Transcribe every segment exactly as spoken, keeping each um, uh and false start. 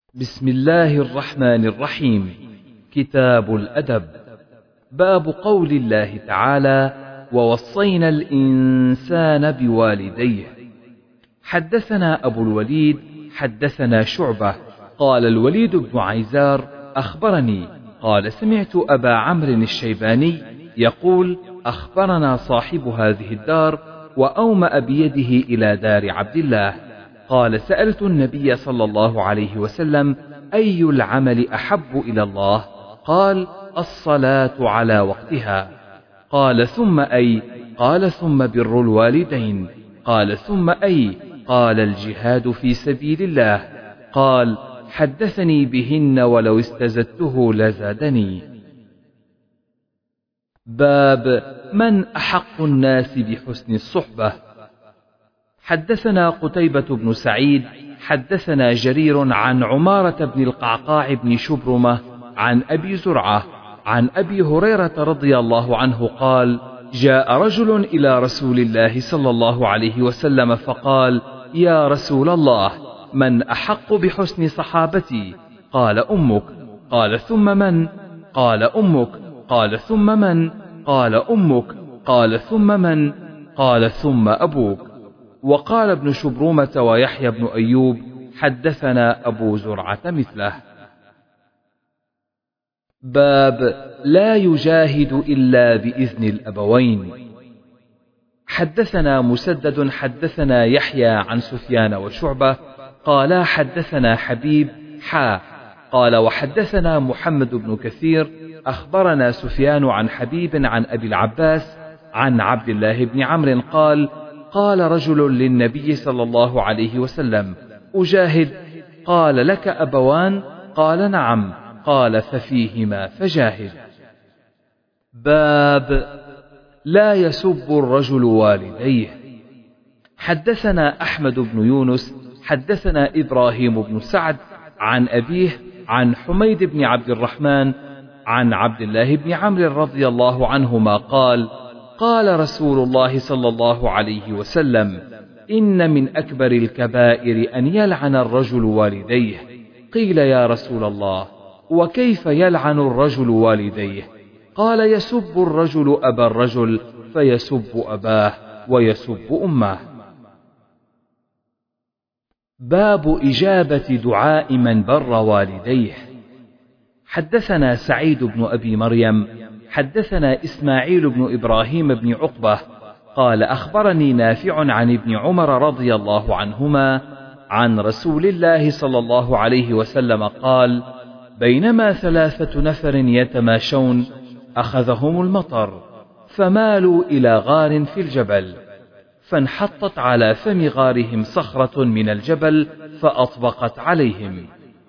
بسم الله الرحمن الرحيم. كتاب الأدب. باب قول الله تعالى: ووصينا الإنسان بوالديه. حدثنا أبو الوليد حدثنا شعبة قال الوليد بن عيزار أخبرني قال سمعت أبا عمرو الشيباني يقول: أخبرنا صاحب هذه الدار وأومأ بيده إلى دار عبد الله قال: سألت النبي صلى الله عليه وسلم: أي العمل أحب إلى الله؟ قال: الصلاة على وقتها. قال: ثم أي؟ قال: ثم بر الوالدين. قال: ثم أي؟ قال: الجهاد في سبيل الله. قال: حدثني بهن ولو استزدته لزادني. باب من أحق الناس بحسن الصحبة. حدثنا قتيبة بن سعيد حدثنا جرير عن عمارة بن القعقاع بن شبرمة عن أبي زرعة عن أبي هريرة رضي الله عنه قال: جاء رجل إلى رسول الله صلى الله عليه وسلم فقال: يا رسول الله، من أحق بحسن صحابتي؟ قال: أمك. قال: ثم من؟ قال: أمك. قال: ثم من؟ قال: أمك. قال: ثم من؟ قال: ثم أبوك. وقال ابن شبرمة ويحيى بن أيوب: حدثنا أبو زرعة مثله. باب لا يجاهد إلا بإذن الأبوين. حدثنا مسدد حدثنا يحيى عن سفيان وشعبة قالا حدثنا حبيب حا قال وحدثنا محمد بن كثير أخبرنا سفيان عن حبيب عن أبي العباس عن عبد الله بن عمرو قال: قال رجل للنبي صلى الله عليه وسلم: أجاهد؟ قال: لك أبوان؟ قال: نعم. قال: ففيهما فجاهد. باب لا يسب الرجل والديه. حدثنا أحمد بن يونس حدثنا إبراهيم بن سعد عن أبيه عن حميد بن عبد الرحمن عن عبد الله بن عمرو رضي الله عنهما قال: قال رسول الله صلى الله عليه وسلم: إن من أكبر الكبائر أن يلعن الرجل والديه. قيل: يا رسول الله، وكيف يلعن الرجل والديه؟ قال: يسب الرجل أبا الرجل فيسب أباه ويسب أمه. باب إجابة دعاء من بر والديه. حدثنا سعيد بن أبي مريم حدثنا إسماعيل بن إبراهيم بن عقبة قال: أخبرني نافع عن ابن عمر رضي الله عنهما عن رسول الله صلى الله عليه وسلم قال: بينما ثلاثة نفر يتماشون أخذهم المطر فمالوا إلى غار في الجبل، فانحطت على فم غارهم صخرة من الجبل فأطبقت عليهم،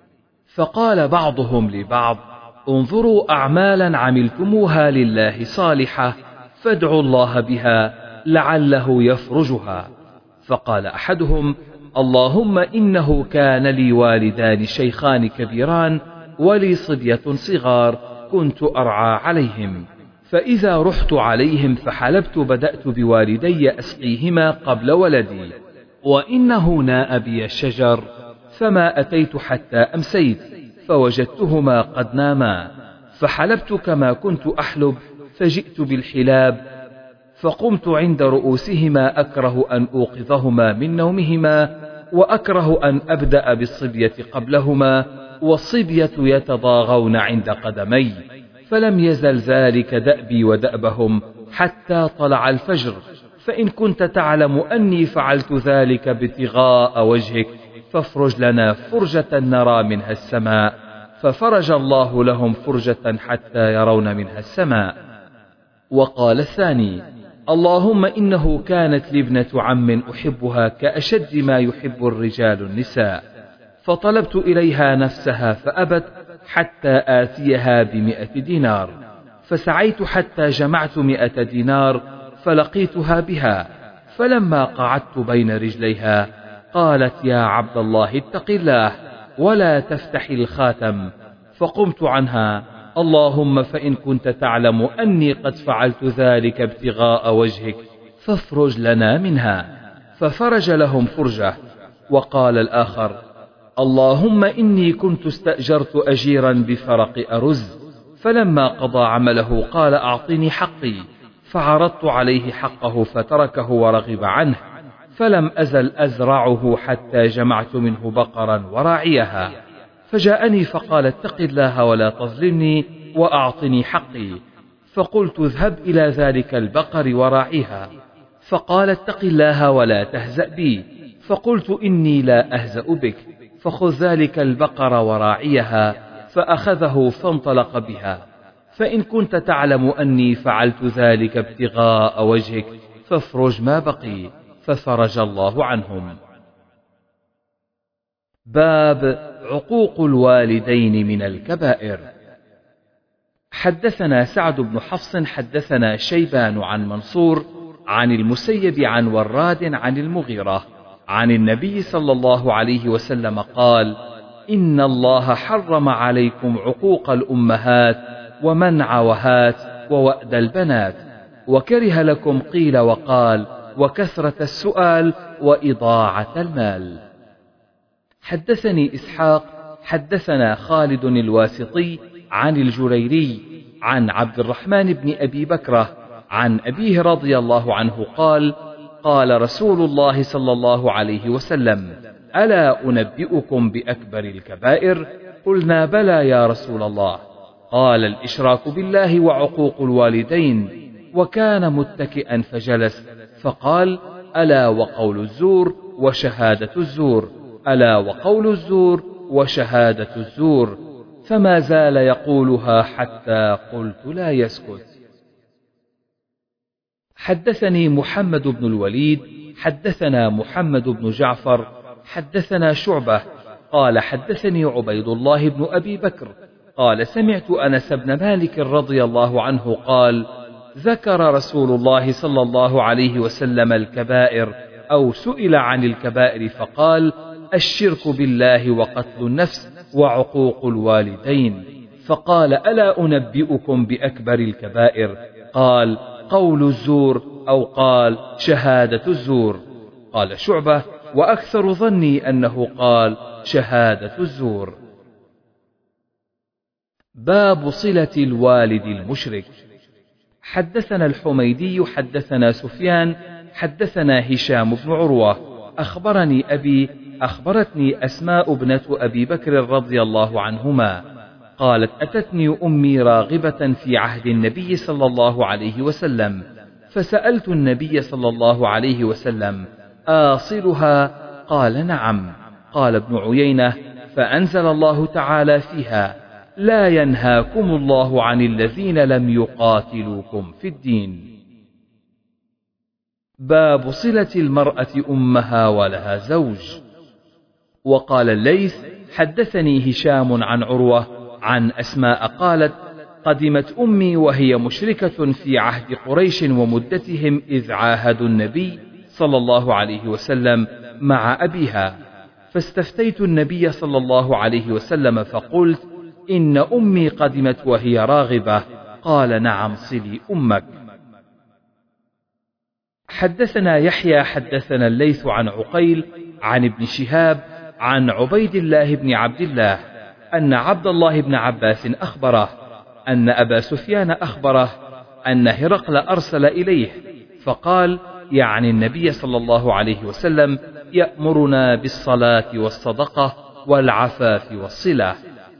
فقال بعضهم لبعض: انظروا أعمالا عملتموها لله صالحة فادعوا الله بها لعله يفرجها. فقال أحدهم: اللهم إنه كان لي والدان شيخان كبيران ولي صبية صغار كنت أرعى عليهم، فإذا رحت عليهم فحلبت بدأت بوالدي أسقيهما قبل ولدي، وإنه ناء بي الشجر فما أتيت حتى أمسيت فوجدتهما قد ناما، فحلبت كما كنت أحلب فجئت بالحلاب، فقمت عند رؤوسهما أكره أن أوقظهما من نومهما وأكره أن أبدأ بالصبية قبلهما، والصبية يتضاغون عند قدمي، فلم يزل ذلك دأبي ودأبهم حتى طلع الفجر، فإن كنت تعلم أني فعلت ذلك ابتغاء وجهك فافرج لنا فرجة نرى منها السماء، ففرج الله لهم فرجة حتى يرون منها السماء. وقال الثاني: اللهم إنه كانت لي ابنة عم أحبها كأشد ما يحب الرجال النساء، فطلبت إليها نفسها فأبت حتى آتيها بمئة دينار، فسعيت حتى جمعت مئة دينار فلقيتها بها، فلما قعدت بين رجليها قالت: يا عبد الله اتق الله ولا تفتح الخاتم، فقمت عنها: اللهم فإن كنت تعلم أني قد فعلت ذلك ابتغاء وجهك فافرج لنا منها، ففرج لهم فرجة. وقال الآخر: اللهم إني كنت استأجرت أجيرا بفرق أرز، فلما قضى عمله قال أعطني حقي، فعرضت عليه حقه فتركه ورغب عنه، فلم أزل أزرعه حتى جمعت منه بقرا وراعيها، فجاءني فقال اتق الله ولا تظلمني وأعطني حقي، فقلت اذهب إلى ذلك البقر وراعيها، فقال اتق الله ولا تهزأ بي، فقلت إني لا أهزأ بك، فخذ ذلك البقر وراعيها، فأخذه فانطلق بها، فإن كنت تعلم أني فعلت ذلك ابتغاء وجهك فافرج ما بقي، ففرج الله عنهم. باب عقوق الوالدين من الكبائر. حدثنا سعد بن حفص حدثنا شيبان عن منصور عن المسيب عن وراد عن المغيرة عن النبي صلى الله عليه وسلم قال: إن الله حرم عليكم عقوق الأمهات ومنع وهات ووأد البنات، وكره لكم قيل وقال وكثرة السؤال وإضاعة المال. حدثني إسحاق حدثنا خالد الواسطي عن الجريري عن عبد الرحمن بن أبي بكرة عن أبيه رضي الله عنه قال: قال رسول الله صلى الله عليه وسلم: ألا أنبئكم بأكبر الكبائر؟ قلنا بلى يا رسول الله. قال: الإشراك بالله وعقوق الوالدين. وكان متكئا فجلس فقال: ألا وقول الزور وشهادة الزور، ألا وقول الزور وشهادة الزور، فما زال يقولها حتى قلت لا يسكت. حدثني محمد بن الوليد حدثنا محمد بن جعفر حدثنا شعبة قال حدثني عبيد الله بن أبي بكر قال سمعت أنس بن مالك رضي الله عنه قال: ذكر رسول الله صلى الله عليه وسلم الكبائر أو سئل عن الكبائر فقال: الشرك بالله وقتل النفس وعقوق الوالدين. فقال: ألا أنبئكم بأكبر الكبائر؟ قال: قول الزور، أو قال شهادة الزور. قال شعبة: وأكثر ظني أنه قال شهادة الزور. باب صلة الوالد المشرك. حدثنا الحميدي حدثنا سفيان حدثنا هشام بن عروة أخبرني أبي أخبرتني أسماء ابنة أبي بكر رضي الله عنهما قالت: أتتني أمي راغبة في عهد النبي صلى الله عليه وسلم، فسألت النبي صلى الله عليه وسلم: آصلها؟ قال: نعم. قال ابن عيينة: فأنزل الله تعالى فيها: لا ينهاكم الله عن الذين لم يقاتلوكم في الدين. باب صلة المرأة أمها ولها زوج. وقال الليث: حدثني هشام عن عروة عن أسماء قالت: قدمت أمي وهي مشركة في عهد قريش ومدتهم إذ عاهدوا النبي صلى الله عليه وسلم مع أبيها، فاستفتيت النبي صلى الله عليه وسلم فقلت: إن أمي قدمت وهي راغبة. قال: نعم، صلي أمك. حدثنا يحيى حدثنا الليث عن عقيل عن ابن شهاب عن عبيد الله بن عبد الله أن عبد الله بن عباس أخبره أن أبا سفيان أخبره أن هرقل أرسل إليه فقال، يعني النبي صلى الله عليه وسلم: يأمرنا بالصلاة والصدقة والعفاف والصلة.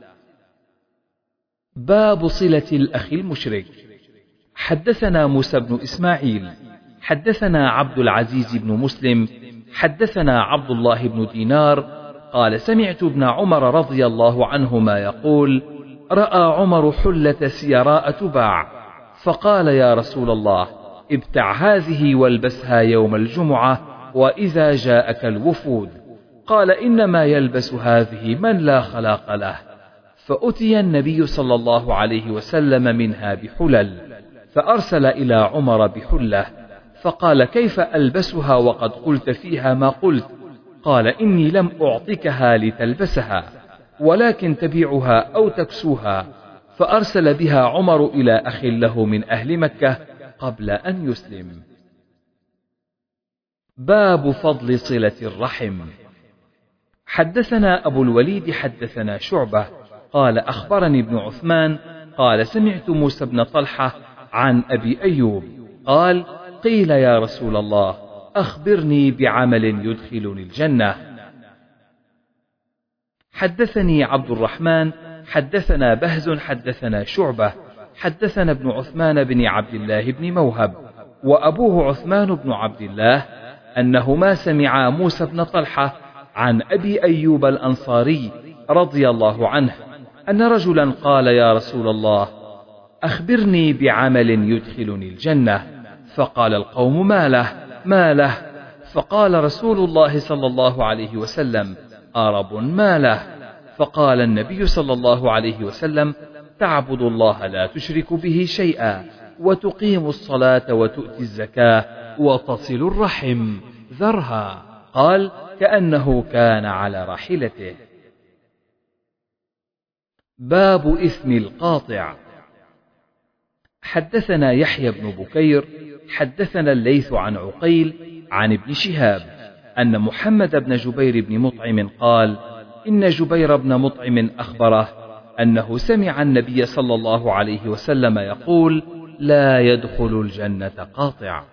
باب صلة الأخ المشرك. حدثنا موسى بن إسماعيل حدثنا عبد العزيز بن مسلم حدثنا عبد الله بن دينار قال: سمعت ابن عمر رضي الله عنهما يقول: رأى عمر حلة سيراء تباع، فقال: يا رسول الله، ابتع هذه والبسها يوم الجمعة وإذا جاءك الوفود. قال: إنما يلبس هذه من لا خلاق له. فأتي النبي صلى الله عليه وسلم منها بحلل، فأرسل إلى عمر بحلة، فقال: كيف ألبسها وقد قلت فيها ما قلت؟ قال: إني لم أعطكها لتلبسها، ولكن تبيعها أو تكسوها. فأرسل بها عمر إلى أخ له من أهل مكة قبل أن يسلم. باب فضل صلة الرحم. حدثنا أبو الوليد حدثنا شعبة قال أخبرني ابن عثمان قال سمعت موسى بن طلحة عن أبي أيوب قال قيل يا رسول الله أخبرني بعمل يدخلني الجنة. حدثني عبد الرحمن حدثنا بهز حدثنا شعبة حدثنا ابن عثمان بن عبد الله بن موهب وأبوه عثمان بن عبد الله أنهما سمعا موسى بن طلحة عن أبي أيوب الأنصاري رضي الله عنه أن رجلا قال يا رسول الله أخبرني بعمل يدخلني الجنة. فقال القوم ما له ما له فقال رسول الله صلى الله عليه وسلم أرب ما له. فقال النبي صلى الله عليه وسلم تعبد الله لا تشرك به شيئا وتقيم الصلاة وتؤتي الزكاة وتصل الرحم ذرها. قال كأنه كان على راحلته. باب إثم القاطع. حدثنا يحيى بن بكير حدثنا الليث عن عقيل عن ابن شهاب أن محمد بن جبير بن مطعم قال إن جبير بن مطعم أخبره أنه سمع النبي صلى الله عليه وسلم يقول لا يدخل الجنة قاطع.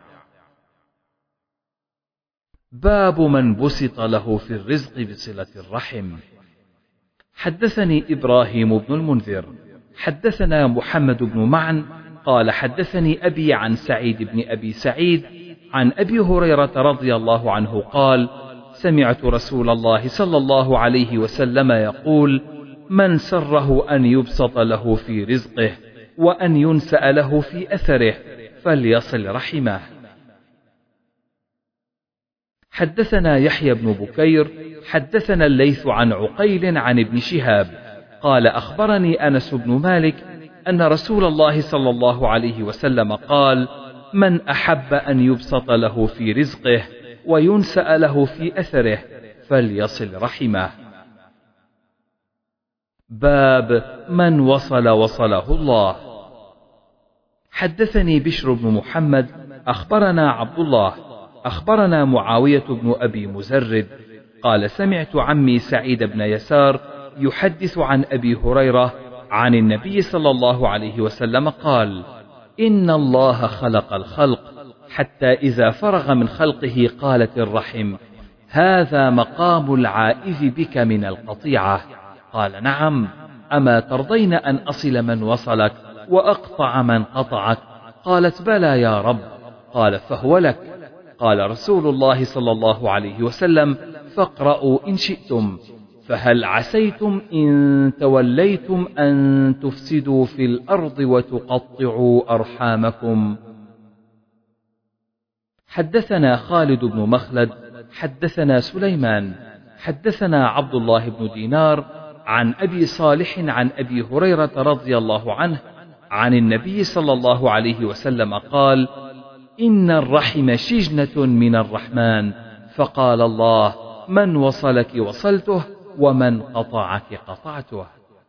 باب من بسط له في الرزق بصلة الرحم. حدثني إبراهيم بن المنذر حدثنا محمد بن معن قال حدثني أبي عن سعيد بن أبي سعيد عن أبي هريرة رضي الله عنه قال سمعت رسول الله صلى الله عليه وسلم يقول من سره أن يبسط له في رزقه وأن ينسأ له في أثره فليصل رحمه. حدثنا يحيى بن بكير حدثنا الليث عن عقيل عن ابن شهاب قال أخبرني أنس بن مالك أن رسول الله صلى الله عليه وسلم قال من أحب أن يبسط له في رزقه وينسأ له في أثره فليصل رحمه. باب من وصل وصله الله. حدثني بشر بن محمد أخبرنا عبد الله أخبرنا معاوية بن أبي مزرد قال سمعت عمي سعيد بن يسار يحدث عن أبي هريرة عن النبي صلى الله عليه وسلم قال إن الله خلق الخلق حتى إذا فرغ من خلقه قالت الرحم هذا مقام العائذ بك من القطيعة. قال نعم أما ترضين أن أصل من وصلك وأقطع من قطعك؟ قالت بلى يا رب. قال فهو لك. قال رسول الله صلى الله عليه وسلم فاقرأوا إن شئتم فهل عسيتم إن توليتم أن تفسدوا في الأرض وتقطعوا أرحامكم. حدثنا خالد بن مخلد حدثنا سليمان حدثنا عبد الله بن دينار عن أبي صالح عن أبي هريرة رضي الله عنه عن النبي صلى الله عليه وسلم قال إن الرحم شجنة من الرحمن فقال الله من وصلك وصلته ومن قطعك قطعته.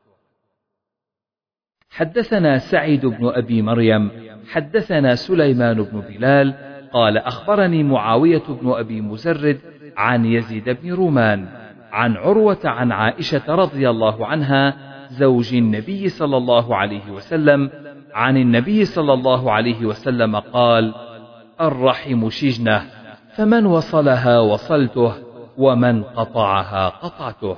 حدثنا سعيد بن أبي مريم حدثنا سليمان بن بلال قال أخبرني معاوية بن أبي مزرد عن يزيد بن رومان عن عروة عن عائشة رضي الله عنها زوج النبي صلى الله عليه وسلم عن النبي صلى الله عليه وسلم قال الرحم شجنة فمن وصلها وصلته ومن قطعها قطعته.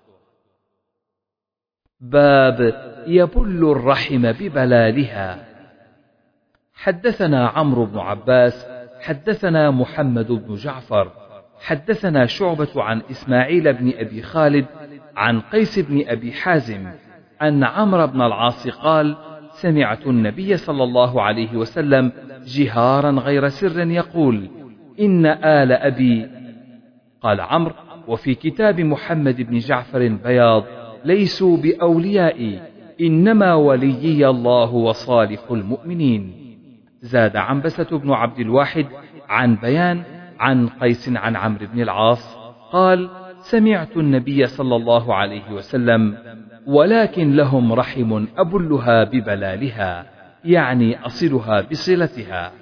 باب يبل الرحم ببلالها. حدثنا عمرو بن عباس حدثنا محمد بن جعفر حدثنا شعبة عن إسماعيل بن أبي خالد عن قيس بن أبي حازم أن عمرو بن العاص قال سمعت النبي صلى الله عليه وسلم جهارا غير سر يقول إن آل أبي. قال عمرو وفي كتاب محمد بن جعفر بياض ليسوا بأوليائي إنما وليي الله وصالح المؤمنين. زاد عنبسة بن عبد الواحد عن بيان عن قيس عن عمرو بن العاص قال سمعت النبي صلى الله عليه وسلم ولكن لهم رحم أبلها ببلالها يعني أصلها بصلتها.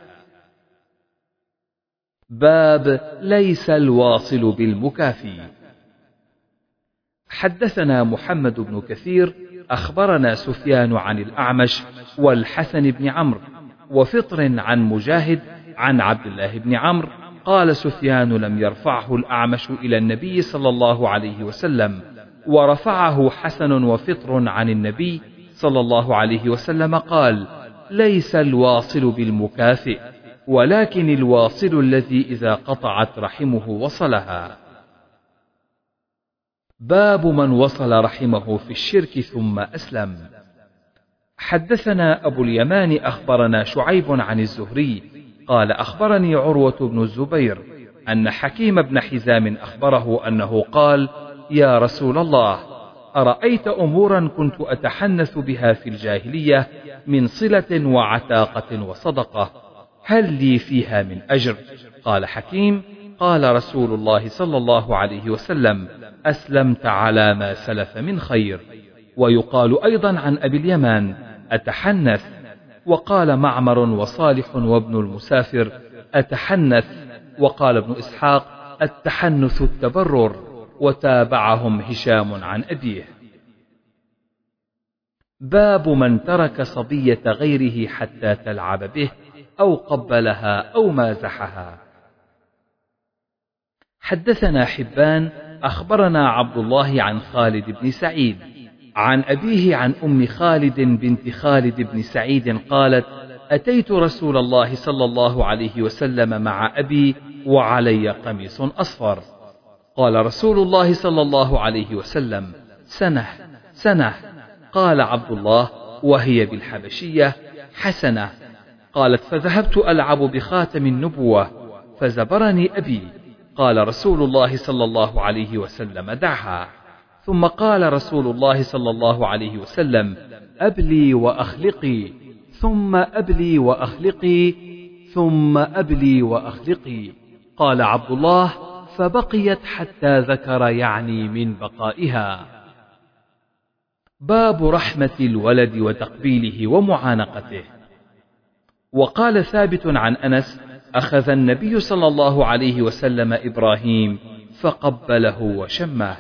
باب ليس الواصل بالمكافي. حدثنا محمد بن كثير أخبرنا سفيان عن الأعمش والحسن بن عمرو وفطر عن مجاهد عن عبد الله بن عمرو قال سفيان لم يرفعه الأعمش إلى النبي صلى الله عليه وسلم، ورفعه حسن وفطر عن النبي صلى الله عليه وسلم قال: ليس الواصل بالمكافئ، ولكن الواصل الذي إذا قطعت رحمه وصلها. باب من وصل رحمه في الشرك ثم أسلم. حدثنا أبو اليمان أخبرنا شعيب عن الزهري قال أخبرني عروة بن الزبير أن حكيم بن حزام أخبره أنه قال: يا رسول الله، أرأيت أمورا كنت أتحنث بها في الجاهلية من صلة وعتاقة وصدقة، هل لي فيها من أجر؟ قال حكيم: قال رسول الله صلى الله عليه وسلم: أسلمت على ما سلف من خير. ويقال أيضا عن أبي اليمان: أتحنث. وقال معمر وصالح وابن المسافر: أتحنث. وقال ابن إسحاق: التحنث التبرر. وتابعهم هشام عن أبيه. باب من ترك صبية غيره حتى تلعب به أو قبلها أو مازحها. حدثنا حبان أخبرنا عبد الله عن خالد بن سعيد عن أبيه عن أم خالد بنت خالد بن سعيد قالت: أتيت رسول الله صلى الله عليه وسلم مع أبي وعلي قميص أصفر، قال رسول الله صلى الله عليه وسلم: سنة سنة. قال عبد الله وهي بالحبشية: حسنة. قالت: فذهبت ألعب بخاتم النبوة فزبرني أبي، قال رسول الله صلى الله عليه وسلم: دعها. ثم قال رسول الله صلى الله عليه وسلم: أبلي وأخلقي، ثم أبلي وأخلقي، ثم أبلي وأخلقي. قال عبد الله: فبقيت حتى ذكر يعني من بقائها. باب رحمة الولد وتقبيله ومعانقته. وقال ثابت عن أنس: أخذ النبي صلى الله عليه وسلم إبراهيم فقبله وشمه.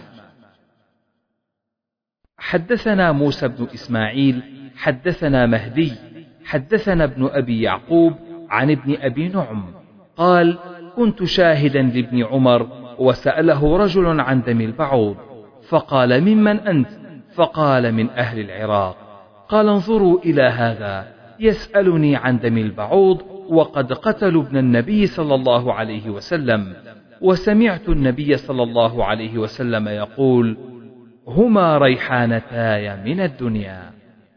حدثنا موسى بن إسماعيل حدثنا مهدي حدثنا ابن أبي يعقوب عن ابن أبي نعم قال: كنت شاهدا لابن عمر وسأله رجل عن دم البعوض، فقال: ممن أنت؟ فقال: من أهل العراق. قال: انظروا إلى هذا يسألني عن دم البعوض وقد قتلوا ابن النبي صلى الله عليه وسلم، وسمعت النبي صلى الله عليه وسلم يقول: هما ريحانتاي من الدنيا.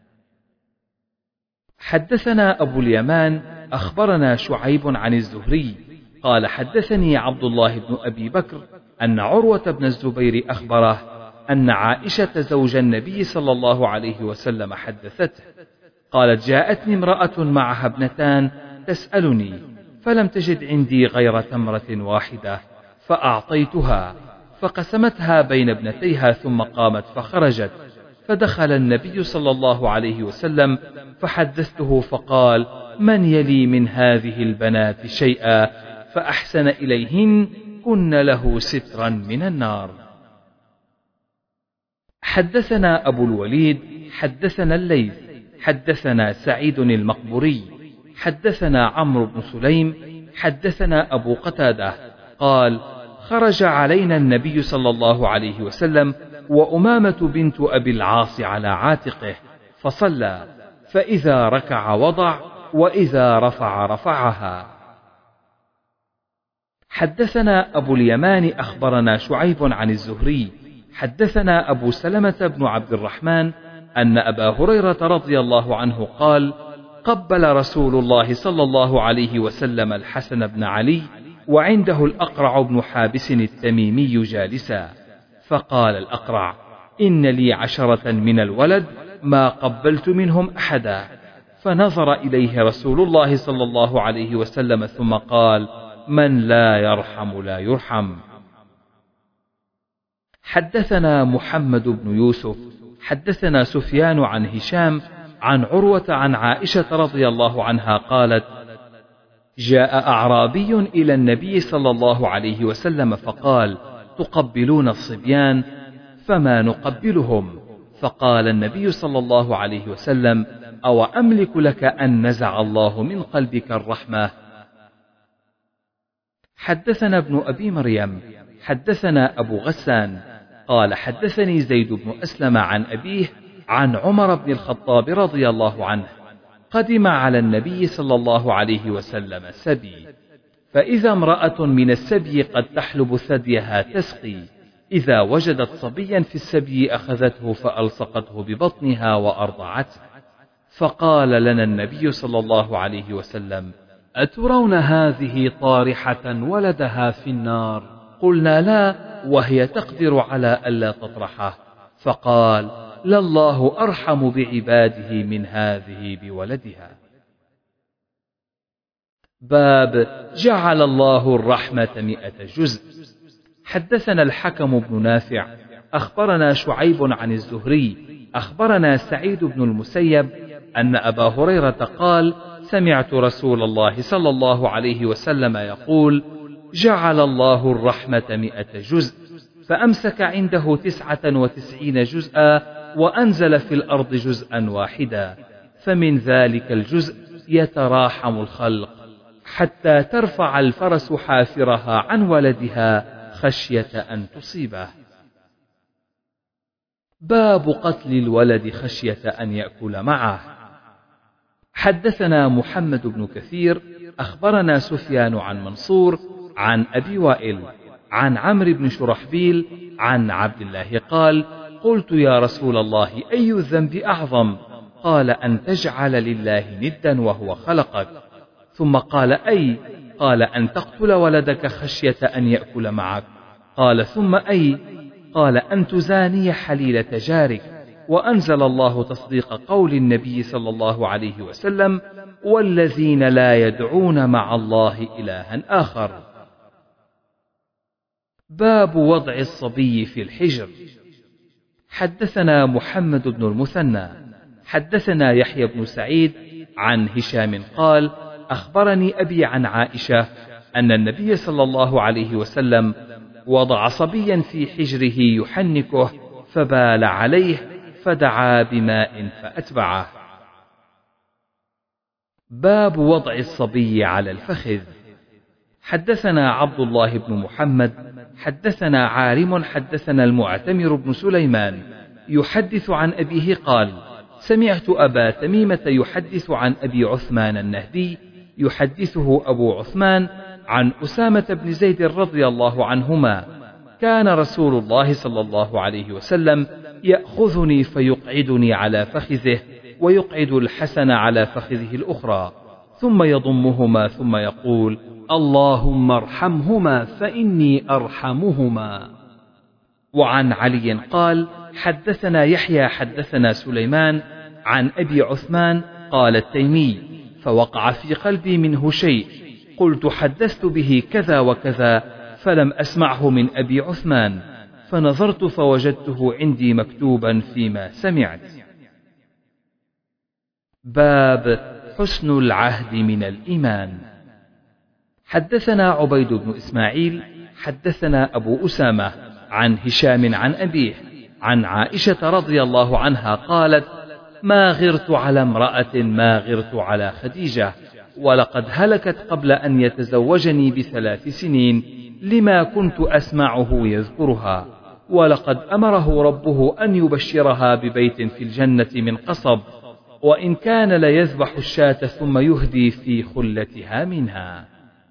حدثنا أبو اليمان أخبرنا شعيب عن الزهري قال: حدثني عبد الله بن أبي بكر أن عروة بن الزبير أخبره أن عائشة زوج النبي صلى الله عليه وسلم حدثته قالت: جاءتني امرأة معها ابنتان تسألني، فلم تجد عندي غير تمرة واحدة فأعطيتها، فقسمتها بين ابنتيها ثم قامت فخرجت، فدخل النبي صلى الله عليه وسلم فحدثته فقال: من يلي من هذه البنات شيئا فأحسن إليهن كن له سترا من النار. حدثنا أبو الوليد حدثنا الليث حدثنا سعيد المقبوري حدثنا عمرو بن سليم حدثنا أبو قتادة قال: خرج علينا النبي صلى الله عليه وسلم وأمامة بنت أبي العاص على عاتقه فصلى، فإذا ركع وضع وإذا رفع رفعها. حدثنا أبو اليمان أخبرنا شعيب عن الزهري حدثنا أبو سلمة بن عبد الرحمن أن أبا هريرة رضي الله عنه قال: قبل رسول الله صلى الله عليه وسلم الحسن بن علي وعنده الأقرع بن حابس التميمي جالسا، فقال الأقرع: إن لي عشرة من الولد ما قبلت منهم أحدا، فنظر إليه رسول الله صلى الله عليه وسلم ثم قال: من لا يرحم لا يرحم. حدثنا محمد بن يوسف حدثنا سفيان عن هشام عن عروة عن عائشة رضي الله عنها قالت: جاء أعرابي إلى النبي صلى الله عليه وسلم فقال: تقبلون الصبيان؟ فما نقبلهم. فقال النبي صلى الله عليه وسلم: أو أملك لك أن نزع الله من قلبك الرحمة؟ حدثنا ابن أبي مريم حدثنا أبو غسان قال حدثني زيد بن أسلم عن أبيه عن عمر بن الخطاب رضي الله عنه: قدم على النبي صلى الله عليه وسلم سبي، فإذا امرأة من السبي قد تحلب ثديها تسقي، إذا وجدت صبيا في السبي أخذته فألصقته ببطنها وأرضعته. فقال لنا النبي صلى الله عليه وسلم: أترون هذه طارحة ولدها في النار؟ قلنا: لا، وهي تقدر على ألا تطرحه. فقال: لله أرحم بعباده من هذه بولدها. باب جعل الله الرحمة مئة جزء. حدثنا الحكم بن نافع أخبرنا شعيب عن الزهري أخبرنا سعيد بن المسيب أن أبا هريرة قال: سمعت رسول الله صلى الله عليه وسلم يقول: جعل الله الرحمة مئة جزء، فأمسك عنده تسعة وتسعين جزءا وأنزل في الأرض جزءا واحدا، فمن ذلك الجزء يتراحم الخلق حتى ترفع الفرس حافرها عن ولدها خشية أن تصيبه. باب قتل الولد خشية أن يأكل معه. حدثنا محمد بن كثير أخبرنا سفيان عن منصور عن أبي وائل عن عمرو بن شرحبيل عن عبد الله قال: قلت يا رسول الله أي الذنب أعظم؟ قال: أن تجعل لله ندا وهو خلقك. ثم قال: أي؟ قال: أن تقتل ولدك خشية أن يأكل معك. قال: ثم أي؟ قال: أن تزاني حليلة جارك. وأنزل الله تصديق قول النبي صلى الله عليه وسلم: والذين لا يدعون مع الله إلها آخر. باب وضع الصبي في الحجر. حدثنا محمد بن المثنى حدثنا يحيى بن سعيد عن هشام قال: أخبرني أبي عن عائشة أن النبي صلى الله عليه وسلم وضع صبيا في حجره يحنكه فبال عليه فدعا بماء فأتبعه. باب وضع الصبي على الفخذ. حدثنا عبد الله بن محمد حدثنا عارم حدثنا المعتمر بن سليمان يحدث عن أبيه قال: سمعت أبا تميمة يحدث عن أبي عثمان النهدي يحدثه أبو عثمان عن أسامة بن زيد رضي الله عنهما: كان رسول الله صلى الله عليه وسلم يأخذني فيقعدني على فخذه ويقعد الحسن على فخذه الأخرى، ثم يضمهما ثم يقول: اللهم ارحمهما فإني أرحمهما. وعن علي قال: حدثنا يحيى حدثنا سليمان عن أبي عثمان قال التيمي: فوقع في قلبي منه شيء، قلت حدثت به كذا وكذا فلم أسمعه من أبي عثمان، فنظرت فوجدته عندي مكتوبا فيما سمعت. باب حسن العهد من الإيمان. حدثنا عبيد بن إسماعيل حدثنا أبو أسامة عن هشام عن أبيه عن عائشة رضي الله عنها قالت: ما غرت على امرأة ما غرت على خديجة، ولقد هلكت قبل أن يتزوجني بثلاث سنين لما كنت أسمعه يذكرها، ولقد أمره ربه أن يبشرها ببيت في الجنة من قصب، وإن كان ليذبح الشاة ثم يهدي في خلتها منها.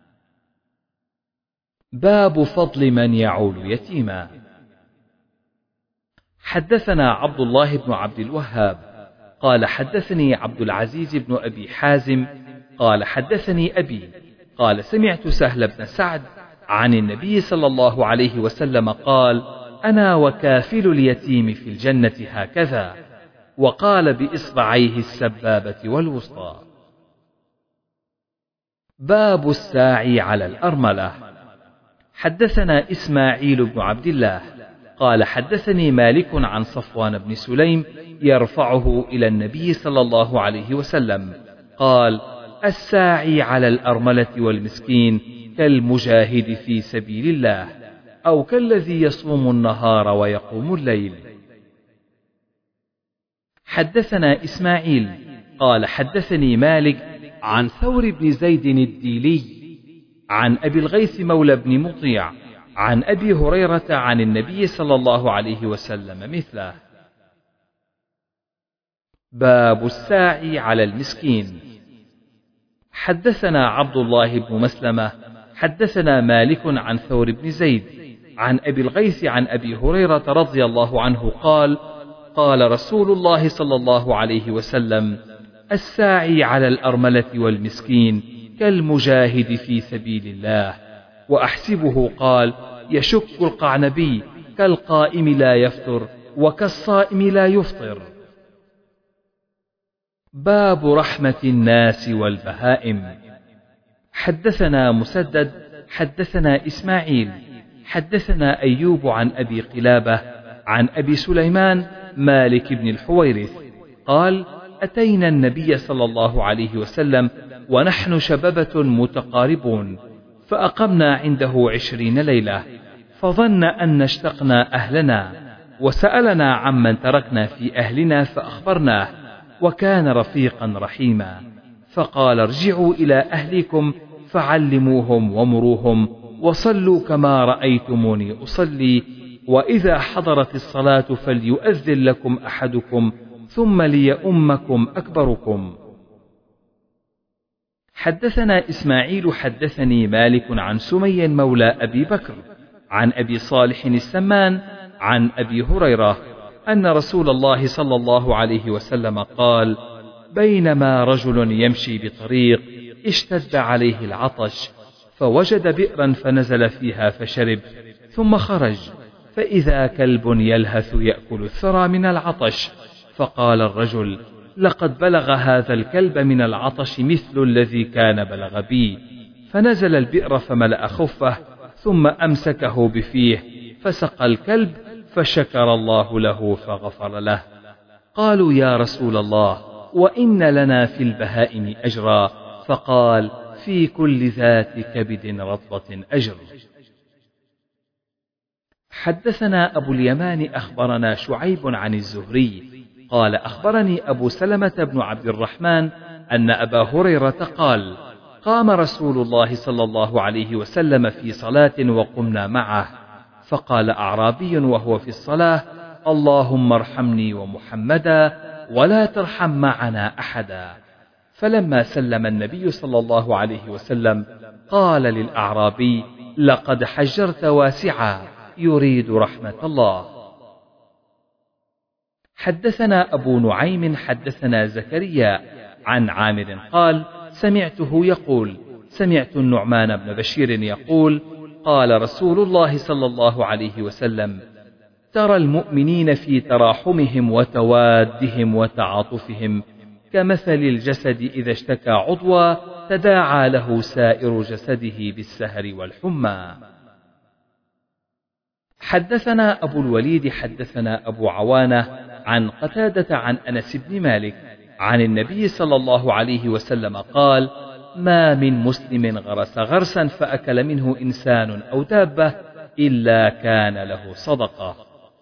باب فضل من يعول يتيما. حدثنا عبد الله بن عبد الوهاب قال حدثني عبد العزيز بن أبي حازم قال حدثني أبي قال: سمعت سهل بن سعد عن النبي صلى الله عليه وسلم قال: أنا وكافل اليتيم في الجنة هكذا، وقال بإصبعيه السبابة والوسطى. باب الساعي على الأرملة. حدثنا إسماعيل بن عبد الله قال حدثني مالك عن صفوان بن سليم يرفعه إلى النبي صلى الله عليه وسلم قال: الساعي على الأرملة والمسكين كالمجاهد في سبيل الله، أو كالذي يصوم النهار ويقوم الليل. حدثنا إسماعيل قال حدثني مالك عن ثور بن زيد الديلي عن أبي الغيث مولى بن مطيع عن أبي هريرة عن النبي صلى الله عليه وسلم مثله. باب الساعي على المسكين. حدثنا عبد الله بن مسلمة حدثنا مالك عن ثور بن زيد عن أبي الغيث عن أبي هريرة رضي الله عنه قال قال رسول الله صلى الله عليه وسلم: الساعي على الأرملة والمسكين كالمجاهد في سبيل الله. وأحسبه قال: يشك القعنبي كالقائم لا يفطر وكالصائم لا يفطر. باب رحمة الناس والبهائم. حدثنا مسدد حدثنا إسماعيل حدثنا أيوب عن أبي قلابة عن أبي سليمان مالك بن الحويرث قال: أتينا النبي صلى الله عليه وسلم ونحن شببة متقاربون، فأقمنا عنده عشرين ليلة، فظن أن اشتقنا أهلنا، وسألنا عمن تركنا في أهلنا فأخبرناه، وكان رفيقا رحيما، فقال: ارجعوا إلى أهلكم فعلموهم ومروهم وصلوا كما رأيتموني أصلي، وإذا حضرت الصلاة فليؤذن لكم أحدكم ثم ليؤمكم أكبركم. حدثنا إسماعيل حدثني مالك عن سمي مولى أبي بكر عن أبي صالح السمان عن أبي هريرة أن رسول الله صلى الله عليه وسلم قال: بينما رجل يمشي بطريق اشتد عليه العطش، فوجد بئرا فنزل فيها فشرب، ثم خرج فإذا كلب يلهث يأكل الثرى من العطش، فقال الرجل: لقد بلغ هذا الكلب من العطش مثل الذي كان بلغ بي، فنزل البئر فملأ خفه ثم أمسكه بفيه فسقى الكلب، فشكر الله له فغفر له. قالوا: يا رسول الله، وإن لنا في البهائم أجرا؟ فقال: في كل ذات كبد رطبة أجر. حدثنا أبو اليمان أخبرنا شعيب عن الزهري قال: أخبرني أبو سلمة بن عبد الرحمن أن أبا هريرة قال: قام رسول الله صلى الله عليه وسلم في صلاة وقمنا معه، فقال أعرابي وهو في الصلاة: اللهم ارحمني ومحمدا ولا ترحم معنا أحدا. فلما سلم النبي صلى الله عليه وسلم قال للأعرابي: لقد حجرت واسعا، يريد رحمة الله. حدثنا أبو نعيم حدثنا زكريا عن عامر قال: سمعته يقول: سمعت النعمان بن بشير يقول: قال رسول الله صلى الله عليه وسلم: ترى المؤمنين في تراحمهم وتوادهم وتعاطفهم كمثل الجسد إذا اشتكى عضوا تداعى له سائر جسده بالسهر والحمى. حدثنا أبو الوليد حدثنا أبو عوانة عن قتادة عن أنس بن مالك عن النبي صلى الله عليه وسلم قال: ما من مسلم غرس غرسا فأكل منه إنسان أو دابة إلا كان له صدقة.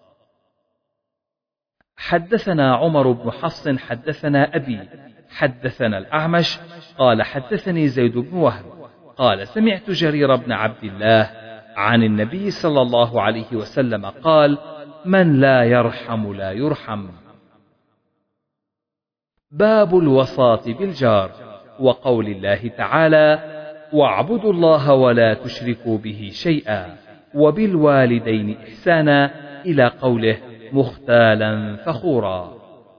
حدثنا عمر بن حفص حدثنا أبي حدثنا الأعمش قال: حدثني زيد بن وهب قال: سمعت جرير بن عبد الله عن النبي صلى الله عليه وسلم قال: من لا يرحم لا يرحم. باب الوصاة بالجار، وقول الله تعالى: واعبدوا الله ولا تشركوا به شيئا، وبالوالدين إحسانا، إلى قوله: مختالا فخورا.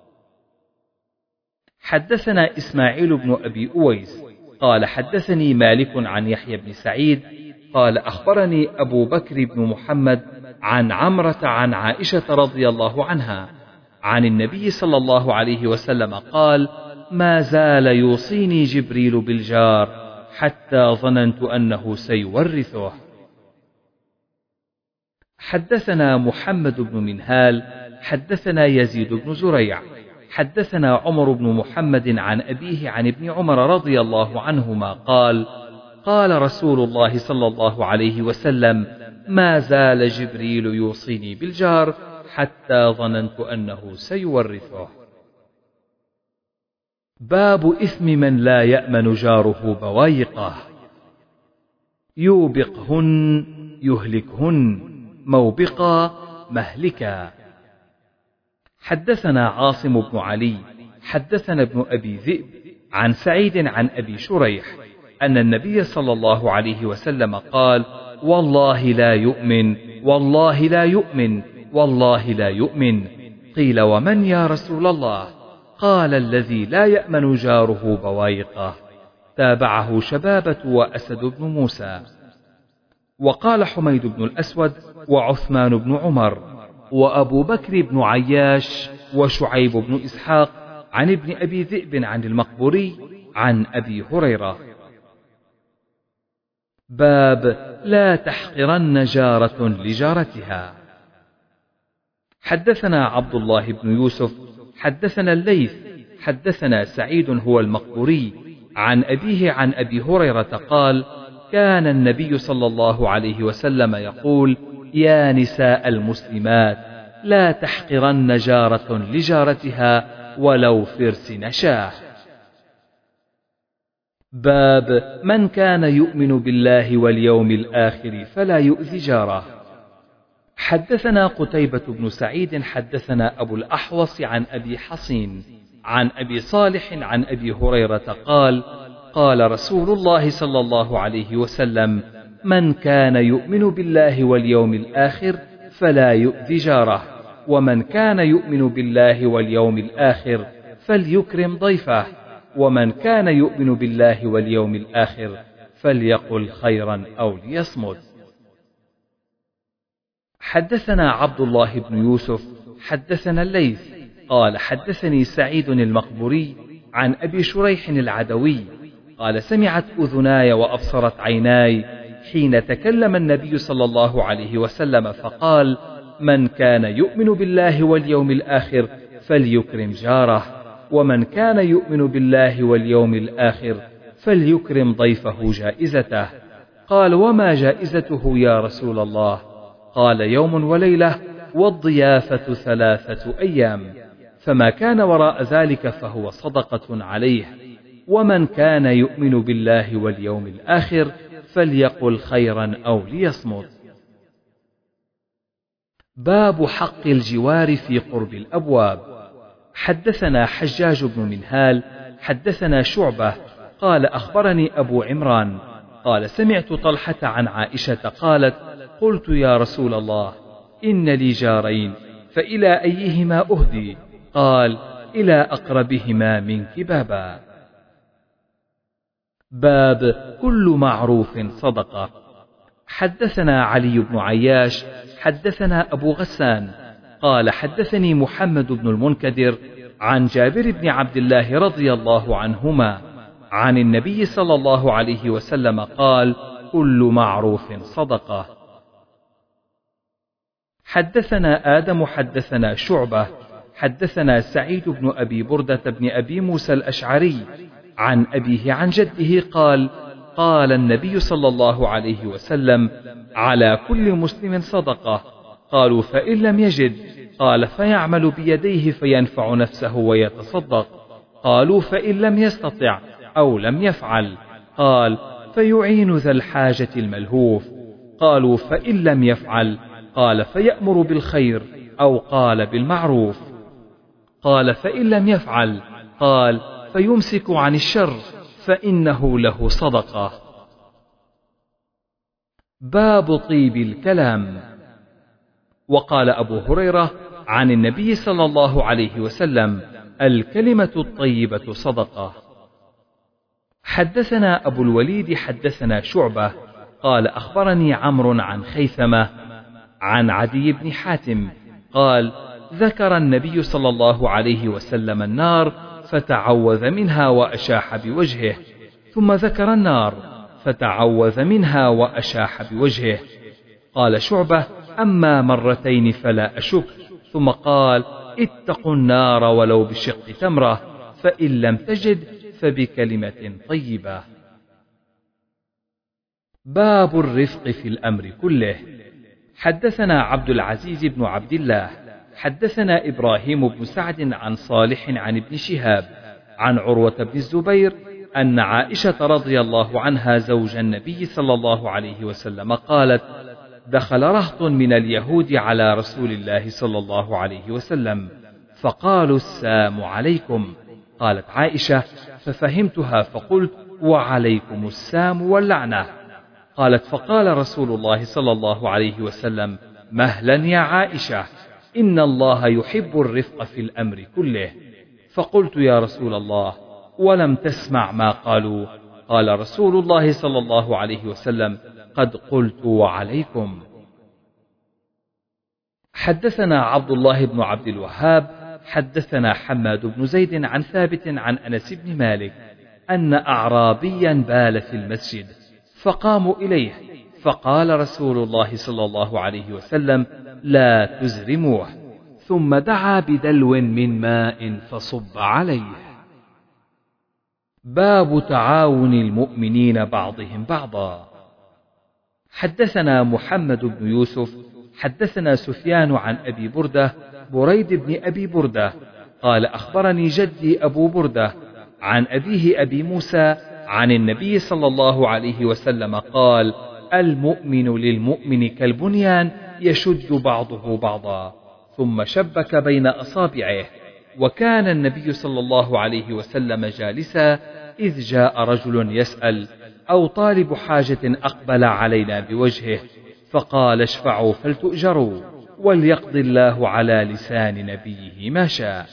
حدثنا إسماعيل بن أبي أويس قال: حدثني مالك عن يحيى بن سعيد قال: أخبرني أبو بكر بن محمد عن عمرة عن عائشة رضي الله عنها عن النبي صلى الله عليه وسلم قال: ما زال يوصيني جبريل بالجار حتى ظننت أنه سيورثه. حدثنا محمد بن منهال حدثنا يزيد بن زريع حدثنا عمر بن محمد عن أبيه عن ابن عمر رضي الله عنهما قال: قال رسول الله صلى الله عليه وسلم: ما زال جبريل يوصيني بالجار حتى ظننت أنه سيورثه. باب إثم من لا يأمن جاره بوايقه. يوبقهن يهلكهن، موبقا مهلكا. حدثنا عاصم بن علي حدثنا ابن أبي ذئب عن سعيد عن أبي شريح أن النبي صلى الله عليه وسلم قال: والله لا يؤمن، والله لا يؤمن، والله لا يؤمن. قيل: ومن يا رسول الله؟ قال: الذي لا يأمن جاره بوايقه. تابعه شبابة وأسد بن موسى. وقال حميد بن الأسود وعثمان بن عمر وأبو بكر بن عياش وشعيب بن إسحاق عن ابن أبي ذئب عن المقبوري عن أبي هريرة. باب لا تحقرن جارة لجارتها. حدثنا عبد الله بن يوسف حدثنا الليث حدثنا سعيد هو المقبوري عن أبيه عن أبي هريرة قال: كان النبي صلى الله عليه وسلم يقول: يا نساء المسلمات لا تحقرن جارة لجارتها ولو فرس نشاه. باب من كان يؤمن بالله واليوم الآخر فلا يؤذي جاره. حدثنا قتيبة بن سعيد حدثنا أبو الأحوص عن أبي حصين عن أبي صالح عن أبي هريرة قال: قال رسول الله صلى الله عليه وسلم: من كان يؤمن بالله واليوم الآخر فلا يؤذي جاره، ومن كان يؤمن بالله واليوم الآخر فليكرم ضيفه، ومن كان يؤمن بالله واليوم الآخر فليقل خيرا أو ليصمت. حدثنا عبد الله بن يوسف حدثنا الليث قال: حدثني سعيد المقبوري عن أبي شريح العدوي قال: سمعت أذناي وأبصرت عيناي حين تكلم النبي صلى الله عليه وسلم فقال: من كان يؤمن بالله واليوم الآخر فليكرم جاره، ومن كان يؤمن بالله واليوم الآخر فليكرم ضيفه جائزته. قال: وما جائزته يا رسول الله؟ قال: يوم وليلة والضيافة ثلاثة أيام، فما كان وراء ذلك فهو صدقة عليه، ومن كان يؤمن بالله واليوم الآخر فليقل خيرا أو ليصمت. باب حق الجوار في قرب الأبواب. حدثنا حجاج بن منهال حدثنا شعبة قال: أخبرني أبو عمران قال: سمعت طلحة عن عائشة قالت: قلت يا رسول الله إن لي جارين فإلى أيهما أهدي؟ قال: إلى أقربهما منك بابا. باب كل معروف صدقة. حدثنا علي بن عياش حدثنا أبو غسان قال: حدثني محمد بن المنكدر عن جابر بن عبد الله رضي الله عنهما عن النبي صلى الله عليه وسلم قال: كل معروف صدقة. حدثنا آدم حدثنا شعبة حدثنا سعيد بن أبي بردة بن أبي موسى الأشعري عن أبيه عن جده قال: قال النبي صلى الله عليه وسلم: على كل مسلم صدقة. قالوا: فإن لم يجد؟ قال: فيعمل بيديه فينفع نفسه ويتصدق. قالوا: فإن لم يستطع أو لم يفعل؟ قال: فيعين ذا الحاجة الملهوف. قالوا: فإن لم يفعل؟ قال: فيأمر بالخير أو قال بالمعروف. قال: فإن لم يفعل؟ قال: فيمسك عن الشر فإنه له صدقة. باب طيب الكلام. وقال أبو هريرة عن النبي صلى الله عليه وسلم: الكلمة الطيبة صدقة. حدثنا أبو الوليد حدثنا شعبة قال: أخبرني عمرو عن خيثمة عن عدي بن حاتم قال: ذكر النبي صلى الله عليه وسلم النار فتعوذ منها وأشاح بوجهه، ثم ذكر النار فتعوذ منها وأشاح بوجهه. قال شعبة: أما مرتين فلا أشك. ثم قال: اتقوا النار ولو بشق تمرة، فإن لم تجد فبكلمة طيبة. باب الرفق في الأمر كله. حدثنا عبد العزيز بن عبد الله حدثنا إبراهيم بن سعد عن صالح عن ابن شهاب عن عروة بن الزبير أن عائشة رضي الله عنها زوج النبي صلى الله عليه وسلم قالت: دخل رهط من اليهود على رسول الله صلى الله عليه وسلم فقالوا: السام عليكم. قالت عائشة: ففهمتها فقلت: وعليكم السام واللعنة. قالت: فقال رسول الله صلى الله عليه وسلم: مهلا يا عائشة، إن الله يحب الرفق في الأمر كله. فقلت: يا رسول الله، ولم تسمع ما قالوا؟ قال رسول الله صلى الله عليه وسلم: قد قلت وعليكم. حدثنا عبد الله بن عبد الوهاب حدثنا حماد بن زيد عن ثابت عن أنس بن مالك أن أعرابيا بال في المسجد فقاموا إليه فقال رسول الله صلى الله عليه وسلم: لا تزرموه، ثم دعا بدلو من ماء فصب عليه. باب تعاون المؤمنين بعضهم بعضا. حدثنا محمد بن يوسف حدثنا سفيان عن أبي بردة بريد بن أبي بردة قال: أخبرني جدي أبو بردة عن أبيه أبي موسى عن النبي صلى الله عليه وسلم قال: المؤمن للمؤمن كالبنيان يشد بعضه بعضا، ثم شبك بين أصابعه. وكان النبي صلى الله عليه وسلم جالسا إذ جاء رجل يسأل أو طالب حاجة أقبل علينا بوجهه فقال: اشفعوا فلتؤجروا، وليقضي الله على لسان نبيه ما شاء.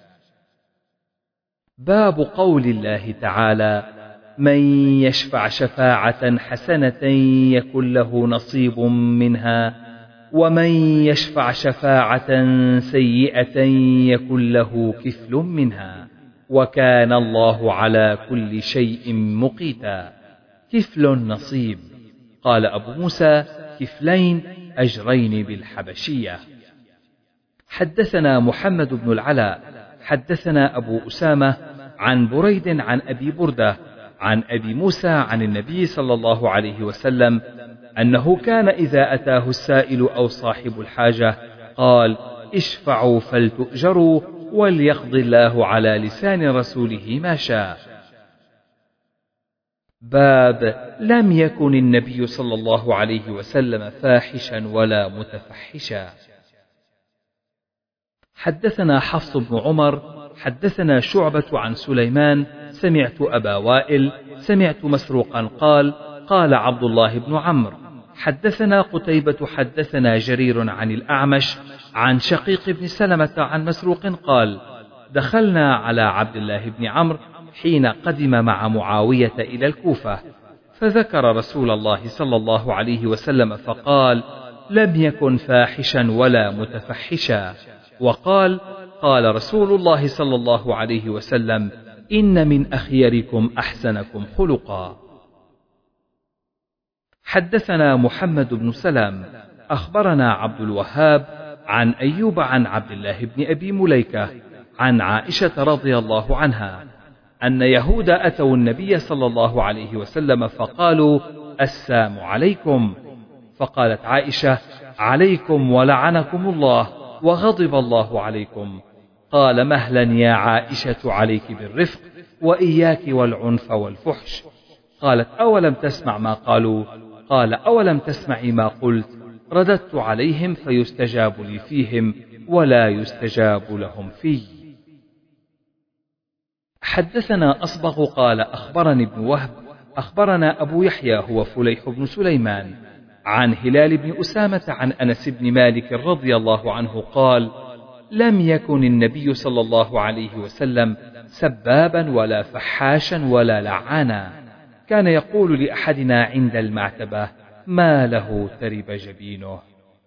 باب قول الله تعالى: من يشفع شفاعة حسنة يكن له نصيب منها، ومن يشفع شفاعة سيئة يكن له كفل منها، وكان الله على كل شيء مقيتا. كفل نصيب. قال أبو موسى: كفلين أجرين بالحبشية. حدثنا محمد بن العلاء حدثنا أبو أسامة عن بريد عن أبي بردة عن أبي موسى عن النبي صلى الله عليه وسلم أنه كان إذا أتاه السائل أو صاحب الحاجة قال: اشفعوا فلتؤجروا، وليقضي الله على لسان رسوله ما شاء. باب لم يكن النبي صلى الله عليه وسلم فاحشا ولا متفحشا. حدثنا حفص بن عمر حدثنا شعبة عن سليمان سمعت أبا وائل سمعت مسروقا قال: قال عبد الله بن عمرو: حدثنا قتيبة حدثنا جرير عن الأعمش عن شقيق بن سلمة عن مسروق قال: دخلنا على عبد الله بن عمرو حين قدم مع معاوية إلى الكوفة، فذكر رسول الله صلى الله عليه وسلم فقال: لم يكن فاحشا ولا متفحشا. وقال: قال رسول الله صلى الله عليه وسلم: إن من أخيركم أحسنكم خلقا. حدثنا محمد بن سلام أخبرنا عبد الوهاب عن أيوب عن عبد الله بن أبي مليكة عن عائشة رضي الله عنها أن يهود أتوا النبي صلى الله عليه وسلم فقالوا: السام عليكم. فقالت عائشة: عليكم ولعنكم الله وغضب الله عليكم. قال: مهلا يا عائشة، عليك بالرفق وإياك والعنف والفحش. قالت: أولم تسمع ما قالوا؟ قال: أولم تسمعي ما قلت؟ رددت عليهم فيستجاب لي فيهم ولا يستجاب لهم في. حدثنا أصبغ قال: أخبرني ابن وهب أخبرنا أبو يحيى هو فليح بن سليمان عن هلال بن أسامة عن أنس بن مالك رضي الله عنه قال: لم يكن النبي صلى الله عليه وسلم سبابا ولا فحاشا ولا لعانا، كان يقول لأحدنا عند المعتبة: ما له ترب جبينه.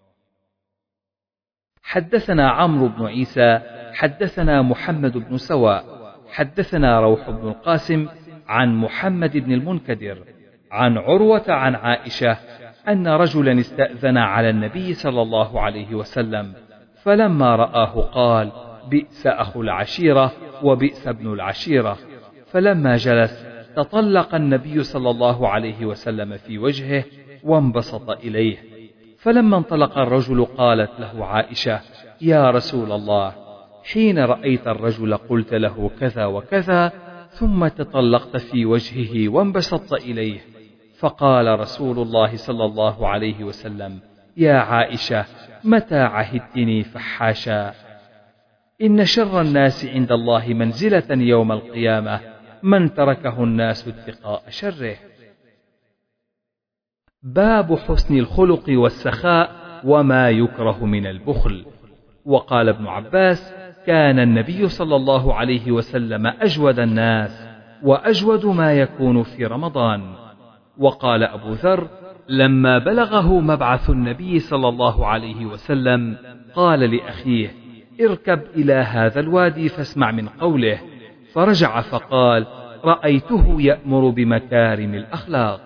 حدثنا عمرو بن عيسى حدثنا محمد بن سواء حدثنا روح بن القاسم عن محمد بن المنكدر عن عروة عن عائشة أن رجلا استأذن على النبي صلى الله عليه وسلم، فلما رآه قال: بئس أخو العشيرة وبئس ابن العشيرة. فلما جلس تطلق النبي صلى الله عليه وسلم في وجهه وانبسط إليه، فلما انطلق الرجل قالت له عائشة: يا رسول الله، حين رأيت الرجل قلت له كذا وكذا، ثم تطلقت في وجهه وانبسطت إليه. فقال رسول الله صلى الله عليه وسلم: يا عائشة، متى عهدتني فحاشا؟ إن شر الناس عند الله منزلة يوم القيامة من تركه الناس اتقاء شره. باب حسن الخلق والسخاء وما يكره من البخل. وقال ابن عباس: كان النبي صلى الله عليه وسلم أجود الناس، وأجود ما يكون في رمضان. وقال أبو ذر: لما بلغه مبعث النبي صلى الله عليه وسلم قال لأخيه: اركب إلى هذا الوادي فاسمع من قوله، فرجع فقال: رأيته يأمر بمكارم الأخلاق.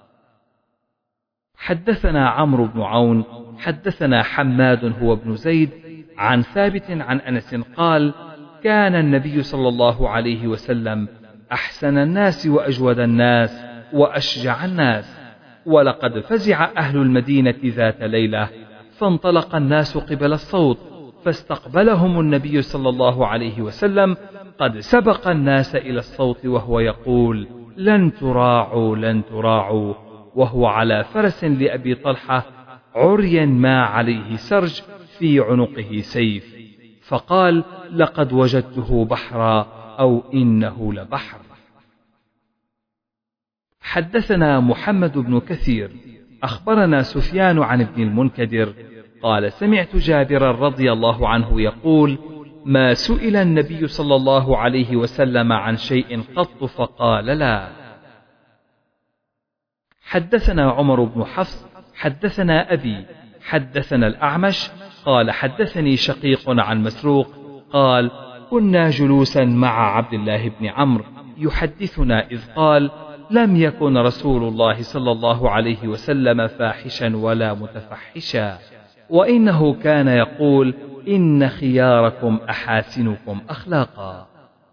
حدثنا عمرو بن عون حدثنا حماد هو ابن زيد عن ثابت عن أنس قال: كان النبي صلى الله عليه وسلم أحسن الناس وأجود الناس وأشجع الناس. ولقد فزع أهل المدينة ذات ليلة، فانطلق الناس قبل الصوت، فاستقبلهم النبي صلى الله عليه وسلم قد سبق الناس إلى الصوت وهو يقول: لن تراعوا لن تراعوا، وهو على فرس لأبي طلحة عريا ما عليه سرج، في عنقه سيف، فقال: لقد وجدته بحرا، أو إنه لبحر. حدثنا محمد بن كثير أخبرنا سفيان عن ابن المنكدر قال: سمعت جابرا رضي الله عنه يقول: ما سئل النبي صلى الله عليه وسلم عن شيء قط فقال لا. حدثنا عمر بن حفص حدثنا أبي حدثنا الأعمش قال: حدثني شقيق عن مسروق قال: كنا جلوسا مع عبد الله بن عمرو يحدثنا إذ قال: لم يكن رسول الله صلى الله عليه وسلم فاحشا ولا متفحشا، وإنه كان يقول: إن خياركم أحاسنكم أخلاقا.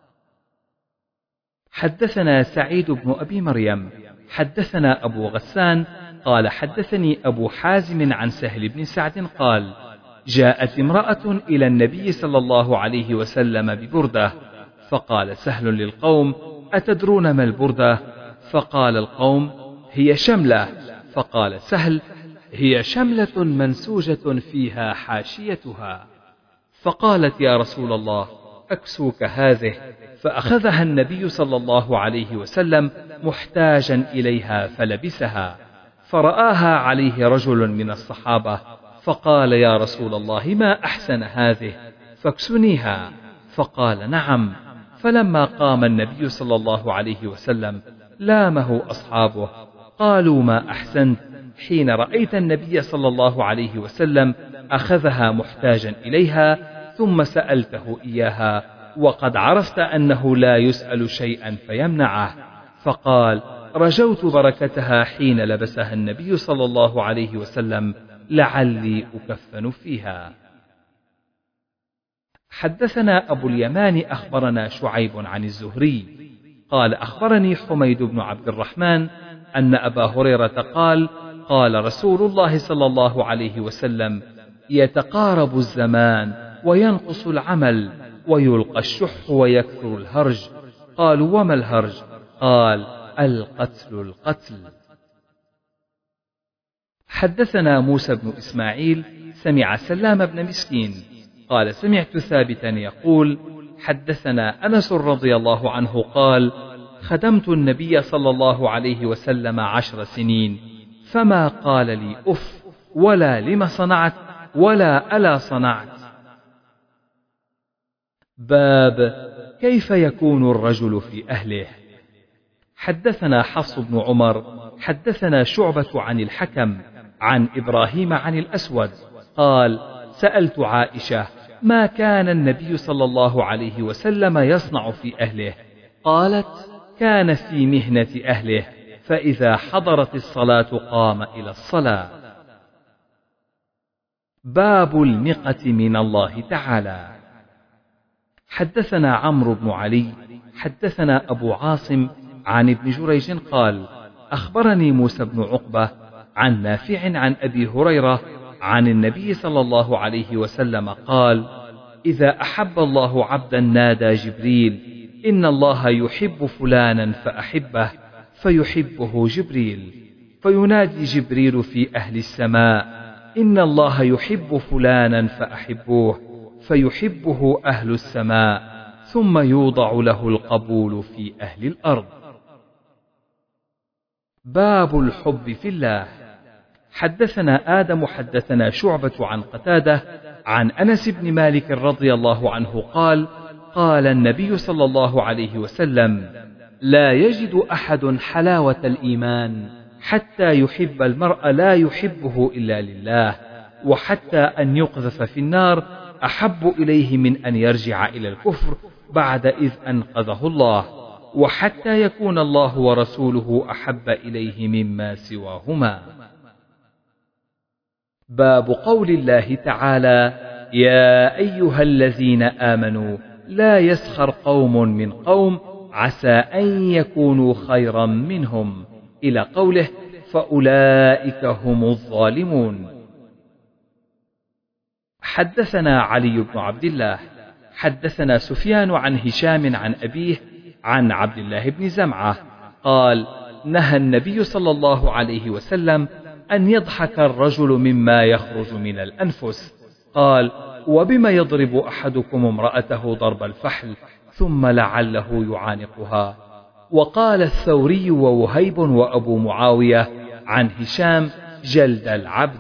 حدثنا سعيد بن أبي مريم حدثنا أبو غسان قال: حدثني أبو حازم عن سهل بن سعد قال: جاءت امرأة إلى النبي صلى الله عليه وسلم ببردة، فقال سهل للقوم: أتدرون ما البردة؟ فقال القوم: هي شملة. فقال سهل: هي شملة منسوجة فيها حاشيتها. فقالت: يا رسول الله، أكسوك هذه. فأخذها النبي صلى الله عليه وسلم محتاجا إليها فلبسها، فرآها عليه رجل من الصحابة، فقال: يا رسول الله، ما أحسن هذه، فاكسنيها. فقال: نعم. فلما قام النبي صلى الله عليه وسلم لامه أصحابه، قالوا: ما أحسنت، حين رأيت النبي صلى الله عليه وسلم أخذها محتاجا إليها ثم سألته إياها، وقد عرفت أنه لا يسأل شيئا فيمنعه. فقال: رجوت بركتها حين لبسها النبي صلى الله عليه وسلم، لعلي أكفن فيها. حدثنا أبو اليمان أخبرنا شعيب عن الزهري قال: أخبرني حميد بن عبد الرحمن أن أبا هريرة قال: قال رسول الله صلى الله عليه وسلم: يتقارب الزمان وينقص العمل ويلقى الشح ويكثر الهرج. قالوا: وما الهرج؟ قال: القتل القتل. حدثنا موسى بن إسماعيل سمع سلام بن مسكين قال: سمعت ثابتا يقول: حدثنا أنس رضي الله عنه قال: خدمت النبي صلى الله عليه وسلم عشر سنين، فما قال لي أف، ولا لم صنعت، ولا ألا صنعت. باب كيف يكون الرجل في أهله. حدثنا حفص بن عمر حدثنا شعبة عن الحكم عن إبراهيم عن الأسود قال: سألت عائشة: ما كان النبي صلى الله عليه وسلم يصنع في أهله؟ قالت: كان في مهنة أهله، فإذا حضرت الصلاة قام إلى الصلاة. باب المقة من الله تعالى. حدثنا عمرو بن علي حدثنا أبو عاصم عن ابن جريج قال: أخبرني موسى بن عقبة عن نافع عن أبي هريرة عن النبي صلى الله عليه وسلم قال: إذا أحب الله عبدا نادى جبريل: إن الله يحب فلانا فأحبه، فيحبه جبريل، فينادي جبريل في أهل السماء: إن الله يحب فلانا فأحبوه، فيحبه أهل السماء، ثم يوضع له القبول في أهل الأرض. باب الحب في الله. حدثنا آدم حدثنا شعبة عن قتادة عن أنس بن مالك رضي الله عنه قال: قال النبي صلى الله عليه وسلم: لا يجد أحد حلاوة الإيمان حتى يحب المرء لا يحبه إلا لله، وحتى أن يقذف في النار أحب إليه من أن يرجع إلى الكفر بعد إذ أنقذه الله، وحتى يكون الله ورسوله أحب إليه مما سواهما. باب قول الله تعالى: يا أيها الذين آمنوا لا يسخر قوم من قوم عسى أن يكونوا خيرا منهم، إلى قوله: فأولئك هم الظالمون. حدثنا علي بن عبد الله حدثنا سفيان عن هشام عن أبيه عن عبد الله بن زمعة قال: نهى النبي صلى الله عليه وسلم أن يضحك الرجل مما يخرج من الأنفس. قال: وبما يضرب أحدكم امرأته ضرب الفحل ثم لعله يعانقها. وقال الثوري ووهيب وأبو معاوية عن هشام: جلد العبد.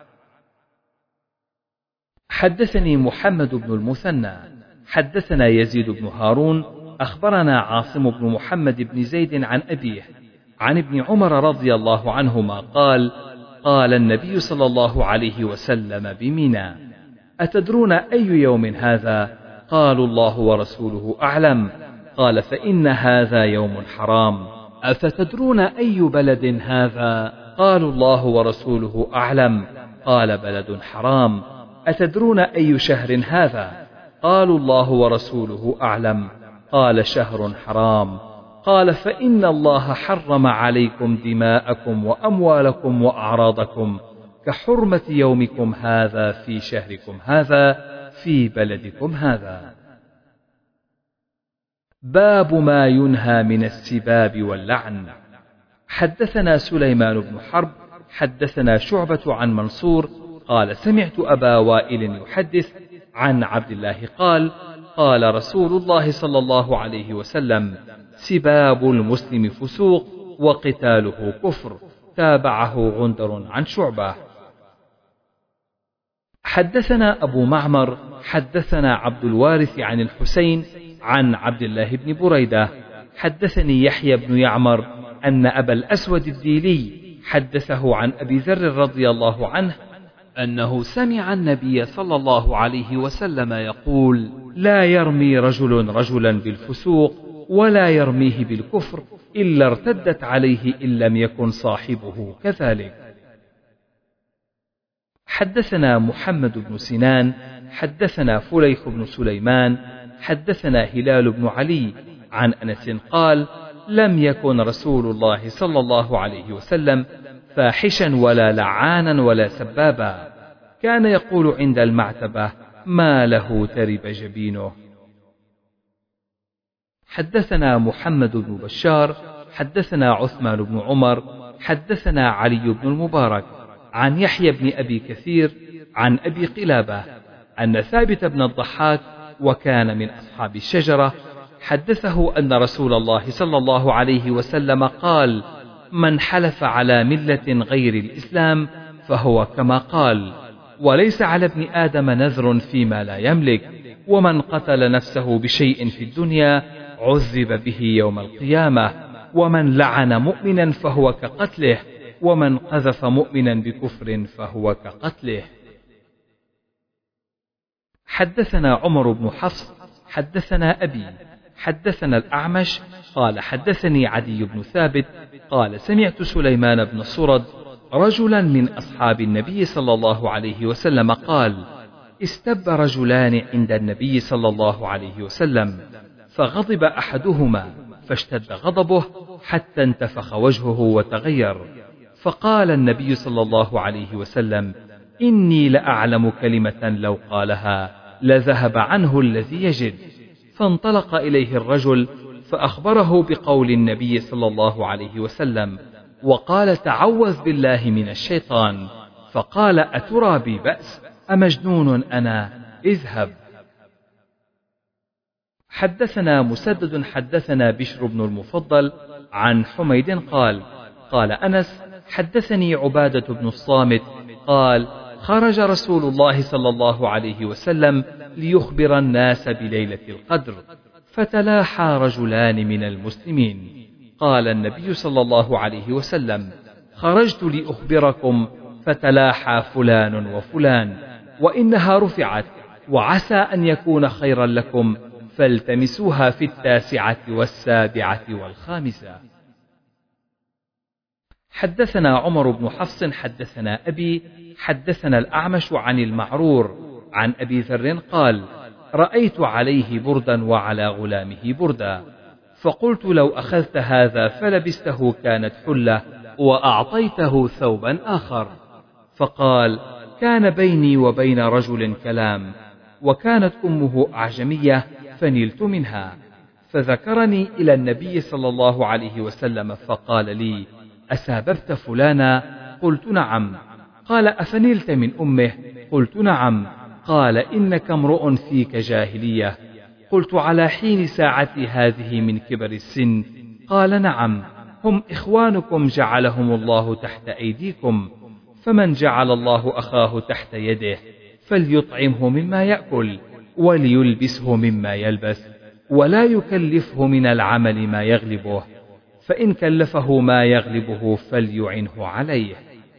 حدثني محمد بن المثنى حدثنا يزيد بن هارون أخبرنا عاصم بن محمد بن زيد عن أبيه عن ابن عمر رضي الله عنهما قال: قال النبي صلى الله عليه وسلم بمنى: أتدرون أي يوم هذا؟ قالوا: الله ورسوله أعلم. قال: فإن هذا يوم حرام. أفتدرون أي بلد هذا؟ قالوا: الله ورسوله أعلم. قال: بلد حرام. أتدرون أي شهر هذا؟ قالوا: الله ورسوله أعلم. قال: شهر حرام. قال: فإن الله حرم عليكم دماءكم وأموالكم وأعراضكم كحرمة يومكم هذا في شهركم هذا في بلدكم هذا. باب ما ينهى من السباب واللعن. حدثنا سليمان بن حرب حدثنا شعبة عن منصور قال: سمعت أبا وائل يحدث عن عبد الله قال: قال رسول الله صلى الله عليه وسلم: سباب المسلم فسوق وقتاله كفر. تابعه غندر عن شعبة. حدثنا أبو معمر حدثنا عبد الوارث عن الحسين عن عبد الله بن بريدة حدثني يحيى بن يعمر أن أبا الأسود الديلي حدثه عن أبي ذر رضي الله عنه أنه سمع النبي صلى الله عليه وسلم يقول: لا يرمي رجل رجلا بالفسوق ولا يرميه بالكفر إلا ارتدت عليه إن لم يكن صاحبه كذلك. حدثنا محمد بن سنان حدثنا فليح بن سليمان حدثنا هلال بن علي عن أنس قال: لم يكن رسول الله صلى الله عليه وسلم فاحشا ولا لعانا ولا سبابا، كان يقول عند المعتبة: ما له ترب جبينه. حدثنا محمد بن بشار حدثنا عثمان بن عمر حدثنا علي بن المبارك عن يحيى بن أبي كثير عن أبي قلابة أن ثابت بن الضحاك وكان من أصحاب الشجرة حدثه أن رسول الله صلى الله عليه وسلم قال: من حلف على ملة غير الإسلام فهو كما قال، وليس على ابن آدم نذر فيما لا يملك، ومن قتل نفسه بشيء في الدنيا عذب به يوم القيامة، ومن لعن مؤمنا فهو كقتله، ومن قذف مؤمنا بكفر فهو كقتله. حدثنا عمر بن حفص حدثنا أبي حدثنا الأعمش قال: حدثني عدي بن ثابت قال: سمعت سليمان بن صرد رجلا من أصحاب النبي صلى الله عليه وسلم قال: استب رجلان عند النبي صلى الله عليه وسلم، فغضب أحدهما فاشتد غضبه حتى انتفخ وجهه وتغير، فقال النبي صلى الله عليه وسلم: إني لأعلم كلمة لو قالها لذهب عنه الذي يجد. فانطلق إليه الرجل فأخبره بقول النبي صلى الله عليه وسلم، وقال: تعوذ بالله من الشيطان. فقال: أترى بي بأس؟ أمجنون أنا؟ اذهب. حدثنا مسدد حدثنا بشر بن المفضل عن حميد قال: قال أنس: حدثني عبادة بن الصامت قال: خرج رسول الله صلى الله عليه وسلم ليخبر الناس بليلة القدر، فتلاحى رجلان من المسلمين. قال النبي صلى الله عليه وسلم: خرجت لأخبركم، فتلاحى فلان وفلان، وإنها رفعت، وعسى أن يكون خيرا لكم، فالتمسوها في التاسعة والسابعة والخامسة. حدثنا عمر بن حفص حدثنا أبي حدثنا الأعمش عن المعرور عن أبي ذر قال: رأيت عليه بردا وعلى غلامه بردا، فقلت: لو أخذت هذا فلبسته كانت حلة، وأعطيته ثوبا آخر. فقال: كان بيني وبين رجل كلام، وكانت أمه أعجمية، فنلت منها، فذكرني إلى النبي صلى الله عليه وسلم، فقال لي: أساببت فلانا؟ قلت: نعم. قال: أفنلت من أمه؟ قلت: نعم. قال: إنك امرؤ فيك جاهلية. قلت: على حين ساعتي هذه من كبر السن؟ قال: نعم، هم إخوانكم جعلهم الله تحت أيديكم، فمن جعل الله أخاه تحت يده فليطعمه مما يأكل، وليلبسه مما يلبس، ولا يكلفه من العمل ما يغلبه، فإن كلفه ما يغلبه فليعنه عليه.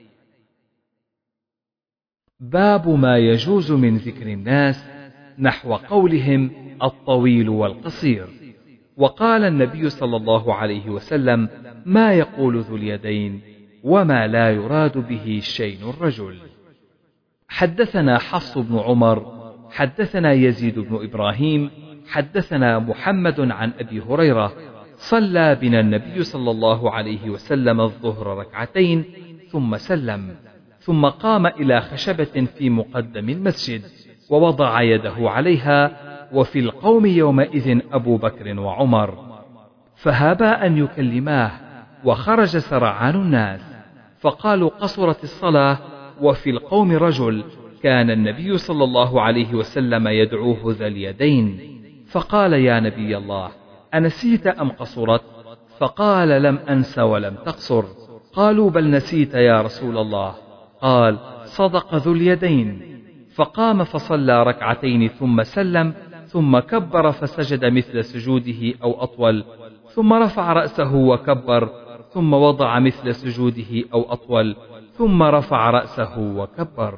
باب ما يجوز من ذكر الناس نحو قولهم الطويل والقصير. وقال النبي صلى الله عليه وسلم: ما يقول ذو اليدين، وما لا يراد به شين الرجل. حدثنا حفص بن عمر حدثنا يزيد بن إبراهيم حدثنا محمد عن أبي هريرة: صلى بنا النبي صلى الله عليه وسلم الظهر ركعتين ثم سلم، ثم قام إلى خشبة في مقدم المسجد ووضع يده عليها، وفي القوم يومئذ أبو بكر وعمر، فهابا أن يكلماه، وخرج سرعان الناس، فقالوا: قصرت الصلاة، وفي القوم رجل كان النبي صلى الله عليه وسلم يدعوه ذا اليدين، فقال: يا نبي الله، أنسيت أم قصرت؟ فقال: لم أنس ولم تقصر. قالوا: بل نسيت يا رسول الله. قال: صدق ذو اليدين. فقام فصلى ركعتين ثم سلم، ثم كبر فسجد مثل سجوده أو أطول، ثم رفع رأسه وكبر، ثم وضع مثل سجوده أو أطول، ثم رفع رأسه وكبر.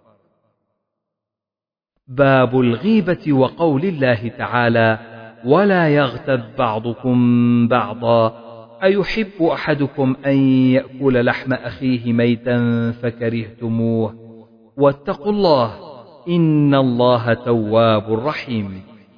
باب الغيبة وقول الله تعالى: ولا يغتب بعضكم بعضا، أيحب أحدكم أن يأكل لحم أخيه ميتا فكرهتموه، واتقوا الله إن الله تواب رحيم.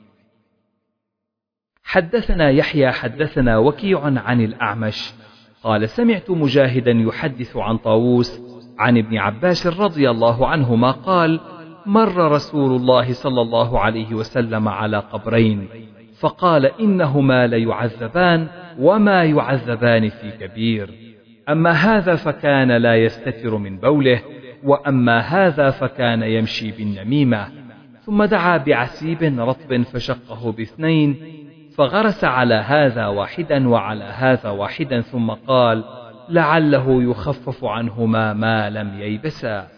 حدثنا يحيى حدثنا وكيع عن الأعمش قال: سمعت مجاهدا يحدث عن طاووس عن ابن عباس رضي الله عنهما قال: مر رسول الله صلى الله عليه وسلم على قبرين، فقال: إنهما ليعذبان، وما يعذبان في كبير، أما هذا فكان لا يستتر من بوله، وأما هذا فكان يمشي بالنميمة. ثم دعا بعسيب رطب فشقه باثنين، فغرس على هذا واحدا وعلى هذا واحدا، ثم قال: لعله يخفف عنهما ما لم ييبسا.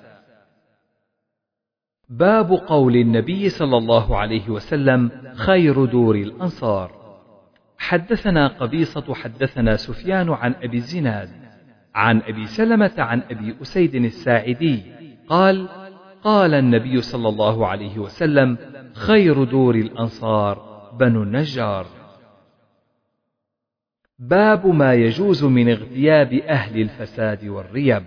باب قول النبي صلى الله عليه وسلم: خير دور الأنصار. حدثنا قبيصة حدثنا سفيان عن أبي الزناد عن أبي سلمة عن أبي أسيد الساعدي قال: قال النبي صلى الله عليه وسلم: خير دور الأنصار بنو النجار. باب ما يجوز من اغتياب أهل الفساد والريب.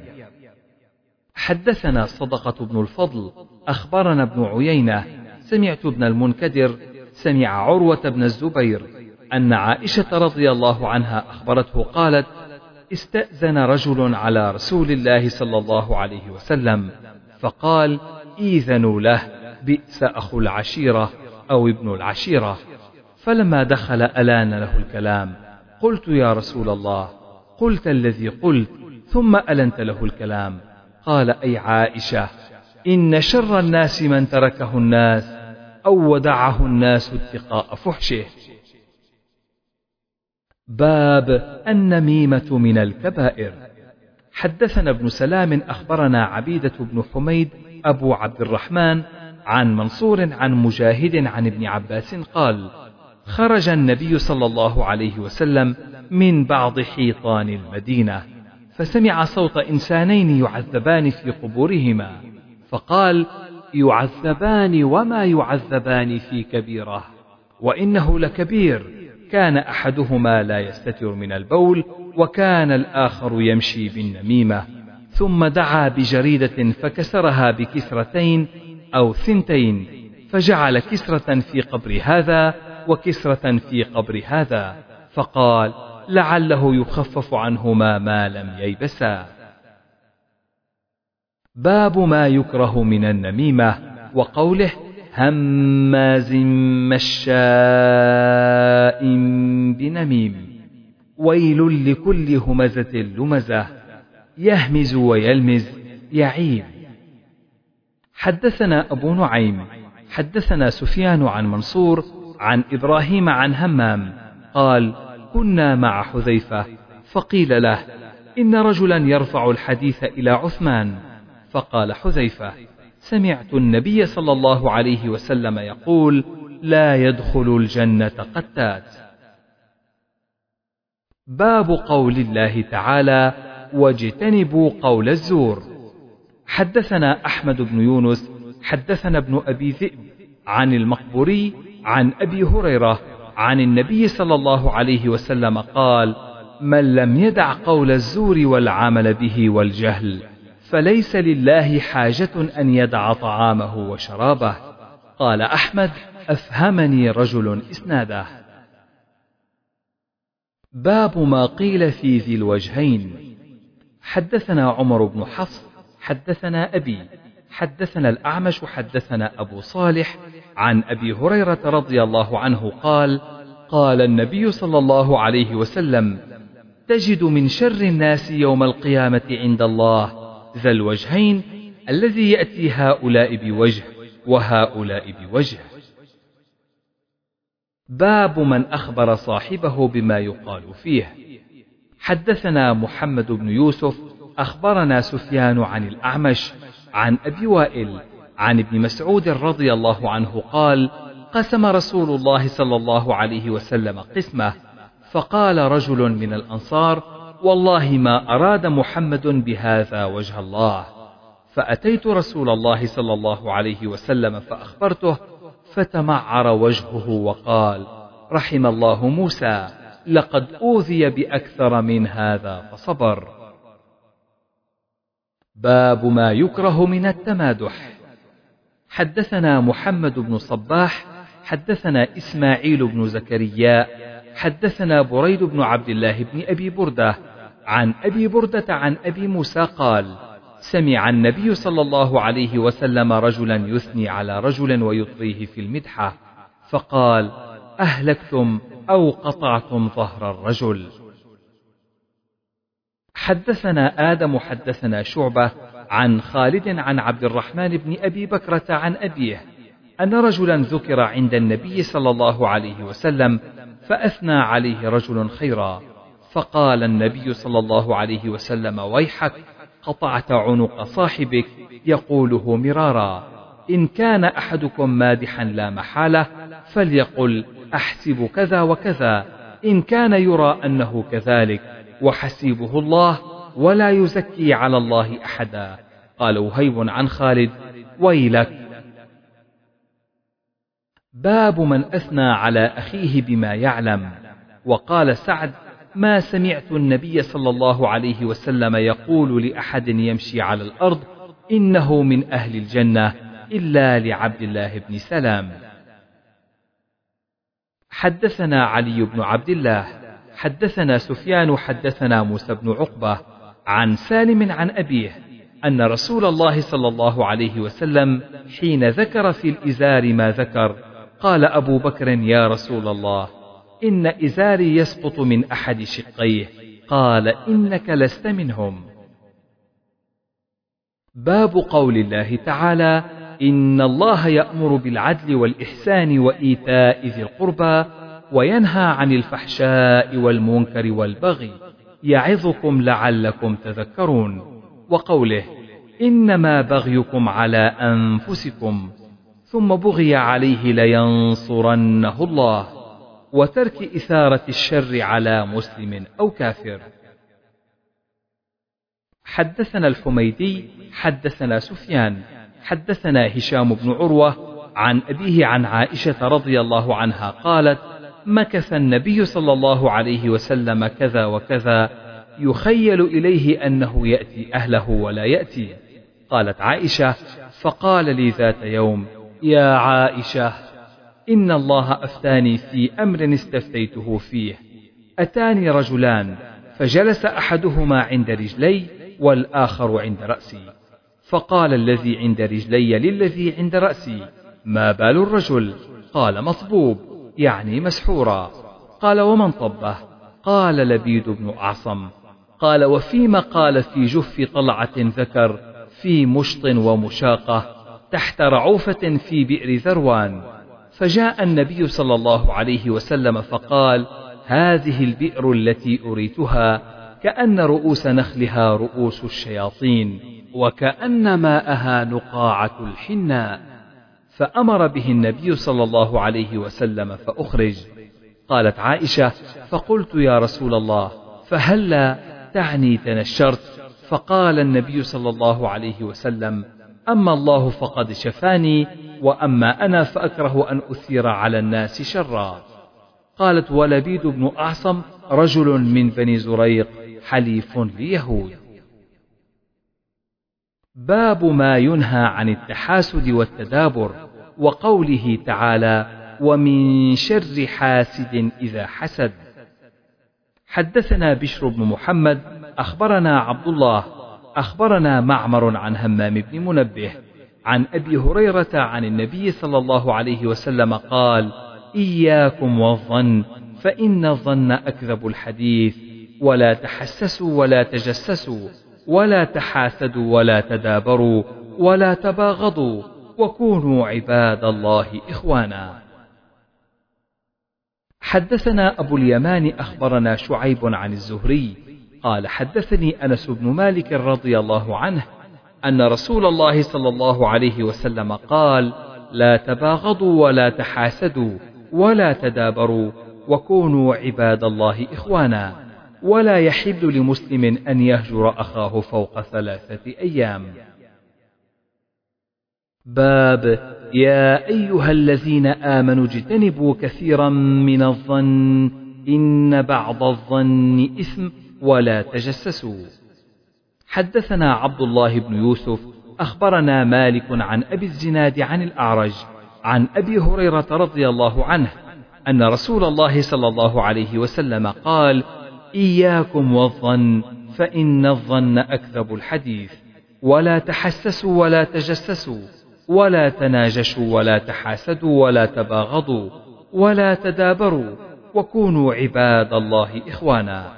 حدثنا صدقة بن الفضل أخبرنا ابن عيينة سمعت ابن المنكدر سمع عروة بن الزبير أن عائشة رضي الله عنها أخبرته قالت: استأذن رجل على رسول الله صلى الله عليه وسلم فقال: إيذنوا له، بئس أخو العشيرة أو ابن العشيرة. فلما دخل ألان له الكلام. قلت: يا رسول الله، قلت الذي قلت ثم ألنت له الكلام. قال: أي عائشة، إن شر الناس من تركه الناس أو ودعه الناس اتقاء فحشه. باب النميمة من الكبائر. حدثنا ابن سلام أخبرنا عبيدة بن حميد أبو عبد الرحمن عن منصور عن مجاهد عن ابن عباس قال: خرج النبي صلى الله عليه وسلم من بعض حيطان المدينة فسمع صوت إنسانين يعذبان في قبورهما، فقال: يعذبان وما يعذبان في كبيرة، وإنه لكبير، كان أحدهما لا يستتر من البول وكان الآخر يمشي بالنميمة. ثم دعا بجريدة فكسرها بكسرتين أو ثنتين، فجعل كسرة في قبر هذا وكسرة في قبر هذا، فقال: لعله يخفف عنهما ما لم ييبسا. باب ما يكره من النميمة وقوله: هماز مشاء بنميم، ويل لكل همزة لمزة، يهمز ويلمز يعيب. حدثنا أبو نعيم حدثنا سفيان عن منصور عن إبراهيم عن همام قال: كنا مع حذيفة فقيل له: إن رجلا يرفع الحديث إلى عثمان. فقال حذيفة: سمعت النبي صلى الله عليه وسلم يقول: لا يدخل الجنة قتات. باب قول الله تعالى: واجتنبوا قول الزور. حدثنا أحمد بن يونس حدثنا ابن أبي ذئب عن المقبوري عن أبي هريرة عن النبي صلى الله عليه وسلم قال: من لم يدع قول الزور والعمل به والجهل فليس لله حاجة أن يدع طعامه وشرابه. قال أحمد: أفهمني رجل إسناده. باب ما قيل في ذي الوجهين. حدثنا عمر بن حفص حدثنا أبي حدثنا الأعمش حدثنا أبو صالح عن أبي هريرة رضي الله عنه قال: قال النبي صلى الله عليه وسلم: تجد من شر الناس يوم القيامة عند الله ذا الوجهين، الذي يأتي هؤلاء بوجه وهؤلاء بوجه. باب من أخبر صاحبه بما يقال فيه. حدثنا محمد بن يوسف أخبرنا سفيان عن الأعمش عن أبي وائل عن ابن مسعود رضي الله عنه قال: قسم رسول الله صلى الله عليه وسلم قسمة، فقال رجل من الأنصار: والله ما أراد محمد بهذا وجه الله. فأتيت رسول الله صلى الله عليه وسلم فأخبرته، فتمعر وجهه وقال: رحم الله موسى، لقد أوذي بأكثر من هذا فصبر. باب ما يكره من التمادح. حدثنا محمد بن صباح حدثنا إسماعيل بن زكريا حدثنا بريد بن عبد الله بن أبي بردة عن أبي بردة عن أبي موسى قال: سمع النبي صلى الله عليه وسلم رجلا يثني على رجل ويطريه في المدحة، فقال: أهلكتم أو قطعتم ظهر الرجل. حدثنا آدم حدثنا شعبة عن خالد عن عبد الرحمن بن أبي بكرة عن أبيه أن رجلا ذكر عند النبي صلى الله عليه وسلم فأثنى عليه رجل خيرا، فقال النبي صلى الله عليه وسلم: ويحك، قطعت عنق صاحبك، يقوله مرارا. إن كان أحدكم مادحا لا محالة فليقل: أحسب كذا وكذا، إن كان يرى أنه كذلك، وحسيبه الله ولا يزكي على الله أحدا. قال وهيب عن خالد: ويلك. باب من أثنى على أخيه بما يعلم. وقال سعد: ما سمعت النبي صلى الله عليه وسلم يقول لأحد يمشي على الأرض إنه من أهل الجنة إلا لعبد الله بن سلام. حدثنا علي بن عبد الله حدثنا سفيان حدثنا موسى بن عقبة عن سالم عن أبيه أن رسول الله صلى الله عليه وسلم حين ذكر في الإزار ما ذكر قال أبو بكر يا رسول الله إن إزاري يسقط من أحد شقيه، قال إنك لست منهم. باب قول الله تعالى إن الله يأمر بالعدل والإحسان وإيتاء ذي القربى وينهى عن الفحشاء والمنكر والبغي يعظكم لعلكم تذكرون، وقوله إنما بغيكم على أنفسكم ثم بغي عليه لينصرنه الله، وترك إثارة الشر على مسلم أو كافر. حدثنا الحميدي حدثنا سفيان حدثنا هشام بن عروة عن أبيه عن عائشة رضي الله عنها قالت مكث النبي صلى الله عليه وسلم كذا وكذا يخيل إليه أنه يأتي أهله ولا يأتي. قالت عائشة فقال لي ذات يوم يا عائشة إن الله أفتاني في أمر استفتيته فيه، أتاني رجلان فجلس أحدهما عند رجلي والآخر عند رأسي، فقال الذي عند رجلي للذي عند رأسي ما بال الرجل؟ قال مصبوب يعني مسحورا. قال ومن طبه؟ قال لبيد بن أعصم. قال وفيما؟ قال في جف طلعة ذكر في مشط ومشاقة تحت رعوفة في بئر ذروان. فجاء النبي صلى الله عليه وسلم فقال هذه البئر التي أريتها كأن رؤوس نخلها رؤوس الشياطين وكأن ماءها نقاعة الحناء، فأمر به النبي صلى الله عليه وسلم فأخرج. قالت عائشة فقلت يا رسول الله فهلا تعني تنشرت؟ فقال النبي صلى الله عليه وسلم أما الله فقد شفاني، وأما أنا فأكره أن أثير على الناس شرا. قالت ولبيد بن أعصم رجل من بني زريق حليف ليهود. باب ما ينهى عن التحاسد والتدابر، وقوله تعالى ومن شر حاسد إذا حسد. حدثنا بشر بن محمد أخبرنا عبد الله أخبرنا معمر عن همام بن منبه عن أبي هريرة عن النبي صلى الله عليه وسلم قال إياكم والظن فإن الظن أكذب الحديث، ولا تحسسوا ولا تجسسوا ولا تحاسدوا ولا تدابروا ولا تباغضوا وكونوا عباد الله إخوانا. حدثنا أبو اليمان أخبرنا شعيب عن الزهري قال حدثني أنس بن مالك رضي الله عنه أن رسول الله صلى الله عليه وسلم قال لا تباغضوا ولا تحاسدوا ولا تدابروا وكونوا عباد الله إخوانا، ولا يحل لمسلم أن يهجر أخاه فوق ثلاثة أيام. باب يا أيها الذين آمنوا اجتنبوا كثيرا من الظن إن بعض الظن إثم ولا تجسسوا. حدثنا عبد الله بن يوسف أخبرنا مالك عن أبي الزناد عن الأعرج عن أبي هريرة رضي الله عنه أن رسول الله صلى الله عليه وسلم قال إياكم والظن فإن الظن أكذب الحديث، ولا تحسسوا ولا تجسسوا ولا تناجشوا ولا تحاسدوا ولا تباغضوا ولا تدابروا وكونوا عباد الله إخوانا.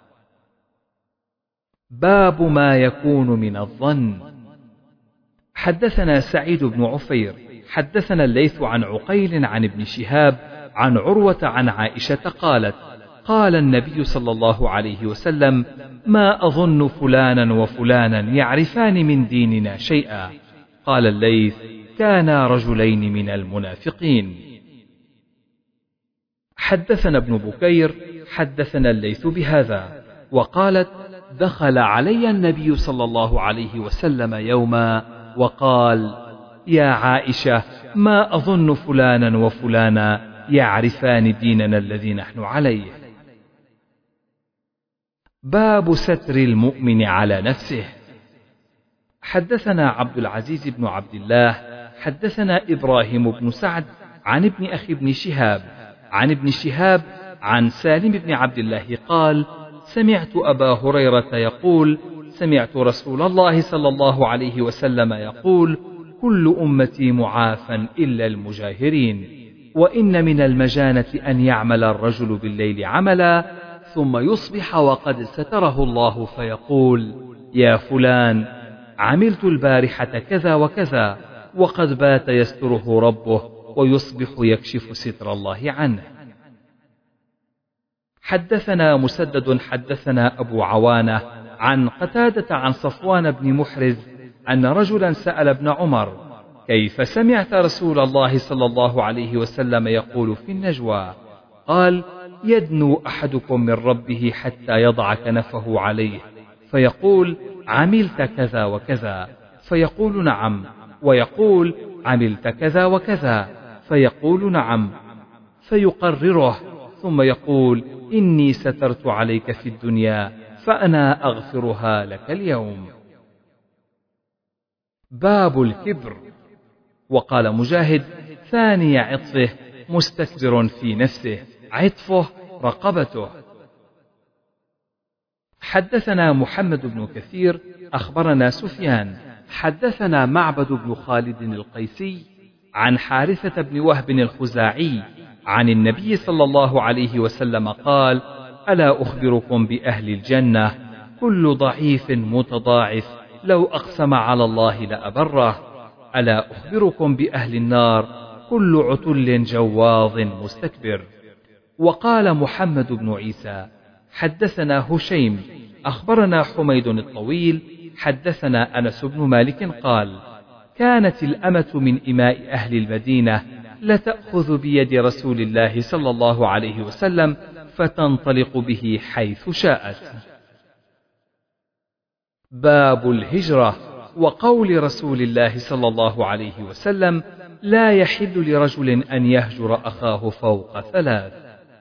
باب ما يكون من الظن. حدثنا سعيد بن عفير حدثنا الليث عن عقيل عن ابن شهاب عن عروة عن عائشة قالت قال النبي صلى الله عليه وسلم ما أظن فلانا وفلانا يعرفان من ديننا شيئا. قال الليث كانا رجلين من المنافقين. حدثنا ابن بكير حدثنا الليث بهذا وقالت دخل علي النبي صلى الله عليه وسلم يوما وقال يا عائشة ما أظن فلانا وفلانا يعرفان ديننا الذي نحن عليه. باب ستر المؤمن على نفسه. حدثنا عبد العزيز بن عبد الله حدثنا إبراهيم بن سعد عن ابن أخي ابن شهاب عن ابن شهاب عن سالم بن عبد الله قال: سمعت أبا هريرة يقول: سمعت رسول الله صلى الله عليه وسلم يقول: كل أمتي معافى إلا المجاهرين، وإن من المجانة أن يعمل الرجل بالليل عملا ثم يصبح وقد ستره الله فيقول: يا فلان، عملت البارحة كذا وكذا، وقد بات يستره ربه ويصبح يكشف ستر الله عنه. حدثنا مسدد حدثنا أبو عوانة عن قتادة عن صفوان بن محرز أن رجلا سأل ابن عمر: كيف سمعت رسول الله صلى الله عليه وسلم يقول في النجوى؟ قال: يدنو أحدكم من ربه حتى يضع كنفه عليه فيقول: عملت كذا وكذا، فيقول: نعم، ويقول: عملت كذا وكذا، فيقول: نعم، فيقرره، ثم يقول: إني سترت عليك في الدنيا فأنا أغفرها لك اليوم. باب الكبر. وقال مجاهد: ثاني عطفه مستكبر في نفسه، عطفه رقبته. حدثنا محمد بن كثير أخبرنا سفيان حدثنا معبد بن خالد القيسي عن حارثة بن وهب الخزاعي عن النبي صلى الله عليه وسلم قال: ألا أخبركم بأهل الجنة؟ كل ضعيف متضاعف لو أقسم على الله لأبره. ألا أخبركم بأهل النار؟ كل عتل جواظ مستكبر. وقال محمد بن عيسى: حدثنا هشيم أخبرنا حميد الطويل حدثنا أنس بن مالك قال: كانت الأمة من إماء أهل المدينة لتأخذ بيد رسول الله صلى الله عليه وسلم فتنطلق به حيث شاءت. باب الهجرة. وقول رسول الله صلى الله عليه وسلم: لا يحل لرجل أن يهجر أخاه فوق ثلاث.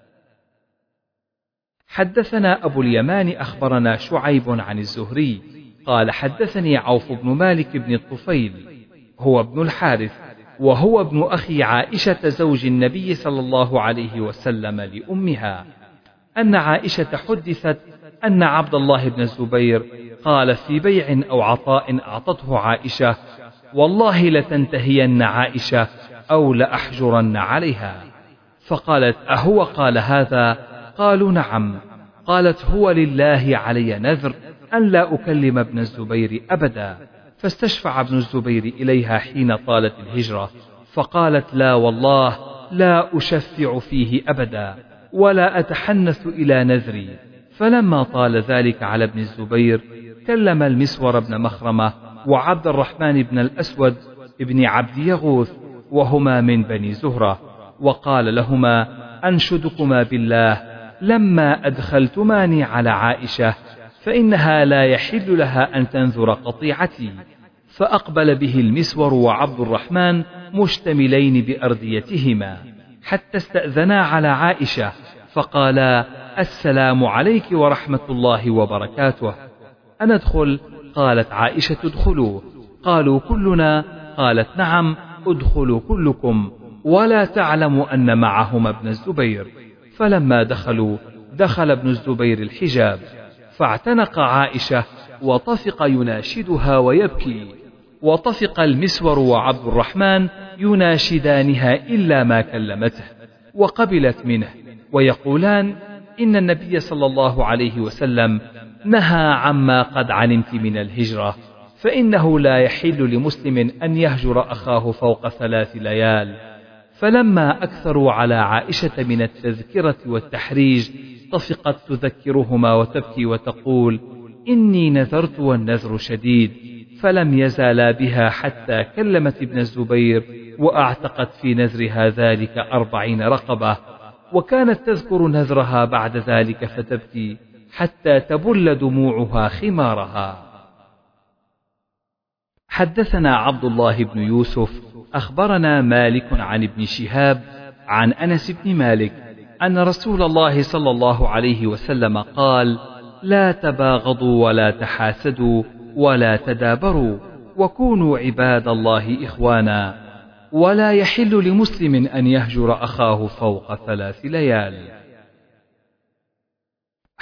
حدثنا أبو اليمان أخبرنا شعيب عن الزهري قال: حدثني عوف بن مالك بن الطفيل، هو ابن الحارث، وهو ابن أخي عائشة زوج النبي صلى الله عليه وسلم لأمها، أن عائشة حدثت أن عبد الله بن الزبير قال في بيع أو عطاء أعطته عائشة: والله لتنتهين عائشة أو لأحجرن عليها. فقالت: أهو قال هذا؟ قالوا: نعم. قالت: هو لله علي نذر أن لا أكلم ابن الزبير أبدا. فاستشفع ابن الزبير إليها حين طالت الهجرة، فقالت: لا والله لا أشفع فيه أبدا ولا أتحنث إلى نذري. فلما طال ذلك على ابن الزبير كلم المسور بن مخرمة وعبد الرحمن بن الأسود ابن عبد يغوث، وهما من بني زهرة، وقال لهما: أنشدكما بالله لما أدخلتماني على عائشة فإنها لا يحل لها أن تنذر قطيعتي. فأقبل به المسور وعبد الرحمن مشتملين بأرديتهما حتى استأذنا على عائشة فقالا: السلام عليك ورحمة الله وبركاته. أندخل؟ قالت عائشة: ادخلوا. قالوا: كلنا؟ قالت: نعم، ادخلوا كلكم. ولا تعلم أن معهما ابن الزبير. فلما دخلوا دخل ابن الزبير الحجاب فاعتنق عائشة وطفق يناشدها ويبكي، وطفق المسور وعبد الرحمن يناشدانها إلا ما كلمته، وقبلت منه ويقولان: إن النبي صلى الله عليه وسلم نهى عما قد علمت من الهجرة، فإنه لا يحل لمسلم أن يهجر أخاه فوق ثلاث ليال. فلما أكثروا على عائشة من التذكرة والتحريج طفقت تذكرهما وتبكي وتقول: إني نذرت والنذر شديد. فلم يزالا بها حتى كلمت ابن الزبير وأعتقت في نذرها ذلك أربعين رقبة، وكانت تذكر نذرها بعد ذلك فتبكي حتى تبل دموعها خمارها. حدثنا عبد الله بن يوسف أخبرنا مالك عن ابن شهاب عن أنس بن مالك أن رسول الله صلى الله عليه وسلم قال: لا تباغضوا ولا تحاسدوا ولا تدابروا وكونوا عباد الله إخوانا، ولا يحل لمسلم أن يهجر أخاه فوق ثلاث ليال.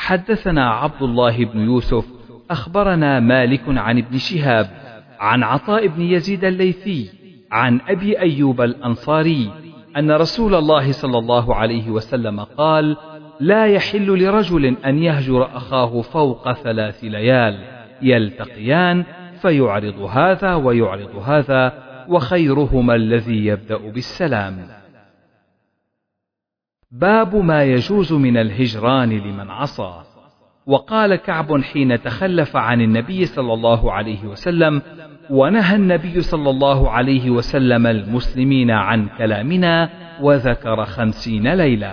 حدثنا عبد الله بن يوسف أخبرنا مالك عن ابن شهاب عن عطاء بن يزيد الليثي عن أبي أيوب الأنصاري أن رسول الله صلى الله عليه وسلم قال: لا يحل لرجل أن يهجر أخاه فوق ثلاث ليال يلتقيان فيعرض هذا ويعرض هذا، وخيرهما الذي يبدأ بالسلام. باب ما يجوز من الهجران لمن عصى. وقال كعب حين تخلف عن النبي صلى الله عليه وسلم: ونهى النبي صلى الله عليه وسلم المسلمين عن كلامنا، وذكر خمسين ليلة.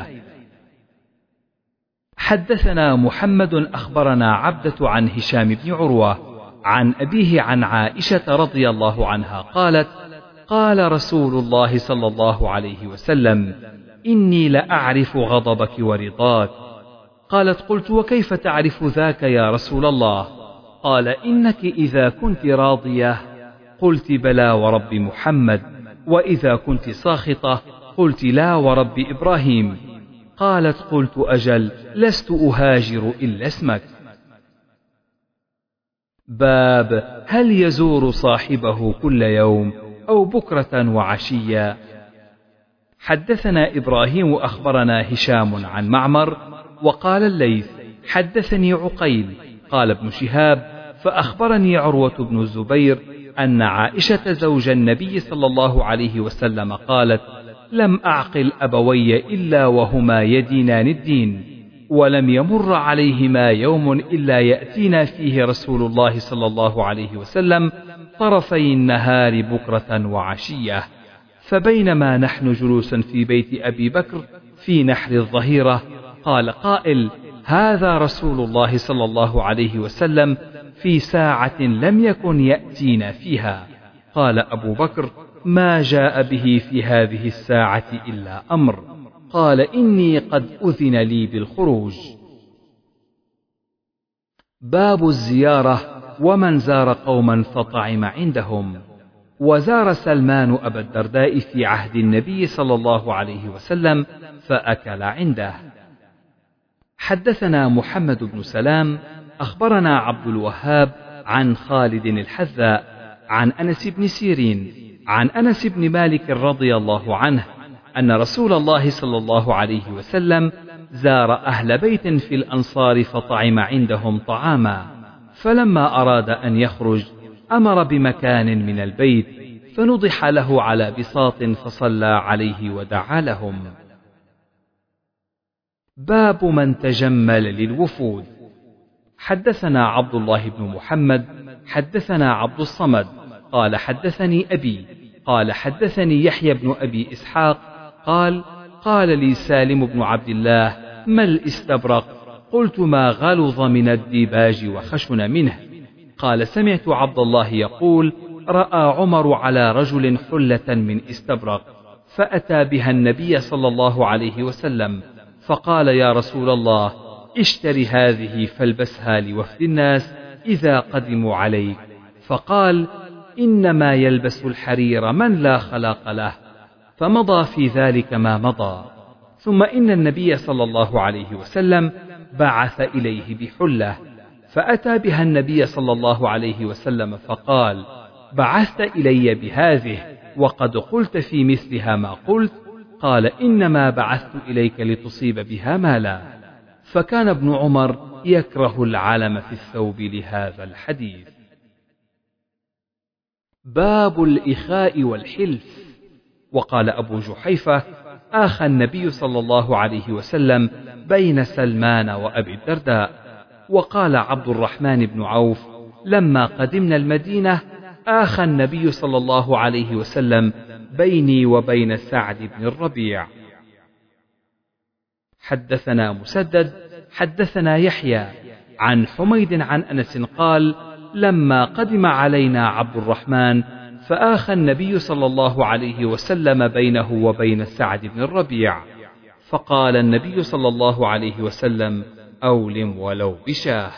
حدثنا محمد أخبرنا عبدة عن هشام بن عروة عن أبيه عن عائشة رضي الله عنها قالت: قال رسول الله صلى الله عليه وسلم: إني لأعرف غضبك ورضاك. قالت: قلت: وكيف تعرف ذاك يا رسول الله؟ قال: إنك إذا كنت راضية قلت بلى ورب محمد، وإذا كنت ساخطة قلت لا ورب إبراهيم. قالت: قلت: أجل، لست أهاجر إلا اسمك. باب هل يزور صاحبه كل يوم أو بكرة وعشيا. حدثنا إبراهيم أخبرنا هشام عن معمر وقال الليث حدثني عقيل قال ابن شهاب فأخبرني عروة بن الزبير أن عائشة زوج النبي صلى الله عليه وسلم قالت: لم أعقل أبوي إلا وهما يدينان الدين، ولم يمر عليهما يوم إلا يأتينا فيه رسول الله صلى الله عليه وسلم طرفي النهار بكرة وعشية. فبينما نحن جلوس في بيت أبي بكر في نحر الظهيرة قال قائل: هذا رسول الله صلى الله عليه وسلم في ساعة لم يكن يأتينا فيها. قال أبو بكر: ما جاء به في هذه الساعة إلا أمر. قال: إني قد أذن لي بالخروج. باب الزيارة ومن زار قوما فطعم عندهم. وزار سلمان أبا الدرداء في عهد النبي صلى الله عليه وسلم فأكل عنده. حدثنا محمد بن سلام أخبرنا عبد الوهاب عن خالد الحذاء عن أنس بن سيرين عن أنس بن مالك رضي الله عنه أن رسول الله صلى الله عليه وسلم زار أهل بيت في الأنصار فطعم عندهم طعاما، فلما أراد أن يخرج أمر بمكان من البيت فنضح له على بساط فصلى عليه ودعا لهم. باب من تجمل للوفود. حدثنا عبد الله بن محمد حدثنا عبد الصمد قال حدثني أبي قال حدثني يحيى بن أبي إسحاق قال: قال لي سالم بن عبد الله: ما الاستبرق؟ قلت: ما غلظ من الديباج وخشن منه. قال: سمعت عبد الله يقول: رأى عمر على رجل حلة من استبرق، فأتى بها النبي صلى الله عليه وسلم فقال: يا رسول الله، اشتري هذه فالبسها لوفد الناس إذا قدموا عليك. فقال: إنما يلبس الحرير من لا خلاق له. فمضى في ذلك ما مضى. ثم إن النبي صلى الله عليه وسلم بعث إليه بحلة، فأتى بها النبي صلى الله عليه وسلم فقال: بعثت إلي بهذه وقد قلت في مثلها ما قلت. قال: إنما بعثت إليك لتصيب بها مالا. فكان ابن عمر يكره العلم في الثوب لهذا الحديث. باب الإخاء والحلف. وقال أبو جحيفة: آخى النبي صلى الله عليه وسلم بين سلمان وأبي الدرداء. وقال عبد الرحمن بن عوف: لما قدمنا المدينة آخى النبي صلى الله عليه وسلم بيني وبين سعد بن الربيع. حدثنا مسدد حدثنا يحيى عن حميد عن أنس قال: لما قدم علينا عبد الرحمن فآخى النبي صلى الله عليه وسلم بينه وبين سعد بن الربيع، فقال النبي صلى الله عليه وسلم: أولم ولو بشاه.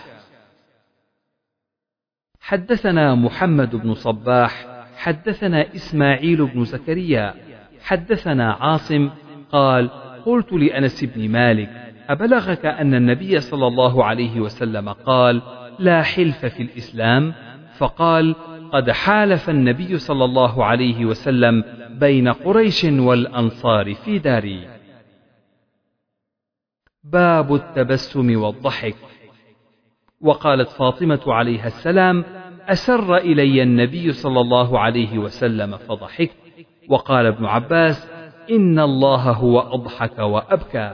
حدثنا محمد بن صباح حدثنا إسماعيل بن زكريا حدثنا عاصم قال: قلت لأنس بن مالك: أبلغك أن النبي صلى الله عليه وسلم قال لا حلف في الإسلام؟ فقال قد حالف النبي صلى الله عليه وسلم بين قريش والأنصار في داري. باب التبسم والضحك. وقالت فاطمة عليها السلام أسر إلي النبي صلى الله عليه وسلم فضحكت. وقال ابن عباس إن الله هو أضحك وأبكى.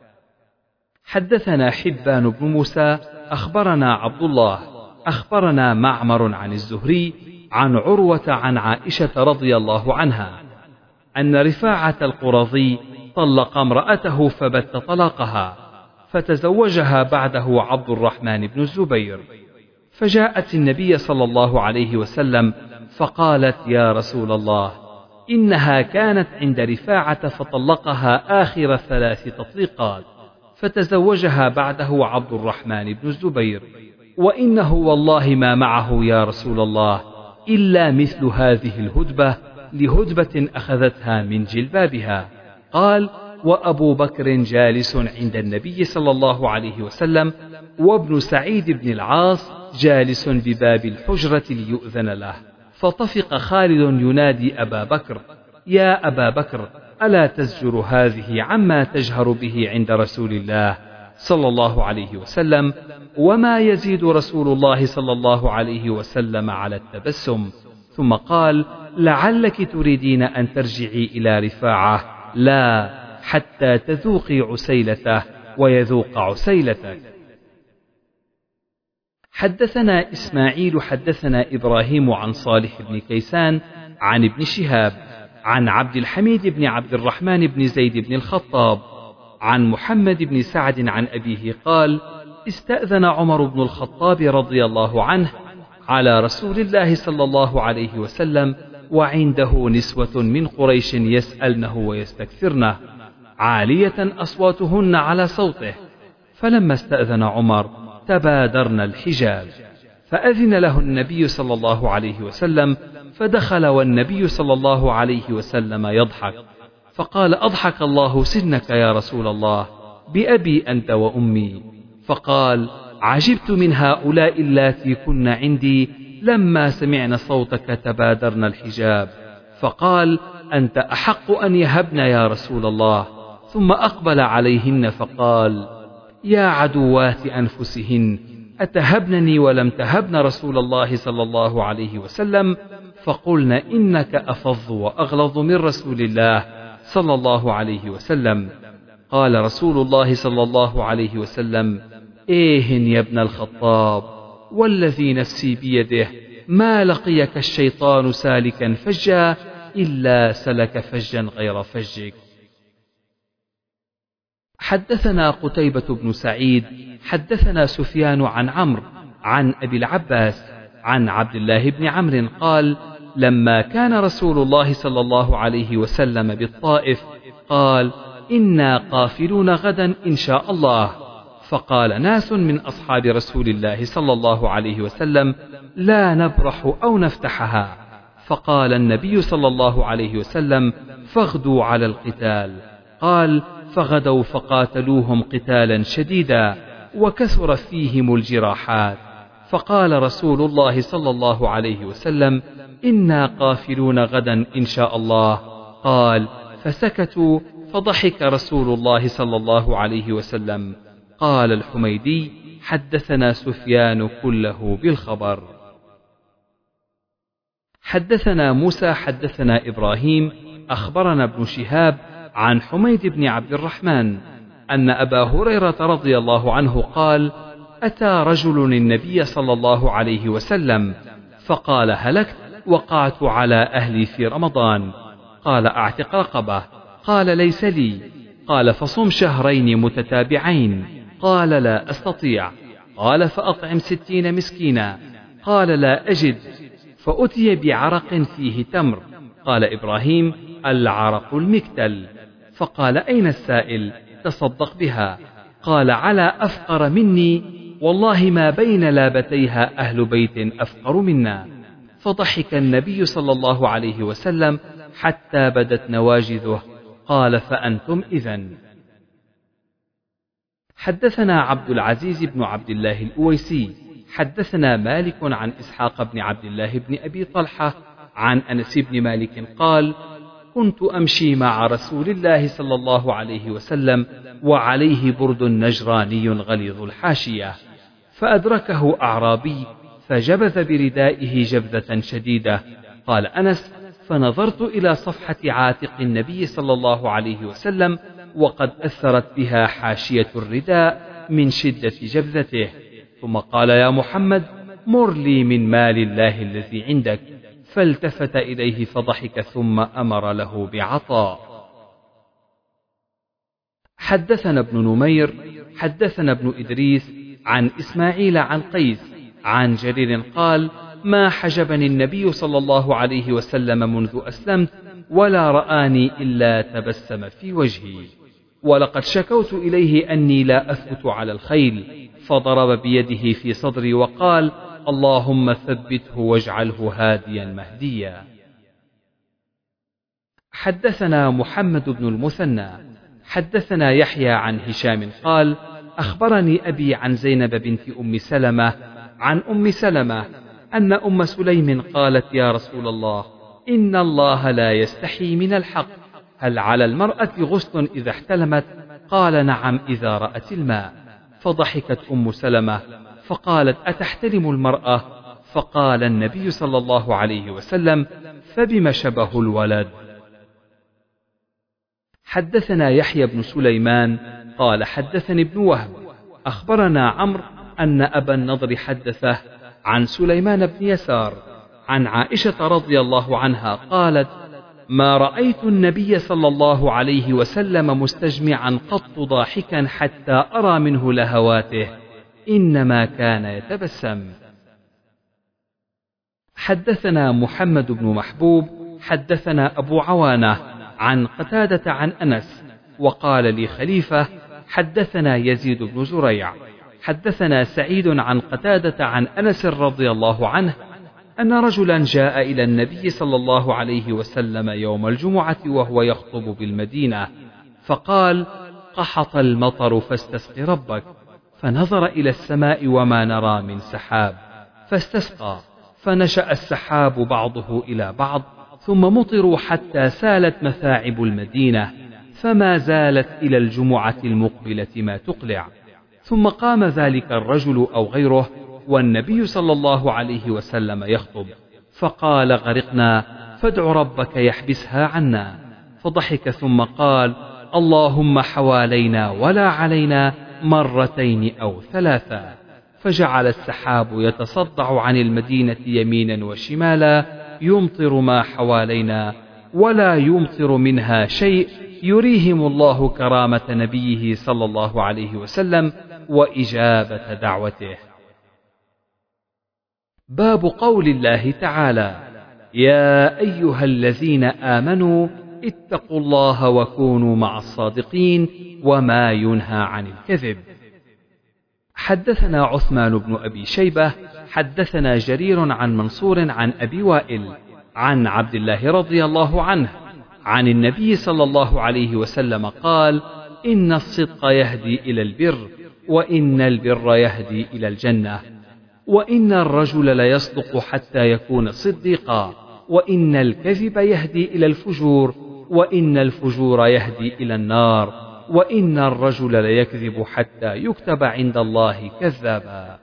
حدثنا حبان بن موسى أخبرنا عبد الله أخبرنا معمر عن الزهري عن عروة عن عائشة رضي الله عنها أن رفاعة القرظي طلق امرأته فبت طلاقها، فتزوجها بعده عبد الرحمن بن الزبير، فجاءت النبي صلى الله عليه وسلم فقالت يا رسول الله إنها كانت عند رفاعة فطلقها آخر ثلاث تطليقات، فتزوجها بعده عبد الرحمن بن الزبير، وإنه والله ما معه يا رسول الله إلا مثل هذه الهدبة لهدبة أخذتها من جلبابها. قال وأبو بكر جالس عند النبي صلى الله عليه وسلم، وابن سعيد بن العاص جالس بباب الحجرة ليؤذن له، فطفق خالد ينادي أبا بكر يا أبا بكر ألا تزجر هذه عما تجهر به عند رسول الله صلى الله عليه وسلم؟ وما يزيد رسول الله صلى الله عليه وسلم على التبسم. ثم قال لعلك تريدين أن ترجعي إلى رفاعة، لا حتى تذوقي عسيلته ويذوق عسيلتك. حدثنا إسماعيل حدثنا إبراهيم عن صالح بن كيسان عن ابن شهاب عن عبد الحميد بن عبد الرحمن بن زيد بن الخطاب عن محمد بن سعد عن أبيه قال استأذن عمر بن الخطاب رضي الله عنه على رسول الله صلى الله عليه وسلم وعنده نسوة من قريش يسألنه ويستكثرنه عالية أصواتهن على صوته، فلما استأذن عمر تبادرن الحجاب، فأذن له النبي صلى الله عليه وسلم، فدخل والنبي صلى الله عليه وسلم يضحك، فقال أضحك الله سنك يا رسول الله بأبي أنت وأمي. فقال عجبت من هؤلاء اللاتي كن عندي لما سمعن صوتك تبادرن الحجاب. فقال أنت أحق أن يهبن يا رسول الله. ثم أقبل عليهن فقال يا عدوات أنفسهن أتهبنني ولم تهبن رسول الله صلى الله عليه وسلم؟ فقلن إنك أفظ وأغلظ من رسول الله صلى الله عليه وسلم. قال رسول الله صلى الله عليه وسلم إيه يا ابن الخطاب والذي نفسي بيده ما لقيك الشيطان سالكا فجا إلا سلك فجا غير فجك. حدثنا قتيبة بن سعيد حدثنا سفيان عن عمرو عن أبي العباس عن عبد الله بن عمرو قال لما كان رسول الله صلى الله عليه وسلم بالطائف قال إنا قافلون غدا إن شاء الله. فقال ناس من أصحاب رسول الله صلى الله عليه وسلم لا نبرح أو نفتحها. فقال النبي صلى الله عليه وسلم فاغدوا على القتال. قال فغدوا فقاتلوهم قتالا شديدا وكثر فيهم الجراحات. فقال رسول الله صلى الله عليه وسلم إنا قافلون غدا إن شاء الله. قال فسكتوا، فضحك رسول الله صلى الله عليه وسلم. قال الحميدي حدثنا سفيان كله بالخبر. حدثنا موسى حدثنا إبراهيم أخبرنا ابن شهاب عن حميد بن عبد الرحمن أن أبا هريرة رضي الله عنه قال أتى رجل النبي صلى الله عليه وسلم فقال هلكت وقعت على أهلي في رمضان. قال أعتق رقبة. قال ليس لي. قال فصم شهرين متتابعين. قال لا أستطيع. قال فأطعم ستين مسكينا. قال لا أجد. فأتي بعرق فيه تمر. قال إبراهيم العرق المكتل. فقال أين السائل؟ تصدق بها. قال على أفقر مني والله ما بين لابتيها أهل بيت أفقر منا. فضحك النبي صلى الله عليه وسلم حتى بدت نواجذه. قال فأنتم إذن. حدثنا عبد العزيز بن عبد الله الأويسي حدثنا مالك عن إسحاق بن عبد الله بن أبي طلحة عن أنس بن مالك قال: كنت أمشي مع رسول الله صلى الله عليه وسلم وعليه برد نجراني غليظ الحاشية، فأدركه أعرابي فجبذ بردائه جبذة شديدة. قال أنس: فنظرت إلى صفحة عاتق النبي صلى الله عليه وسلم وقد أثرت بها حاشية الرداء من شدة جبذته، ثم قال: يا محمد، مر لي من مال الله الذي عندك. فالتفت إليه فضحك ثم أمر له بعطاء. حدثنا ابن نمير حدثنا ابن إدريس عن إسماعيل عن قيس عن جرير قال: ما حجبني النبي صلى الله عليه وسلم منذ أسلمت ولا رآني إلا تبسم في وجهي، ولقد شكوت إليه أني لا أثبت على الخيل، فضرب بيده في صدري وقال: اللهم ثبته واجعله هاديا مهديا. حدثنا محمد بن المثنى حدثنا يحيى عن هشام قال: أخبرني أبي عن زينب بنت أم سلمة عن أم سلمة أن أم سليم قالت: يا رسول الله، إن الله لا يستحي من الحق، هل على المرأة غسل إذا احتلمت؟ قال: نعم، إذا رأت الماء. فضحكت أم سلمة فقالت: أتحتلم المرأة؟ فقال النبي صلى الله عليه وسلم: فبم شبه الولد. حدثنا يحيى بن سليمان قال: حدثني ابن وهب أخبرنا عمرو أن أبا النضر حدثه عن سليمان بن يسار عن عائشة رضي الله عنها قالت: ما رأيت النبي صلى الله عليه وسلم مستجمعا قط ضاحكا حتى أرى منه لهواته، إنما كان يتبسم. حدثنا محمد بن محبوب حدثنا أبو عوانة عن قتادة عن أنس وقال لي خليفة: حدثنا يزيد بن زريع حدثنا سعيد عن قتادة عن أنس رضي الله عنه أن رجلا جاء إلى النبي صلى الله عليه وسلم يوم الجمعة وهو يخطب بالمدينة، فقال: قحط المطر فاستسق ربك. فنظر إلى السماء وما نرى من سحاب، فاستسقى، فنشأ السحاب بعضه إلى بعض، ثم مطروا حتى سالت مثاعب المدينة، فما زالت إلى الجمعة المقبلة ما تقلع. ثم قام ذلك الرجل أو غيره والنبي صلى الله عليه وسلم يخطب، فقال: غرقنا، فادع ربك يحبسها عنا. فضحك ثم قال: اللهم حوالينا ولا علينا، مرتين أو ثلاثا. فجعل السحاب يتصدع عن المدينة يمينا وشمالا، يمطر ما حوالينا ولا يمطر منها شيء، يريهم الله كرامة نبيه صلى الله عليه وسلم وإجابة دعوته. باب قول الله تعالى: يا أيها الذين آمنوا اتقوا الله وكونوا مع الصادقين، وما ينهى عن الكذب. حدثنا عثمان بن أبي شيبة حدثنا جرير عن منصور عن أبي وائل عن عبد الله رضي الله عنه عن النبي صلى الله عليه وسلم قال: إن الصدق يهدي إلى البر، وإن البر يهدي إلى الجنة، وإن الرجل ليصدق حتى يكون صديقا، وإن الكذب يهدي إلى الفجور، وإن الفجور يهدي إلى النار، وإن الرجل ليكذب حتى يكتب عند الله كذابا.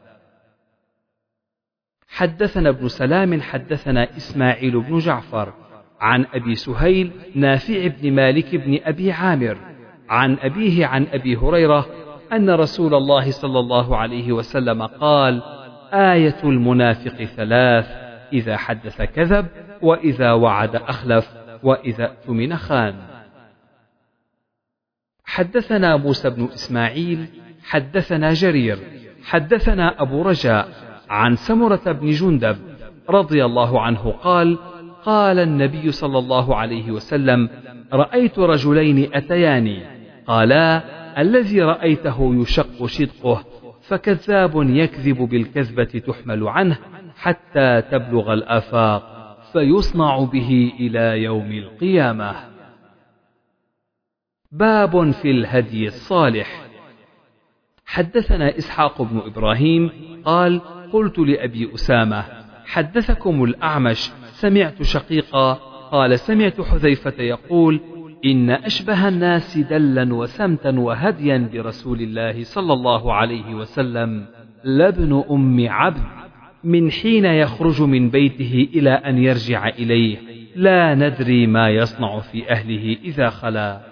حدثنا ابن سلام حدثنا إسماعيل بن جعفر عن أبي سهيل نافع بن مالك بن أبي عامر عن أبيه عن أبي هريرة أن رسول الله صلى الله عليه وسلم قال: آية المنافق ثلاث: إذا حدث كذب، وإذا وعد أخلف، وإذا اؤتمن خان. حدثنا موسى بن إسماعيل حدثنا جرير حدثنا أبو رجاء عن سمرة بن جندب رضي الله عنه قال: قال النبي صلى الله عليه وسلم: رأيت رجلين أتياني، قالا: الذي رأيته يشق شدقه، فكذاب يكذب بالكذبة تحمل عنه حتى تبلغ الآفاق، فيصنع به إلى يوم القيامة. باب في الهدي الصالح. حدثنا إسحاق بن إبراهيم قال قلت لأبي أسامة حدثكم الأعمش سمعت شقيقا قال سمعت حذيفة يقول إن أشبه الناس دلا وسمتا وهديا برسول الله صلى الله عليه وسلم لابن أم عبد من حين يخرج من بيته إلى أن يرجع إليه لا ندري ما يصنع في أهله إذا خلا.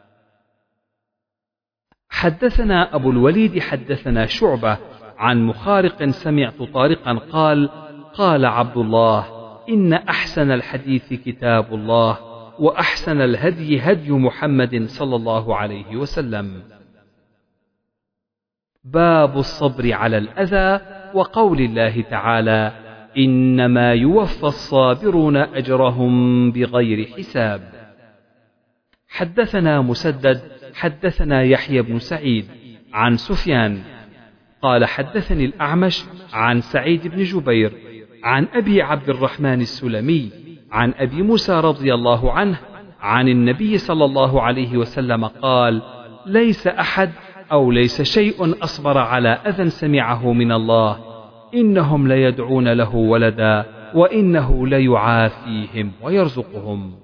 حدثنا أبو الوليد حدثنا شعبة عن مخارق سمعت طارقا قال قال عبد الله إن أحسن الحديث كتاب الله وأحسن الهدي هدي محمد صلى الله عليه وسلم. باب الصبر على الأذى وقول الله تعالى إنما يوفى الصابرون أجرهم بغير حساب. حدثنا مسدد حدثنا يحيى بن سعيد عن سفيان قال حدثني الأعمش عن سعيد بن جبير عن أبي عبد الرحمن السلمي عن أبي موسى رضي الله عنه عن النبي صلى الله عليه وسلم قال ليس أحد أو ليس شيء أصبر على أذى سمعه من الله إنهم ليدعون له ولدا وإنه ليعافيهم ويرزقهم.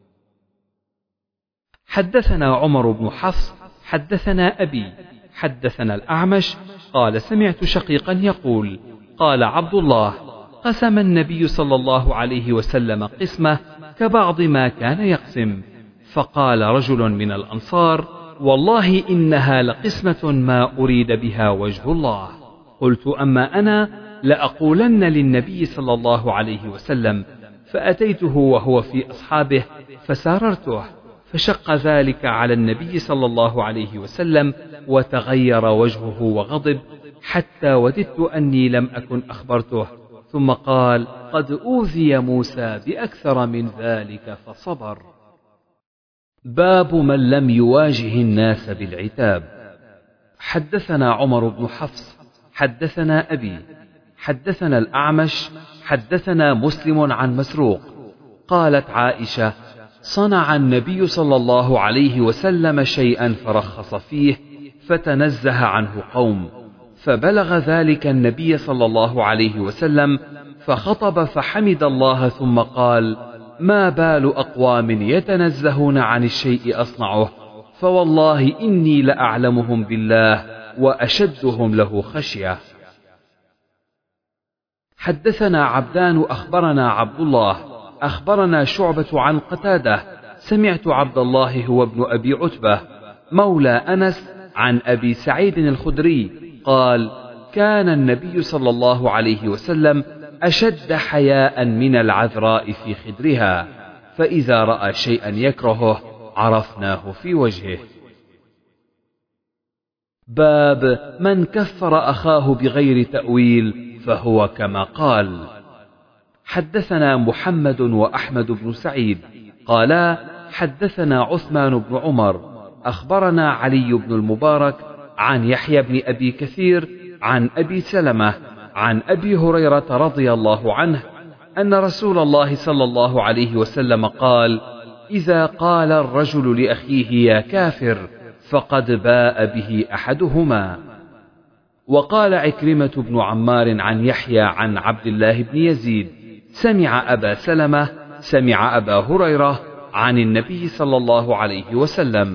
حدثنا عمر بن حفص حدثنا أبي حدثنا الأعمش قال سمعت شقيقا يقول قال عبد الله قسم النبي صلى الله عليه وسلم قسمة كبعض ما كان يقسم فقال رجل من الأنصار والله إنها لقسمة ما أريد بها وجه الله. قلت أما أنا لأقولن للنبي صلى الله عليه وسلم فأتيته وهو في أصحابه فساررته فشق ذلك على النبي صلى الله عليه وسلم وتغير وجهه وغضب حتى وددت أني لم أكن أخبرته ثم قال قد أوذي موسى بأكثر من ذلك فصبر. باب من لم يواجه الناس بالعتاب. حدثنا عمر بن حفص حدثنا أبي حدثنا الأعمش حدثنا مسلم عن مسروق قالت عائشة صنع النبي صلى الله عليه وسلم شيئا فرخص فيه فتنزه عنه قوم فبلغ ذلك النبي صلى الله عليه وسلم فخطب فحمد الله ثم قال ما بال أقوام يتنزهون عن الشيء أصنعه فوالله إني لأعلمهم بالله وأشدهم له خشية. حدثنا عبدان أخبرنا عبد الله أخبرنا شعبة عن قتادة سمعت عبد الله هو ابن أبي عتبة مولى أنس عن أبي سعيد الخدري قال كان النبي صلى الله عليه وسلم أشد حياء من العذراء في خدرها فإذا رأى شيئا يكرهه عرفناه في وجهه. باب من كفر أخاه بغير تأويل فهو كما قال. حدثنا محمد وأحمد بن سعيد قالا حدثنا عثمان بن عمر أخبرنا علي بن المبارك عن يحيى بن أبي كثير عن أبي سلمة عن أبي هريرة رضي الله عنه أن رسول الله صلى الله عليه وسلم قال إذا قال الرجل لأخيه يا كافر فقد باء به أحدهما. وقال عكرمة بن عمار عن يحيى عن عبد الله بن يزيد سمع أبا سلمة سمع أبا هريرة عن النبي صلى الله عليه وسلم.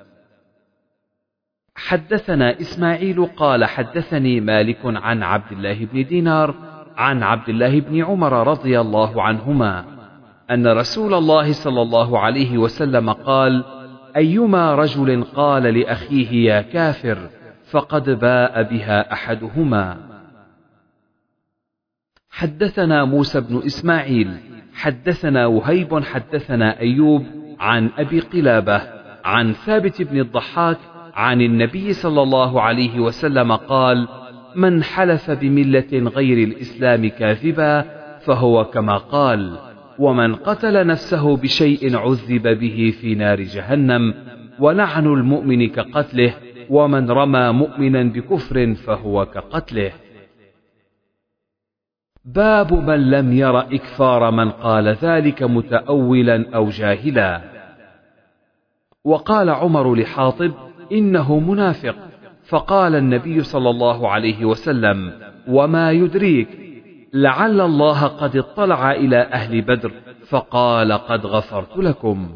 حدثنا إسماعيل قال حدثني مالك عن عبد الله بن دينار عن عبد الله بن عمر رضي الله عنهما أن رسول الله صلى الله عليه وسلم قال أيما رجل قال لأخيه يا كافر فقد باء بها أحدهما. حدثنا موسى بن إسماعيل حدثنا وهيب حدثنا أيوب عن أبي قلابة عن ثابت بن الضحاك عن النبي صلى الله عليه وسلم قال من حلف بملة غير الإسلام كاذبا فهو كما قال ومن قتل نفسه بشيء عذب به في نار جهنم ولعن المؤمن كقتله ومن رمى مؤمنا بكفر فهو كقتله. باب من لم ير إكفار من قال ذلك متأولا أو جاهلا. وقال عمر لحاطب إنه منافق فقال النبي صلى الله عليه وسلم: وما يدريك، لعل الله قد اطلع إلى أهل بدر فقال قد غفرت لكم.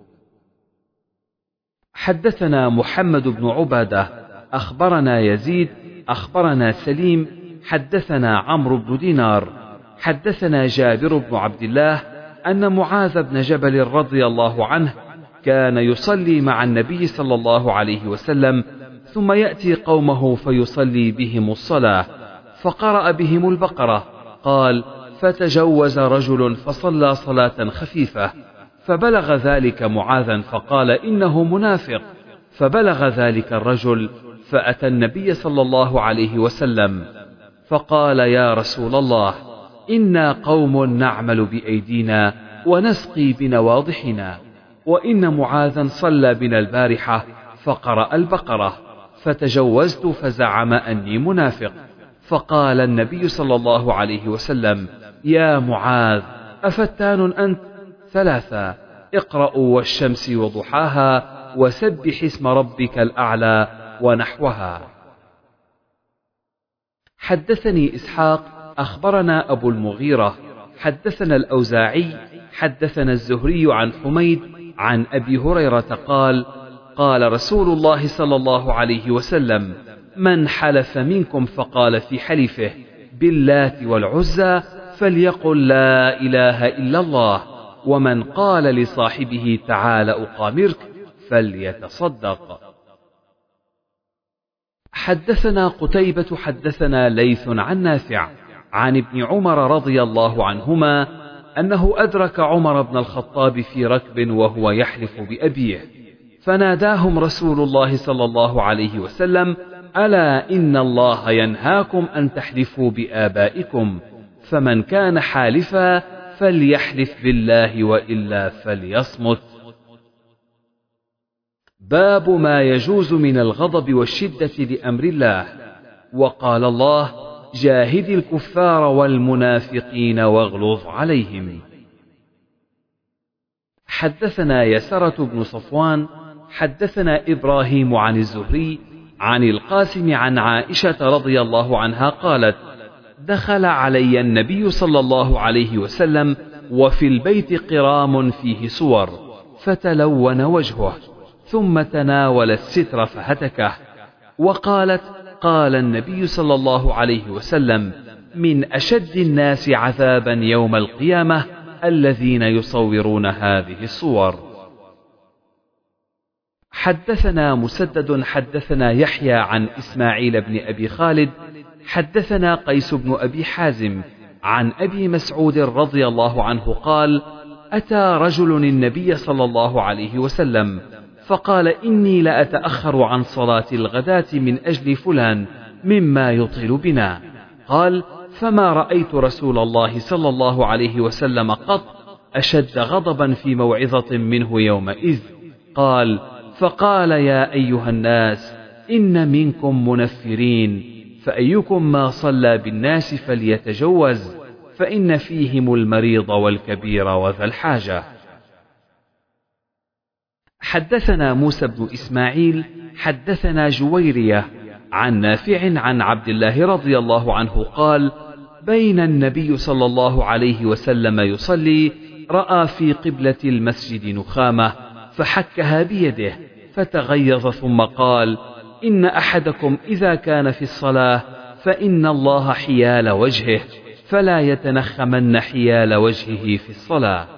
حدثنا محمد بن عبادة أخبرنا يزيد أخبرنا سليم حدثنا عمرو بن دينار حدثنا جابر بن عبد الله أن معاذ بن جبل رضي الله عنه كان يصلي مع النبي صلى الله عليه وسلم، ثم يأتي قومه فيصلي بهم الصلاة، فقرأ بهم البقرة. قال: فتجوز رجل فصلى صلاة خفيفة، فبلغ ذلك معاذا فقال: إنه منافق. فبلغ ذلك الرجل فأتى النبي صلى الله عليه وسلم فقال: يا رسول الله، إنا قوم نعمل بأيدينا ونسقي بنواضحنا، وإن معاذا صلى بنا البارحة فقرأ البقرة، فتجوزت فزعم أني منافق. فقال النبي صلى الله عليه وسلم: يا معاذ، أفتان أنت؟ ثلاثة: اقرأوا والشمس وضحاها وسبح اسم ربك الأعلى ونحوها. حدثني إسحاق أخبرنا أبو المغيرة حدثنا الأوزاعي حدثنا الزهري عن حميد عن أبي هريرة قال: قال رسول الله صلى الله عليه وسلم: من حلف منكم فقال في حلفه باللات والعزى فليقل لا إله إلا الله، ومن قال لصاحبه تعال أقامرك فليتصدق. حدثنا قتيبة حدثنا ليث عن نافع عن ابن عمر رضي الله عنهما أنه أدرك عمر بن الخطاب في ركب وهو يحلف بأبيه، فناداهم رسول الله صلى الله عليه وسلم: ألا إن الله ينهاكم أن تحلفوا بآبائكم، فمن كان حالفا فليحلف بالله وإلا فليصمت. باب ما يجوز من الغضب والشدة لأمر الله. وقال الله: جاهد الكفار والمنافقين واغلظ عليهم. حدثنا يسرة بن صفوان حدثنا إبراهيم عن الزهري عن القاسم عن عائشة رضي الله عنها قالت: دخل علي النبي صلى الله عليه وسلم وفي البيت قرام فيه صور، فتلون وجهه، ثم تناول الستر فهتكه، وقالت: قال النبي صلى الله عليه وسلم: من أشد الناس عذابا يوم القيامة الذين يصورون هذه الصور. حدثنا مسدد حدثنا يحيى عن إسماعيل بن أبي خالد حدثنا قيس بن أبي حازم عن أبي مسعود رضي الله عنه قال: أتى رجل النبي صلى الله عليه وسلم فقال: إني لأتأخر عن صلاة الغداة من أجل فلان مما يطيل بنا. قال: فما رأيت رسول الله صلى الله عليه وسلم قط أشد غضبا في موعظة منه يومئذ. قال: فقال: يا أيها الناس، إن منكم منفرين، فأيكم ما صلى بالناس فليتجوز، فإن فيهم المريض والكبير وذا الحاجة. حدثنا موسى بن إسماعيل حدثنا جويرية عن نافع عن عبد الله رضي الله عنه قال: بين النبي صلى الله عليه وسلم يصلي رأى في قبلة المسجد نخامة فحكها بيده فتغيظ، ثم قال: إن أحدكم إذا كان في الصلاة فإن الله حيال وجهه، فلا يتنخمن حيال وجهه في الصلاة.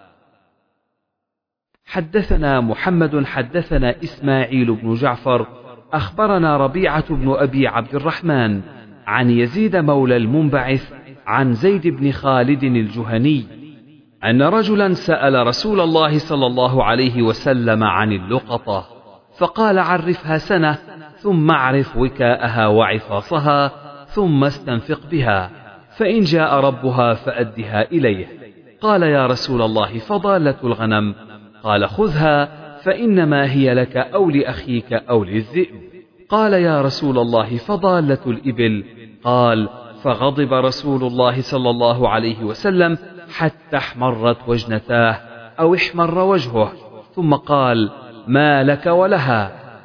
حدثنا محمد حدثنا إسماعيل بن جعفر أخبرنا ربيعة بن أبي عبد الرحمن عن يزيد مولى المنبعث عن زيد بن خالد الجهني أن رجلا سأل رسول الله صلى الله عليه وسلم عن اللقطة، فقال: عرفها سنة، ثم اعرف وكاءها وعفاصها، ثم استنفق بها، فإن جاء ربها فأدها إليه. قال: يا رسول الله، فضالة الغنم؟ قال: خذها، فإنما هي لك أو لأخيك أو للذئب. قال: يا رسول الله، فضالة الإبل؟ قال: فغضب رسول الله صلى الله عليه وسلم حتى احمرت وجنتاه أو احمر وجهه، ثم قال: ما لك ولها؟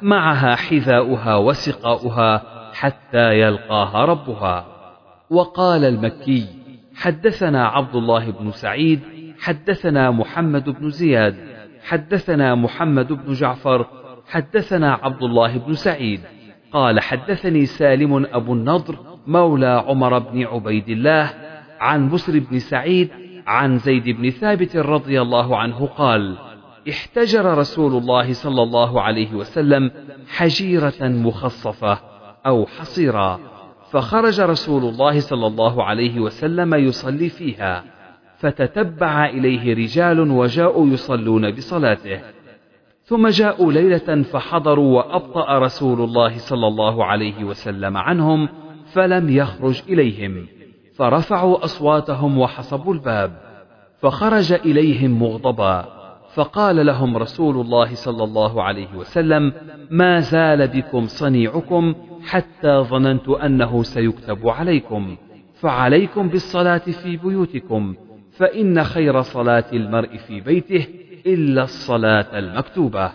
معها حذاؤها وسقاؤها حتى يلقاها ربها. وقال المكي: حدثنا عبد الله بن سعيد حدثنا محمد بن زياد حدثنا محمد بن جعفر حدثنا عبد الله بن سعيد قال: حدثني سالم أبو النضر مولى عمر بن عبيد الله عن بسر بن سعيد عن زيد بن ثابت رضي الله عنه قال: احتجر رسول الله صلى الله عليه وسلم حجيرة مخصفة أو حصيرا، فخرج رسول الله صلى الله عليه وسلم يصلي فيها، فتتبع إليه رجال وجاءوا يصلون بصلاته، ثم جاءوا ليلة فحضروا وأبطأ رسول الله صلى الله عليه وسلم عنهم فلم يخرج إليهم، فرفعوا أصواتهم وحصبوا الباب، فخرج إليهم مغضبا، فقال لهم رسول الله صلى الله عليه وسلم: ما زال بكم صنيعكم حتى ظننت أنه سيكتب عليكم، فعليكم بالصلاة في بيوتكم، فإن خير صلاة المرء في بيته إلا الصلاة المكتوبة.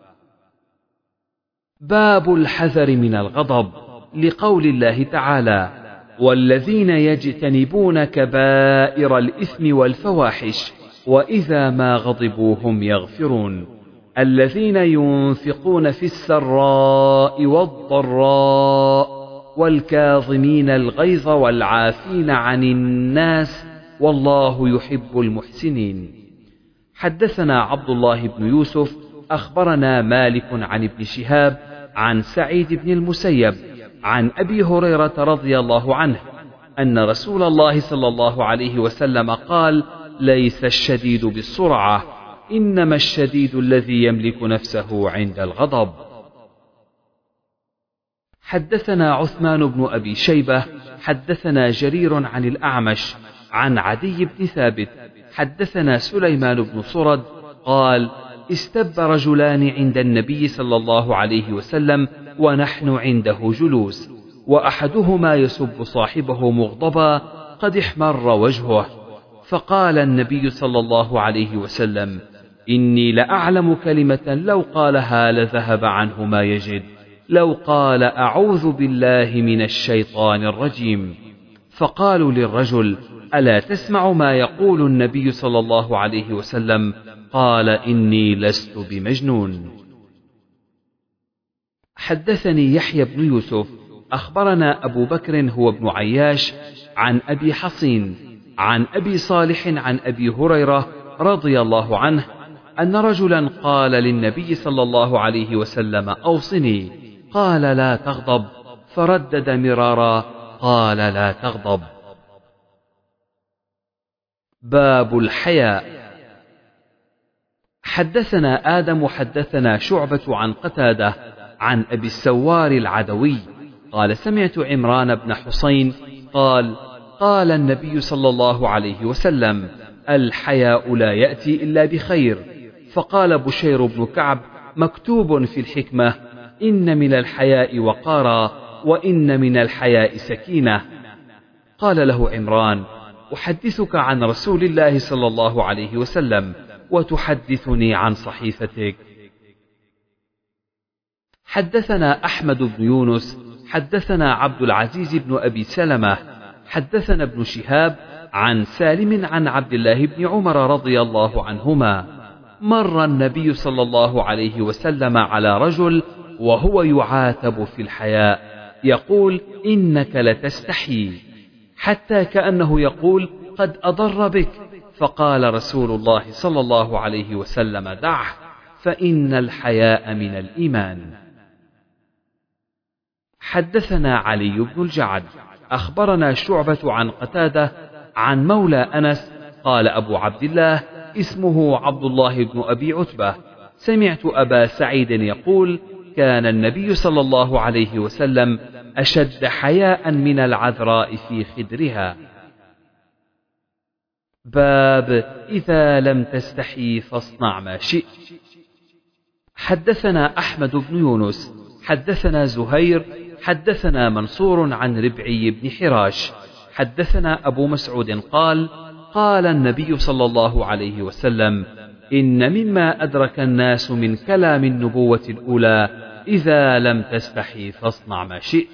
باب الحذر من الغضب، لقول الله تعالى: والذين يجتنبون كبائر الإثم والفواحش وإذا ما غضبوا هم يغفرون، الذين ينفقون في السراء والضراء والكاظمين الغيظ والعافين عن الناس والله يحب المحسنين. حدثنا عبد الله بن يوسف أخبرنا مالك عن ابن شهاب عن سعيد بن المسيب عن أبي هريرة رضي الله عنه أن رسول الله صلى الله عليه وسلم قال: ليس الشديد بالسرعة، إنما الشديد الذي يملك نفسه عند الغضب. حدثنا عثمان بن أبي شيبة حدثنا جرير عن الأعمش عن عدي بن ثابت حدثنا سليمان بن صرد قال: استب رجلان عند النبي صلى الله عليه وسلم ونحن عنده جلوس، وأحدهما يسب صاحبه مغضبا قد احمر وجهه، فقال النبي صلى الله عليه وسلم: إني لأعلم كلمة لو قالها لذهب عنه ما يجد، لو قال: أعوذ بالله من الشيطان الرجيم. فقالوا للرجل: ألا تسمع ما يقول النبي صلى الله عليه وسلم؟ قال: إني لست بمجنون. حدثني يحيى بن يوسف أخبرنا أبو بكر هو ابن عياش عن أبي حصين عن أبي صالح عن أبي هريرة رضي الله عنه أن رجلا قال للنبي صلى الله عليه وسلم: أوصني. قال: لا تغضب. فردد مرارا: قال: لا تغضب. باب الحياء. حدثنا آدم حدثنا شعبة عن قتادة عن أبي السوار العدوي قال: سمعت عمران بن حسين قال: قال النبي صلى الله عليه وسلم: الحياء لا يأتي إلا بخير. فقال بشير بن كعب: مكتوب في الحكمة: إن من الحياء وقارا، وإن من الحياء سكينة. قال له عمران: أحدثك عن رسول الله صلى الله عليه وسلم وتحدثني عن صحيفتك. حدثنا أحمد بن يونس حدثنا عبد العزيز بن أبي سلمة حدثنا ابن شهاب عن سالم عن عبد الله بن عمر رضي الله عنهما: مر النبي صلى الله عليه وسلم على رجل وهو يعاتب في الحياء يقول: إنك لتستحي، حتى كأنه يقول: قد أضر بك. فقال رسول الله صلى الله عليه وسلم: دعه، فإن الحياء من الإيمان. حدثنا علي بن الجعد أخبرنا شعبة عن قتادة عن مولى أنس قال أبو عبد الله اسمه عبد الله بن أبي عتبة: سمعت أبا سعيد يقول: كان النبي صلى الله عليه وسلم أشد حياء من العذراء في خدرها. باب إذا لم تستحي فاصنع ما شئت. حدثنا أحمد بن يونس حدثنا زهير حدثنا منصور عن ربعي بن حراش حدثنا أبو مسعود قال: قال النبي صلى الله عليه وسلم: إن مما أدرك الناس من كلام النبوة الأولى إذا لم تستحي فاصنع ما شئت.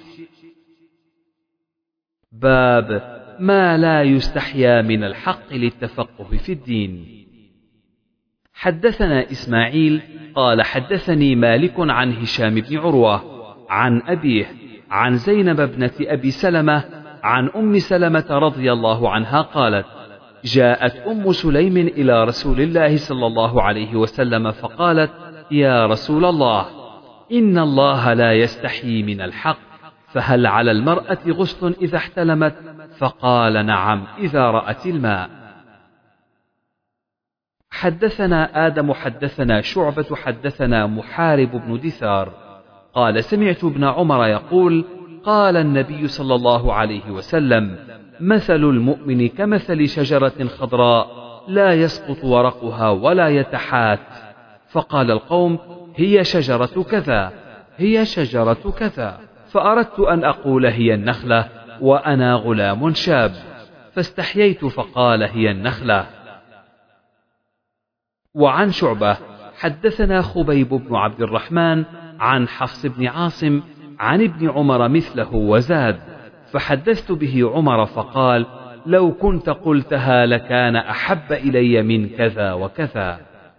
باب ما لا يستحيا من الحق للتفقه في الدين. حدثنا إسماعيل قال حدثني مالك عن هشام بن عروة عن أبيه عن زينب ابنة أبي سلمة عن أم سلمة رضي الله عنها قالت: جاءت أم سليم إلى رسول الله صلى الله عليه وسلم فقالت: يا رسول الله، إن الله لا يستحيي من الحق، فهل على المرأة غسل إذا احتلمت؟ فقال: نعم، إذا رأت الماء. حدثنا آدم حدثنا شعبة حدثنا محارب بن دثار قال: سمعت ابن عمر يقول: قال النبي صلى الله عليه وسلم: مثل المؤمن كمثل شجرة خضراء لا يسقط ورقها ولا يتحات. فقال القوم: هي شجرة كذا، هي شجرة كذا. فأردت أن أقول هي النخلة وأنا غلام شاب، فاستحييت فقال: هي النخلة. وعن شعبة حدثنا خبيب بن عبد الرحمن عن حفص بن عاصم عن ابن عمر مثله وزاد، فحدثت به عمر فقال: لو كنت قلتها لكان أحب إلي من كذا وكذا.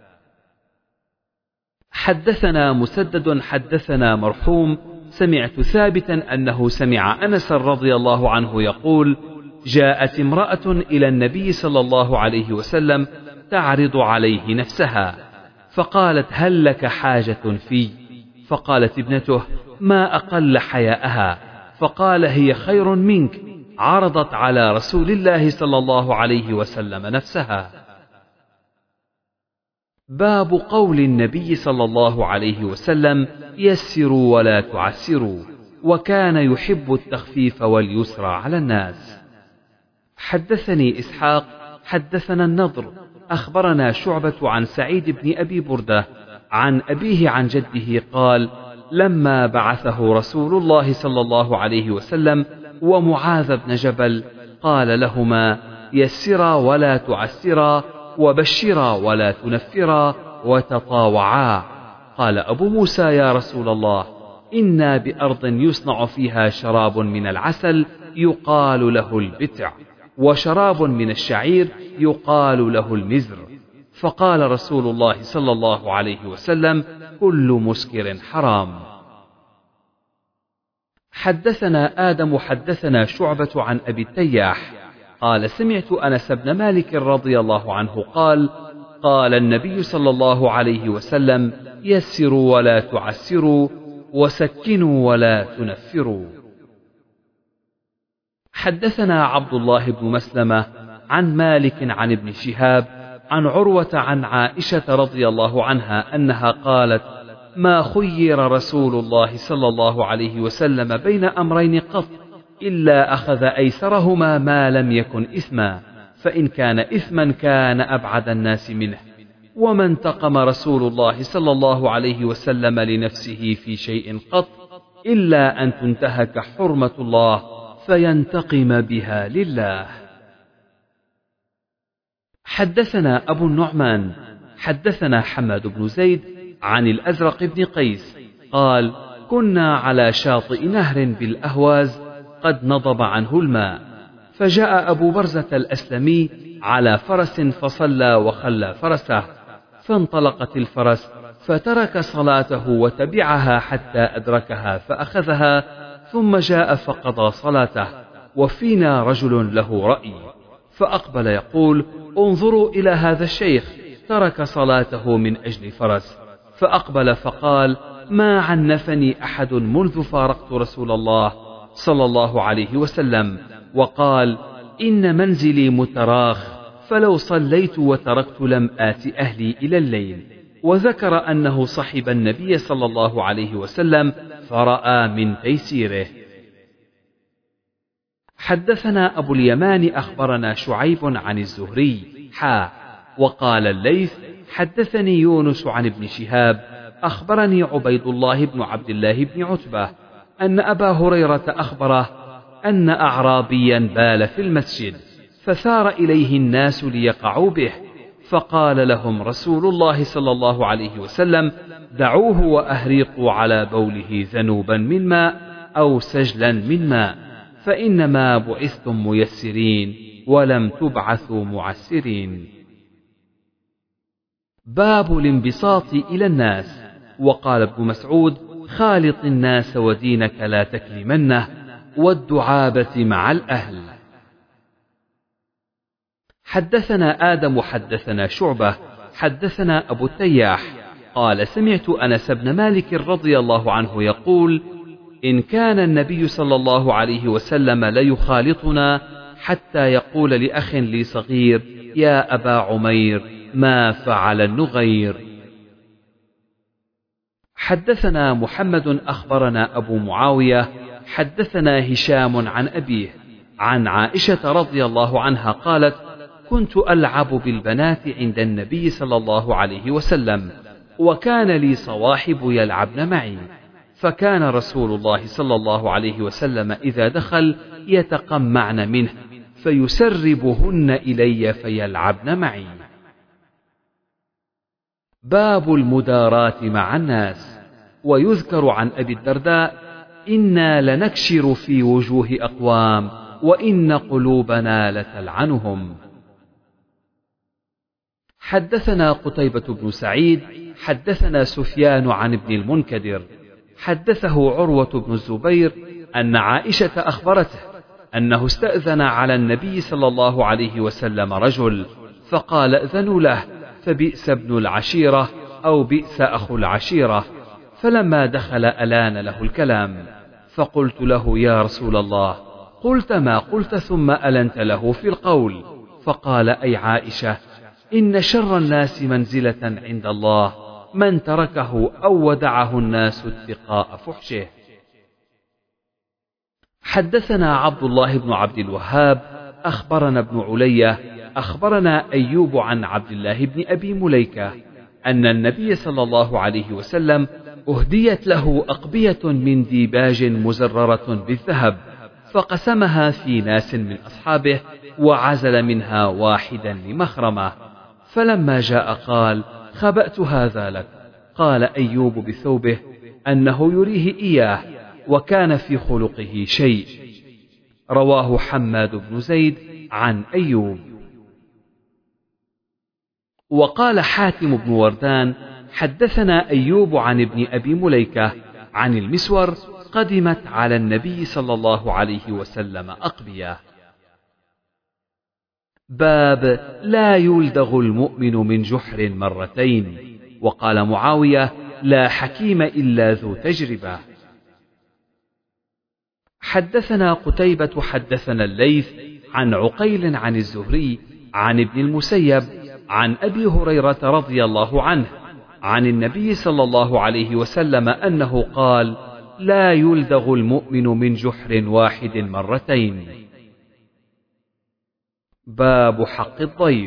حدثنا مسدد حدثنا مرحوم سمعت ثابتا أنه سمع أنس رضي الله عنه يقول: جاءت امرأة إلى النبي صلى الله عليه وسلم تعرض عليه نفسها، فقالت: هل لك حاجة في؟ فقالت ابنته: ما أقل حياءها. فقال: هي خير منك، عرضت على رسول الله صلى الله عليه وسلم نفسها. باب قول النبي صلى الله عليه وسلم: يسروا ولا تعسروا، وكان يحب التخفيف واليسر على الناس. حدثني إسحاق حدثنا النضر أخبرنا شعبة عن سعيد بن أبي بردة عن أبيه عن جده قال: لما بعثه رسول الله صلى الله عليه وسلم ومعاذ بن جبل قال لهما: يسرا ولا تعسرا، وبشرا ولا تنفرا، وتطاوعا. قال أبو موسى: يا رسول الله، إنا بأرض يصنع فيها شراب من العسل يقال له البتع، وشراب من الشعير يقال له المزر. فقال رسول الله صلى الله عليه وسلم: كل مسكر حرام. حدثنا آدم حدثنا شعبة عن أبي التياح قال: سمعت أنس بن مالك رضي الله عنه قال: قال النبي صلى الله عليه وسلم: يسروا ولا تعسروا، وسكنوا ولا تنفروا. حدثنا عبد الله بن مسلمة عن مالك عن ابن شهاب عن عروة عن عائشة رضي الله عنها أنها قالت: ما خير رسول الله صلى الله عليه وسلم بين أمرين قط إلا أخذ أيسرهما ما لم يكن إثما، فإن كان إثما كان أبعد الناس منه. وما انتقم رسول الله صلى الله عليه وسلم لنفسه في شيء قط إلا أن تنتهك حرمة الله فينتقم بها لله. حدثنا أبو النعمان حدثنا حماد بن زيد عن الأزرق بن قيس قال: كنا على شاطئ نهر بالأهواز قد نضب عنه الماء، فجاء أبو برزة الأسلمي على فرس فصلى وخلى فرسه، فانطلقت الفرس فترك صلاته وتبعها حتى أدركها فأخذها، ثم جاء فقضى صلاته، وفينا رجل له رأي، فأقبل يقول: انظروا إلى هذا الشيخ ترك صلاته من أجل فرس. فأقبل فقال: ما عنفني أحد منذ فارقت رسول الله صلى الله عليه وسلم، وقال: إن منزلي متراخ، فلو صليت وتركت لم آت أهلي إلى الليل. وذكر أنه صحب النبي صلى الله عليه وسلم فرأى من تيسيره. حدثنا أبو اليمان أخبرنا شعيب عن الزهري حا وقال الليث حدثني يونس عن ابن شهاب أخبرني عبيد الله بن عبد الله بن عتبة أن أبا هريرة أخبره أن أعرابيا بال في المسجد، فثار إليه الناس ليقعوا به، فقال لهم رسول الله صلى الله عليه وسلم: دعوه وأهريقوا على بوله ذنوبا من ماء أو سجلا من ماء، فإنما بعثتم ميسرين ولم تبعثوا معسرين. باب الانبساط إلى الناس. وقال ابن مسعود: خالط الناس ودينك لا تكلمنه، والدعابة مع الأهل. حدثنا آدم حدثنا شعبة حدثنا أبو التياح قال: سمعت أنس بن مالك رضي الله عنه يقول: إن كان النبي صلى الله عليه وسلم ليخالطنا حتى يقول لأخ لي صغير: يا أبا عمير، ما فعل النغير. حدثنا محمد أخبرنا أبو معاوية حدثنا هشام عن أبيه عن عائشة رضي الله عنها قالت: كنت ألعب بالبنات عند النبي صلى الله عليه وسلم، وكان لي صواحب يلعبن معي، فكان رسول الله صلى الله عليه وسلم إذا دخل يتقمعن منه فيسربهن إلي فيلعبن معي. باب المداراة مع الناس. ويذكر عن أبي الدرداء: إنا لنكشر في وجوه أقوام وإن قلوبنا لتلعنهم. حدثنا قتيبة بن سعيد حدثنا سفيان عن ابن المنكدر حدثه عروة بن الزبير أن عائشة أخبرته أنه استأذن على النبي صلى الله عليه وسلم رجل، فقال: أذنوا له، فبئس ابن العشيرة أو بئس أخو العشيرة. فلما دخل ألان له الكلام، فقلت له: يا رسول الله، قلت ما قلت ثم ألنت له في القول. فقال: أي عائشة، إن شر الناس منزلة عند الله من تركه أو ودعه الناس اتقاء فحشه. حدثنا عبد الله بن عبد الوهاب أخبرنا ابن علية أخبرنا أيوب عن عبد الله بن أبي مليكة أن النبي صلى الله عليه وسلم أهديت له أقبية من ديباج مزررة بالذهب، فقسمها في ناس من أصحابه وعزل منها واحدا لمخرمة، فلما جاء قال: خبأت هذا لك. قال أيوب بثوبه أنه يريه إياه، وكان في خلقه شيء. رواه حماد بن زيد عن أيوب. وقال حاتم بن وردان: حدثنا أيوب عن ابن أبي مليكة عن المسور: قدمت على النبي صلى الله عليه وسلم أقبية. باب لا يلدغ المؤمن من جحر مرتين. وقال معاوية: لا حكيم إلا ذو تجربة. حدثنا قتيبة حدثنا الليث عن عقيل عن الزهري عن ابن المسيب عن أبي هريرة رضي الله عنه عن النبي صلى الله عليه وسلم أنه قال: لا يلدغ المؤمن من جحر واحد مرتين. باب حق الضيف.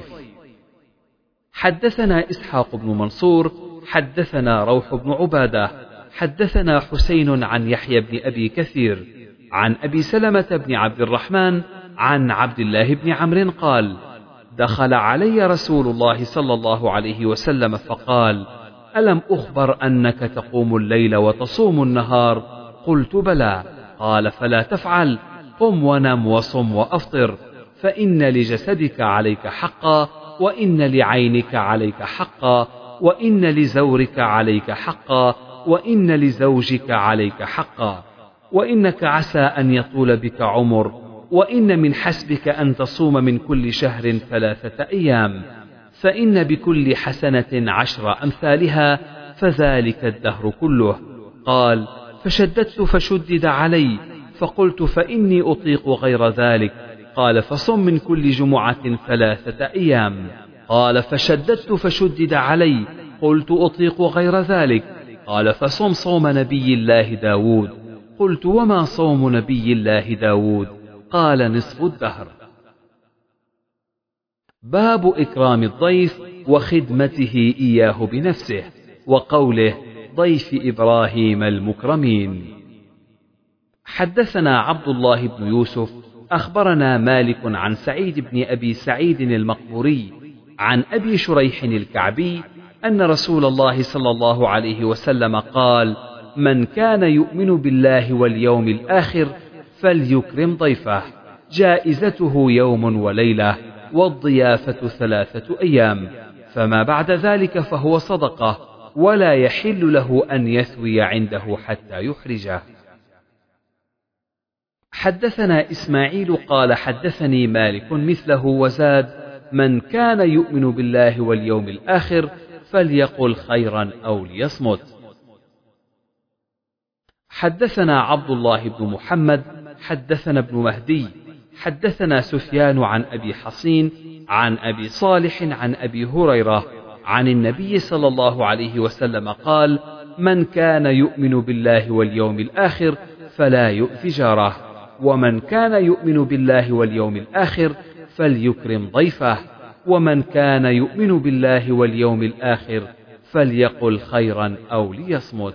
حدثنا إسحاق بن منصور حدثنا روح بن عبادة حدثنا حسين عن يحيى بن أبي كثير عن أبي سلمة بن عبد الرحمن عن عبد الله بن عمرو قال: دخل علي رسول الله صلى الله عليه وسلم فقال: ألم أخبر أنك تقوم الليل وتصوم النهار؟ قلت: بلى. قال: فلا تفعل، قم ونم وصم وأفطر، فإن لجسدك عليك حقا، وإن لعينك عليك حقا، وإن لزورك عليك حقا، وإن لزوجك عليك حقا، وإنك عسى أن يطول بك عمر، وإن من حسبك أن تصوم من كل شهر ثلاثة أيام، فإن بكل حسنة عشر أمثالها، فذلك الدهر كله. قال: فشددت فشدد علي، فقلت: فإني أطيق غير ذلك. قال: فصم من كل جمعة ثلاثة أيام. قال: فشددت فشدد علي، قلت: أطيق غير ذلك. قال: فصم صوم نبي الله داود. قلت: وما صوم نبي الله داود؟ قال: نصف الدهر. باب إكرام الضيف وخدمته إياه بنفسه، وقوله: ضيف إبراهيم المكرمين. حدثنا عبد الله بن يوسف أخبرنا مالك عن سعيد بن أبي سعيد المقبوري عن أبي شريح الكعبي أن رسول الله صلى الله عليه وسلم قال: من كان يؤمن بالله واليوم الآخر فليكرم ضيفه، جائزته يوم وليلة، والضيافة ثلاثة أيام، فما بعد ذلك فهو صدقة، ولا يحل له أن يثوي عنده حتى يحرجه. حدثنا إسماعيل قال حدثني مالك مثله وزاد: من كان يؤمن بالله واليوم الآخر فليقل خيرا أو ليصمت. حدثنا عبد الله بن محمد حدثنا ابن مهدي حدثنا سفيان عن أبي حصين عن أبي صالح عن أبي هريرة عن النبي صلى الله عليه وسلم قال: من كان يؤمن بالله واليوم الآخر فلا يؤذ جاره، ومن كان يؤمن بالله واليوم الآخر فليكرم ضيفه، ومن كان يؤمن بالله واليوم الآخر فليقل خيرا أو ليصمت.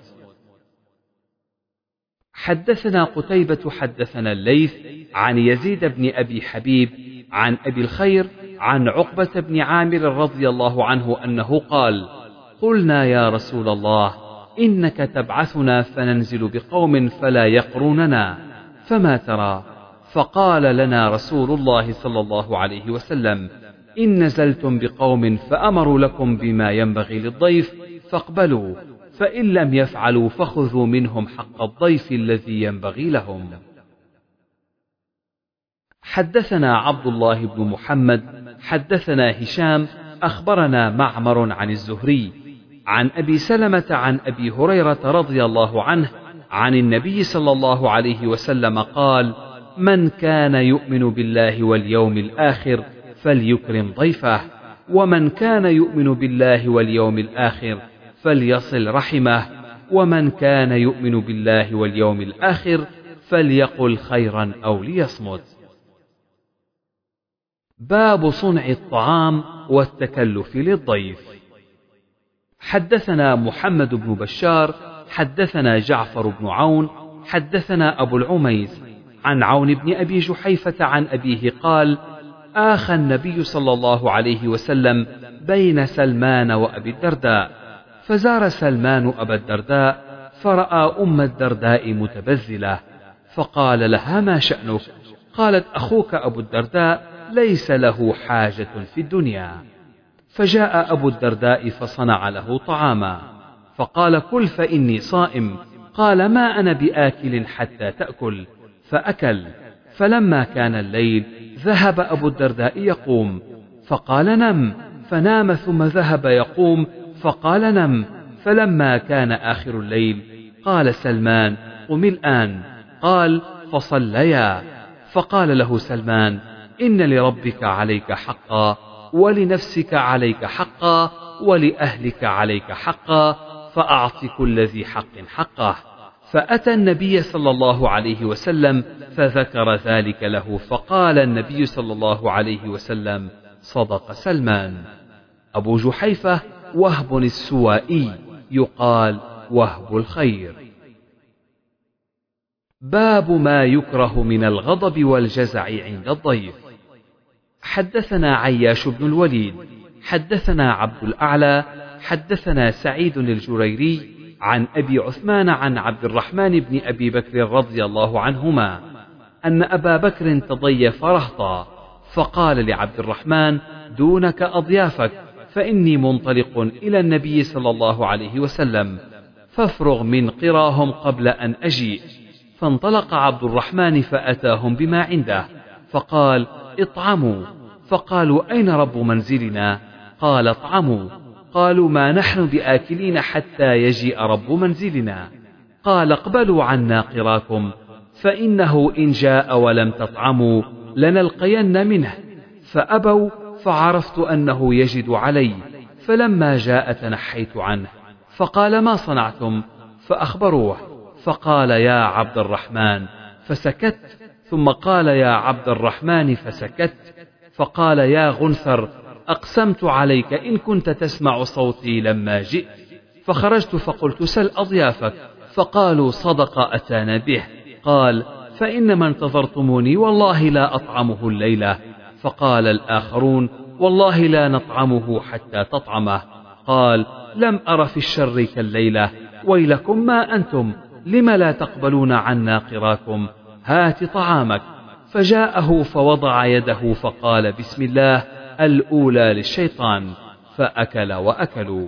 حدثنا قتيبة حدثنا الليث عن يزيد بن أبي حبيب عن أبي الخير عن عقبة بن عامر رضي الله عنه أنه قال: قلنا يا رسول الله إنك تبعثنا فننزل بقوم فلا يقروننا، فما ترى؟ فقال لنا رسول الله صلى الله عليه وسلم: إن نزلتم بقوم فأمروا لكم بما ينبغي للضيف فاقبلوا، فإن لم يفعلوا فخذوا منهم حق الضيف الذي ينبغي لهم. حدثنا عبد الله بن محمد حدثنا هشام أخبرنا معمر عن الزهري عن أبي سلمة عن أبي هريرة رضي الله عنه عن النبي صلى الله عليه وسلم قال: من كان يؤمن بالله واليوم الآخر فليكرم ضيفه، ومن كان يؤمن بالله واليوم الآخر فليصل رحمه، ومن كان يؤمن بالله واليوم الآخر فليقل خيرا أو ليصمت. باب صنع الطعام والتكلف للضيف. حدثنا محمد بن بشار حدثنا جعفر بن عون حدثنا أبو العميس عن عون بن أبي جحيفة عن أبيه قال: آخى النبي صلى الله عليه وسلم بين سلمان وأبي الدرداء، فزار سلمان أبا الدرداء فرأى أم الدرداء متبذلة، فقال لها: ما شأنك؟ قالت: أخوك أبو الدرداء ليس له حاجة في الدنيا. فجاء أبو الدرداء فصنع له طعاما، فقال: كل فإني صائم. قال: ما أنا بآكل حتى تأكل، فأكل. فلما كان الليل ذهب أبو الدرداء يقوم، فقال: نم. فنام ثم ذهب يقوم، فقال: نم. فلما كان آخر الليل قال سلمان: قم الآن. قال: فصليا. فقال له سلمان: إن لربك عليك حقا، ولنفسك عليك حقا، ولأهلك عليك حقا، فأعط كل ذي حق حقه. فأتى النبي صلى الله عليه وسلم فذكر ذلك له، فقال النبي صلى الله عليه وسلم: صدق سلمان. أبو جحيفة وهب السوائي، يقال وهب الخير. باب ما يكره من الغضب والجزع عند الضيف. حدثنا عياش بن الوليد حدثنا عبد الأعلى حدثنا سعيد الجريري عن أبي عثمان عن عبد الرحمن بن أبي بكر رضي الله عنهما أن أبا بكر تضيف رهطا، فقال لعبد الرحمن: دونك أضيافك، فإني منطلق إلى النبي صلى الله عليه وسلم، فافرغ من قراهم قبل أن أجيء. فانطلق عبد الرحمن فأتاهم بما عنده، فقال: اطعموا. فقالوا: أين رب منزلنا؟ قال: اطعموا. قالوا: ما نحن بآكلين حتى يجيء رب منزلنا. قال: اقبلوا عنا قراكم، فإنه إن جاء ولم تطعموا لنلقين منه. فأبوا، فعرفت أنه يجد علي، فلما جاء تنحيت عنه. فقال: ما صنعتم؟ فأخبروه، فقال: يا عبد الرحمن، فسكت. ثم قال: يا عبد الرحمن، فسكت. فقال: يا غنثر، أقسمت عليك إن كنت تسمع صوتي لما جئت. فخرجت فقلت: سل أضيافك. فقالوا: صدق أتانا به. قال: فإنما انتظرتموني والله لا أطعمه الليلة. فقال الآخرون: والله لا نطعمه حتى تطعمه. قال: لم أر في الشر كالليلة، ويلكم ما أنتم، لم لا تقبلون عنا قراكم، هات طعامك. فجاءه فوضع يده فقال: بسم الله، الأولى للشيطان، فأكل وأكلوا.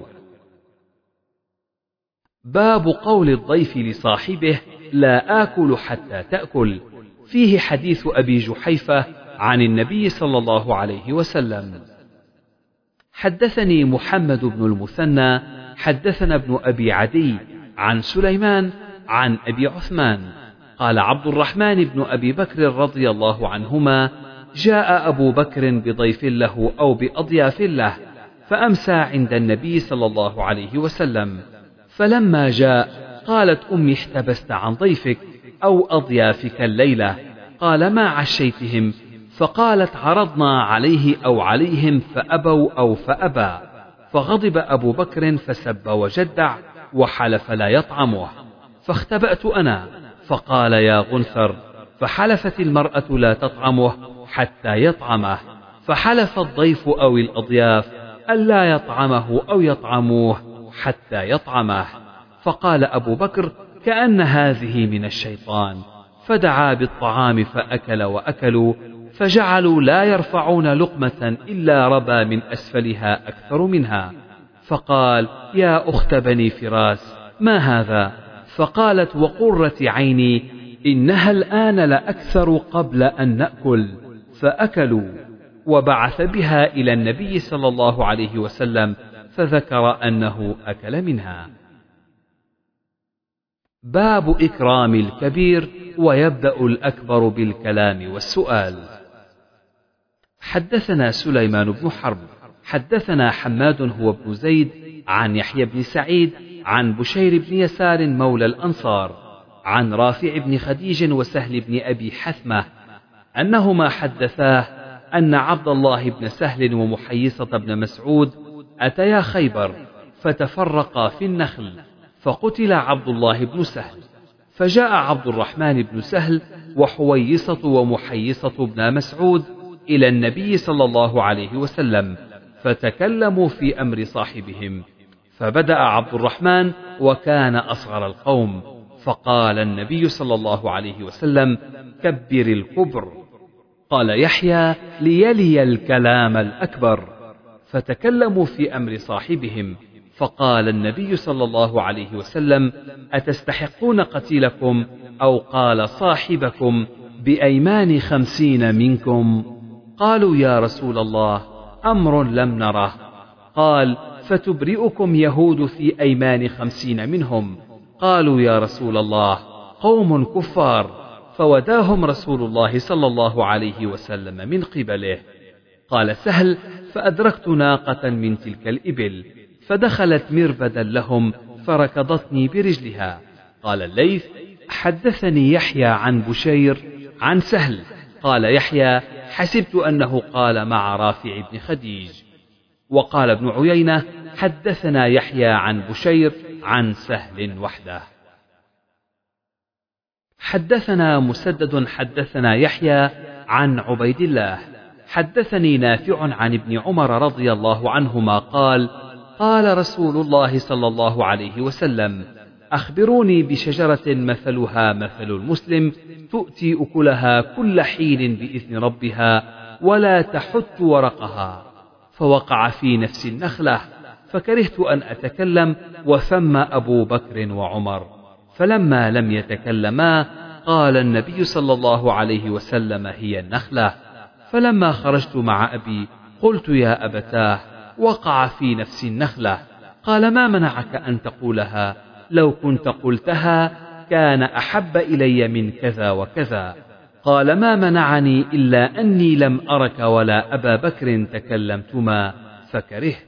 باب قول الضيف لصاحبه: لا آكل حتى تأكل. فيه حديث أبي جحيفة عن النبي صلى الله عليه وسلم. حدثني محمد بن المثنى حدثنا ابن أبي عدي عن سليمان عن أبي عثمان قال: عبد الرحمن بن أبي بكر رضي الله عنهما: جاء أبو بكر بضيف له أو بأضياف له، فأمسى عند النبي صلى الله عليه وسلم، فلما جاء قالت أمي: احتبست عن ضيفك أو أضيافك الليلة؟ قال: ما عشيتهم؟ فقالت: عرضنا عليه أو عليهم فأبوا أو فأبى. فغضب أبو بكر فسب وجدع وحلف لا يطعمه، فاختبأت أنا، فقال: يا غنثر. فحلفت المرأة لا تطعمه حتى يطعمه، فحلف الضيف أو الأضياف ألا يطعمه أو يطعموه حتى يطعمه. فقال أبو بكر: كأن هذه من الشيطان، فدعا بالطعام فأكل وأكلوا، فجعلوا لا يرفعون لقمة إلا ربى من أسفلها أكثر منها. فقال: يا أخت بني فراس، ما هذا؟ فقالت: وقرة عيني، إنها الآن لأكثر قبل أن نأكل. فأكلوا، وبعث بها إلى النبي صلى الله عليه وسلم، فذكر أنه أكل منها. باب إكرام الكبير، ويبدأ الأكبر بالكلام والسؤال. حدثنا سليمان بن حرب حدثنا حماد هو ابن زيد عن يحيى بن سعيد عن بشير بن يسار مولى الأنصار عن رافع بن خديج وسهل بن أبي حثمة أنهما حدثاه أن عبد الله بن سهل ومحيصة بن مسعود أتيا خيبر فتفرقا في النخل، فقتل عبد الله بن سهل، فجاء عبد الرحمن بن سهل وحويصة ومحيصة بن مسعود إلى النبي صلى الله عليه وسلم، فتكلموا في أمر صاحبهم، فبدأ عبد الرحمن وكان أصغر القوم، فقال النبي صلى الله عليه وسلم: كبر الكبر. قال يحيى: ليلي الكلام الأكبر. فتكلموا في أمر صاحبهم، فقال النبي صلى الله عليه وسلم: أتستحقون قتيلكم؟ أو قال صاحبكم: بأيمان خمسين منكم؟ قالوا: يا رسول الله، أمر لم نره. قال: فتبرئكم يهود في أيمان خمسين منهم؟ قالوا: يا رسول الله، قوم كفار. فوداهم رسول الله صلى الله عليه وسلم من قبله. قال سهل: فأدركت ناقة من تلك الإبل، فدخلت مربدا لهم فركضتني برجلها. قال الليث: حدثني يحيى عن بشير عن سهل. قال يحيى: حسبت أنه قال مع رافع بن خديج. وقال ابن عيينة: حدثنا يحيى عن بشير عن سهل وحده. حدثنا مسدد حدثنا يحيى عن عبيد الله حدثني نافع عن ابن عمر رضي الله عنهما قال: قال رسول الله صلى الله عليه وسلم: أخبروني بشجرة مثلها مثل المسلم، تؤتي أكلها كل حين بإذن ربها، ولا تحت ورقها. فوقع في نفس النخلة، فكرهت أن أتكلم، وثم أبو بكر وعمر، فلما لم يتكلما قال النبي صلى الله عليه وسلم: هي النخلة. فلما خرجت مع أبي قلت: يا أبتاه، وقع في نفس النخلة. قال: ما منعك أن تقولها؟ لو كنت قلتها كان أحب إلي من كذا وكذا. قال: ما منعني إلا أني لم أرك ولا أبا بكر تكلمتما فكرهت.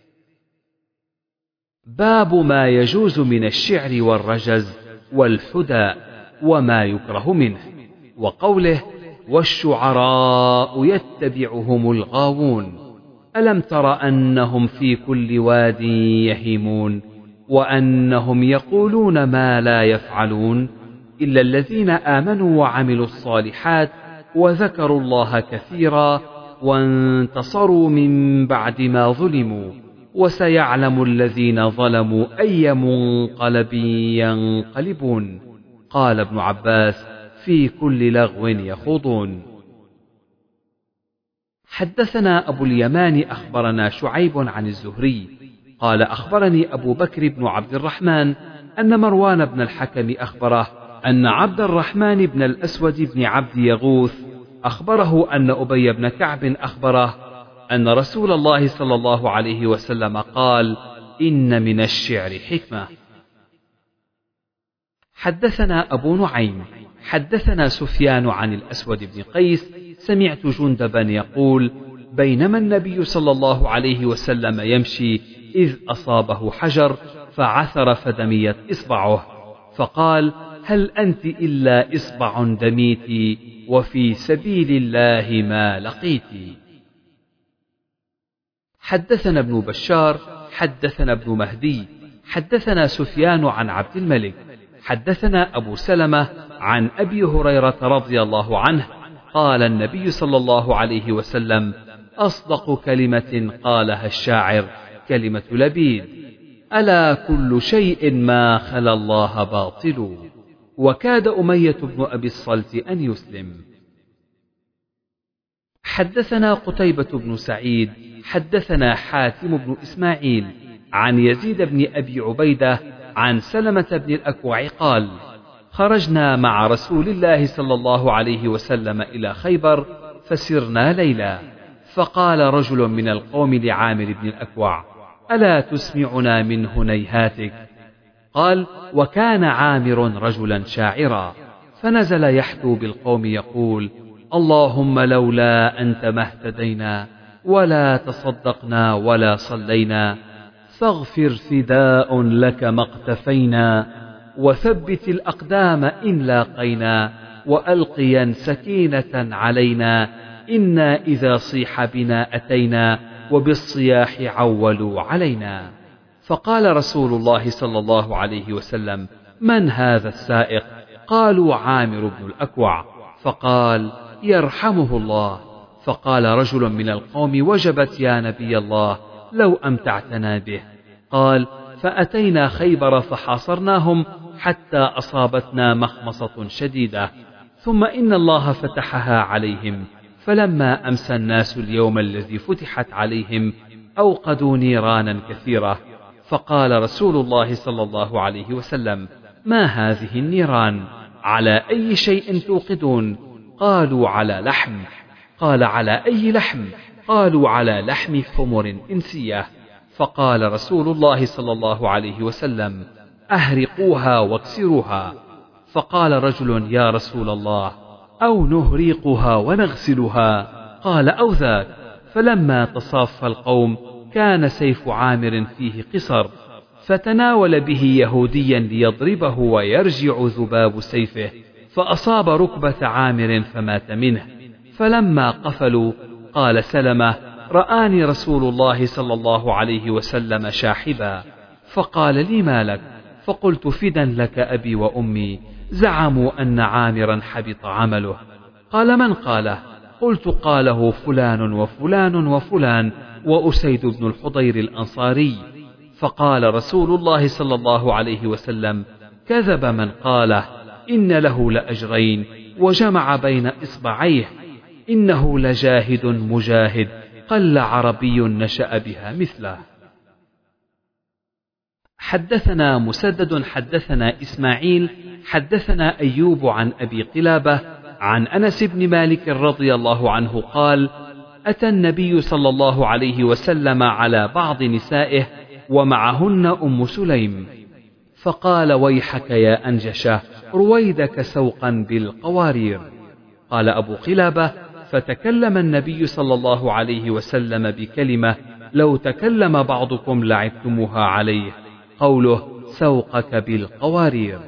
باب ما يجوز من الشعر والرجز والحدى وما يكره منه، وقوله: والشعراء يتبعهم الغاوون، ألم تر أنهم في كل واد يهيمون، وأنهم يقولون ما لا يفعلون، إلا الذين آمنوا وعملوا الصالحات وذكروا الله كثيرا وانتصروا من بعد ما ظلموا، وسيعلم الذين ظلموا أي منقلب ينقلبون. قال ابن عباس: في كل لغو يخوضون. حدثنا أبو اليمان أخبرنا شعيب عن الزهري قال: أخبرني أبو بكر بن عبد الرحمن أن مروان بن الحكم أخبره أن عبد الرحمن بن الأسود بن عبد يغوث أخبره أن أبي بن كعب أخبره أن رسول الله صلى الله عليه وسلم قال: إن من الشعر حكمة. حدثنا أبو نعيم حدثنا سفيان عن الأسود بن قيس سمعت جندبا يقول: بينما النبي صلى الله عليه وسلم يمشي إذ أصابه حجر فعثر فدميت إصبعه، فقال: هل أنت إلا إصبع دميت وفي سبيل الله ما لقيت. حدثنا ابن بشار حدثنا ابن مهدي حدثنا سفيان عن عبد الملك حدثنا أبو سلمة عن أبي هريرة رضي الله عنه قال: النبي صلى الله عليه وسلم: أصدق كلمة قالها الشاعر كلمة لبيد: ألا كل شيء ما خلا الله باطل. وكاد أمية بن أبي الصلت أن يسلم. حدثنا قتيبة بن سعيد حدثنا حاتم بن إسماعيل عن يزيد بن أبي عبيدة عن سلمة بن الأكوع قال: خرجنا مع رسول الله صلى الله عليه وسلم إلى خيبر فسرنا ليلا، فقال رجل من القوم لعامر بن الأكوع: ألا تسمعنا من هنيهاتك؟ قال: وكان عامر رجلا شاعرا، فنزل يحثو بالقوم يقول: اللهم لولا أنت ما اهتدينا ولا تصدقنا ولا صلينا، فاغفر فداء لك ما اقتفينا، وثبت الأقدام إن لاقينا، وألقيا سكينة علينا، إنا إذا صيح بنا أتينا، وبالصياح عولوا علينا. فقال رسول الله صلى الله عليه وسلم: من هذا السائق؟ قالوا: عامر بن الأكوع. فقال: يرحمه الله. فقال رجل من القوم: وجبت يا نبي الله، لو أمتعتنا به. قال: فأتينا خيبر فحاصرناهم حتى أصابتنا مخمصة شديدة، ثم إن الله فتحها عليهم، فلما أمسى الناس اليوم الذي فتحت عليهم أوقدوا نيرانا كثيرة. فقال رسول الله صلى الله عليه وسلم: ما هذه النيران؟ على أي شيء توقدون؟ قالوا: على لحم. قال: على أي لحم؟ قالوا: على لحم حمر إنسية. فقال رسول الله صلى الله عليه وسلم: أهرقوها واكسروها. فقال رجل: يا رسول الله، أو نهريقها ونغسلها؟ قال: أو ذاك. فلما تصاف القوم كان سيف عامر فيه قصر، فتناول به يهوديا ليضربه ويرجع ذباب سيفه، فأصاب ركبة عامر فمات منه. فلما قفلوا قال سلمة: رآني رسول الله صلى الله عليه وسلم شاحبا، فقال لي: ما لك؟ فقلت: فدا لك أبي وأمي، زعموا أن عامرا حبط عمله. قال: من قاله؟ قلت: قاله فلان وفلان وفلان وأسيد بن الحضير الأنصاري. فقال رسول الله صلى الله عليه وسلم: كذب من قاله، إن له لأجرين، وجمع بين إصبعيه، إنه لجاهد مجاهد، قل عربي نشأ بها مثله. حدثنا مسدد حدثنا إسماعيل حدثنا أيوب عن أبي قلابة عن أنس بن مالك رضي الله عنه قال: أتى النبي صلى الله عليه وسلم على بعض نسائه ومعهن أم سليم، فقال: ويحك يا أنجشة، رويدك سوقا بالقوارير. قال أبو قلابة: فتكلم النبي صلى الله عليه وسلم بكلمة لو تكلم بعضكم لعبتموها عليه، قوله: سوقك بالقوارير.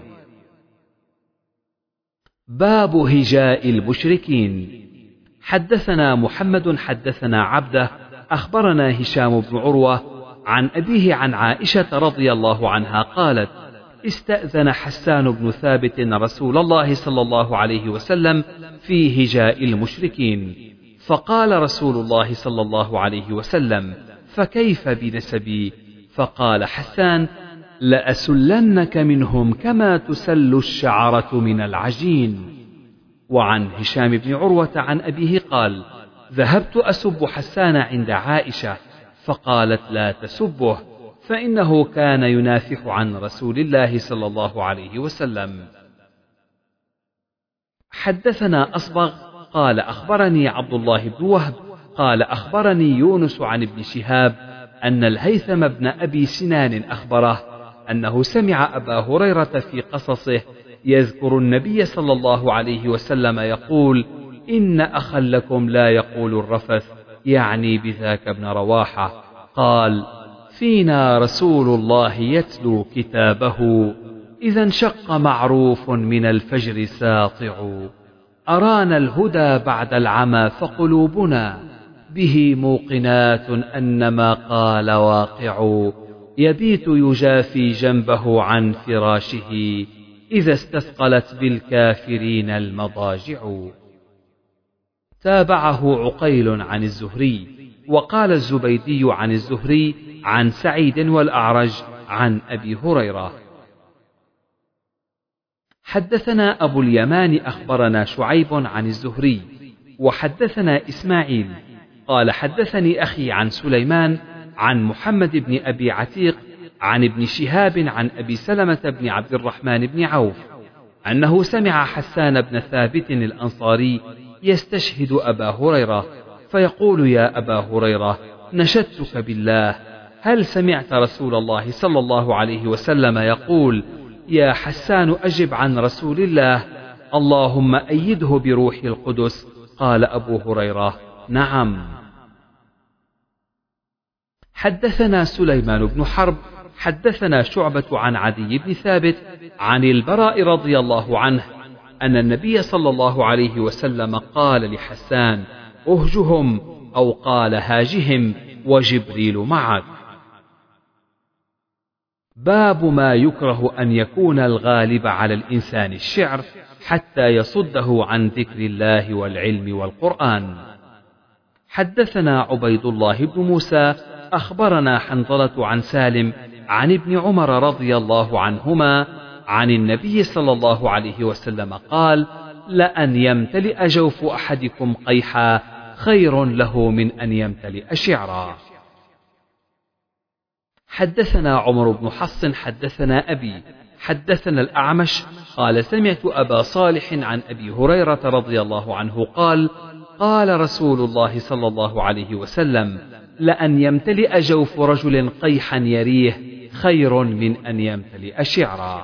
باب هجاء المشركين. حدثنا محمد حدثنا عبده أخبرنا هشام بن عروة عن أبيه عن عائشة رضي الله عنها قالت: استأذن حسان بن ثابت رسول الله صلى الله عليه وسلم في هجاء المشركين، فقال رسول الله صلى الله عليه وسلم: فكيف بنسبي؟ فقال حسان: لأسلنك منهم كما تسل الشعرة من العجين. وعن هشام بن عروة عن أبيه قال: ذهبت أسب حسان عند عائشة فقالت: لا تسبه فإنه كان ينافح عن رسول الله صلى الله عليه وسلم. حدثنا أصبغ قال أخبرني عبد الله بن وهب قال أخبرني يونس عن ابن شهاب أن الهيثم بن أبي سنان أخبره أنه سمع أبا هريرة في قصصه يذكر النبي صلى الله عليه وسلم يقول: إن أخا لكم لا يقول الرفث، يعني بذاك ابن رواحة. قال: فينا رسول الله يتلو كتابه، إذا انشق معروف من الفجر ساطع، أرانا الهدى بعد العمى فقلوبنا به موقنات أنما قال واقع، يبيت يجافي جنبه عن فراشه إذا استثقلت بالكافرين المضاجع. تابعه عقيل عن الزهري، وقال الزبيدي عن الزهري عن سعيد والأعرج عن أبي هريرة. حدثنا أبو اليمان أخبرنا شعيب عن الزهري، وحدثنا إسماعيل قال حدثني أخي عن سليمان عن محمد بن أبي عتيق عن ابن شهاب عن أبي سلمة بن عبد الرحمن بن عوف أنه سمع حسان بن ثابت الأنصاري يستشهد أبا هريرة فيقول: يا أبا هريرة، نشدتك بالله، هل سمعت رسول الله صلى الله عليه وسلم يقول: يا حسان أجب عن رسول الله، اللهم أيده بروح القدس؟ قال أبو هريرة: نعم. حدثنا سليمان بن حرب حدثنا شعبة عن عدي بن ثابت عن البراء رضي الله عنه أن النبي صلى الله عليه وسلم قال لحسان: أهجهم، أو قال: هاجهم، وجبريل معك. باب ما يكره أن يكون الغالب على الإنسان الشعر حتى يصده عن ذكر الله والعلم والقرآن. حدثنا عبيد الله بن موسى أخبرنا حنظلة عن سالم عن ابن عمر رضي الله عنهما عن النبي صلى الله عليه وسلم قال: لأن يمتلئ جوف أحدكم قيحا خير له من أن يمتلئ شعرا. حدثنا عمر بن حفص حدثنا أبي حدثنا الأعمش قال: سمعت أبا صالح عن أبي هريرة رضي الله عنه قال: قال رسول الله صلى الله عليه وسلم: لأن يمتلئ جوف رجل قيحا يريه خير من أن يمتلئ شعرا.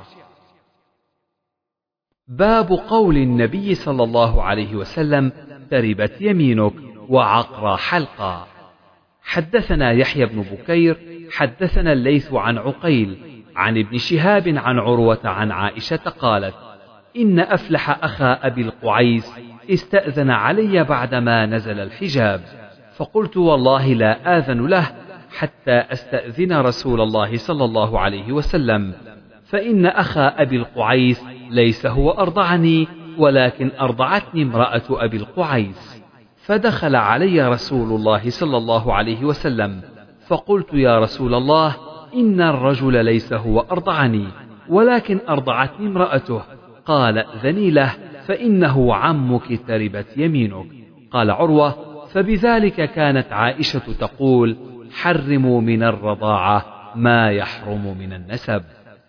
باب قول النبي صلى الله عليه وسلم: تربت يمينك، وعقر حلقا. حدثنا يحيى بن بكير حدثنا الليث عن عقيل عن ابن شهاب عن عروة عن عائشة قالت: إن أفلح أخا أبي القعيس استأذن علي بعدما نزل الحجاب، فقلت: والله لا آذن له حتى أستأذن رسول الله صلى الله عليه وسلم، فإن أخا أبي القعيس ليس هو أرضعني، ولكن أرضعتني امرأة أبي القعيس. فدخل علي رسول الله صلى الله عليه وسلم، فقلت: يا رسول الله، إن الرجل ليس هو أرضعني، ولكن أرضعتني امرأته. قال: ائذني له، فإنه عمك تربت يمينك. قال عروة: فبذلك كانت عائشة تقول: حرموا من الرضاعة ما يحرم من النسب.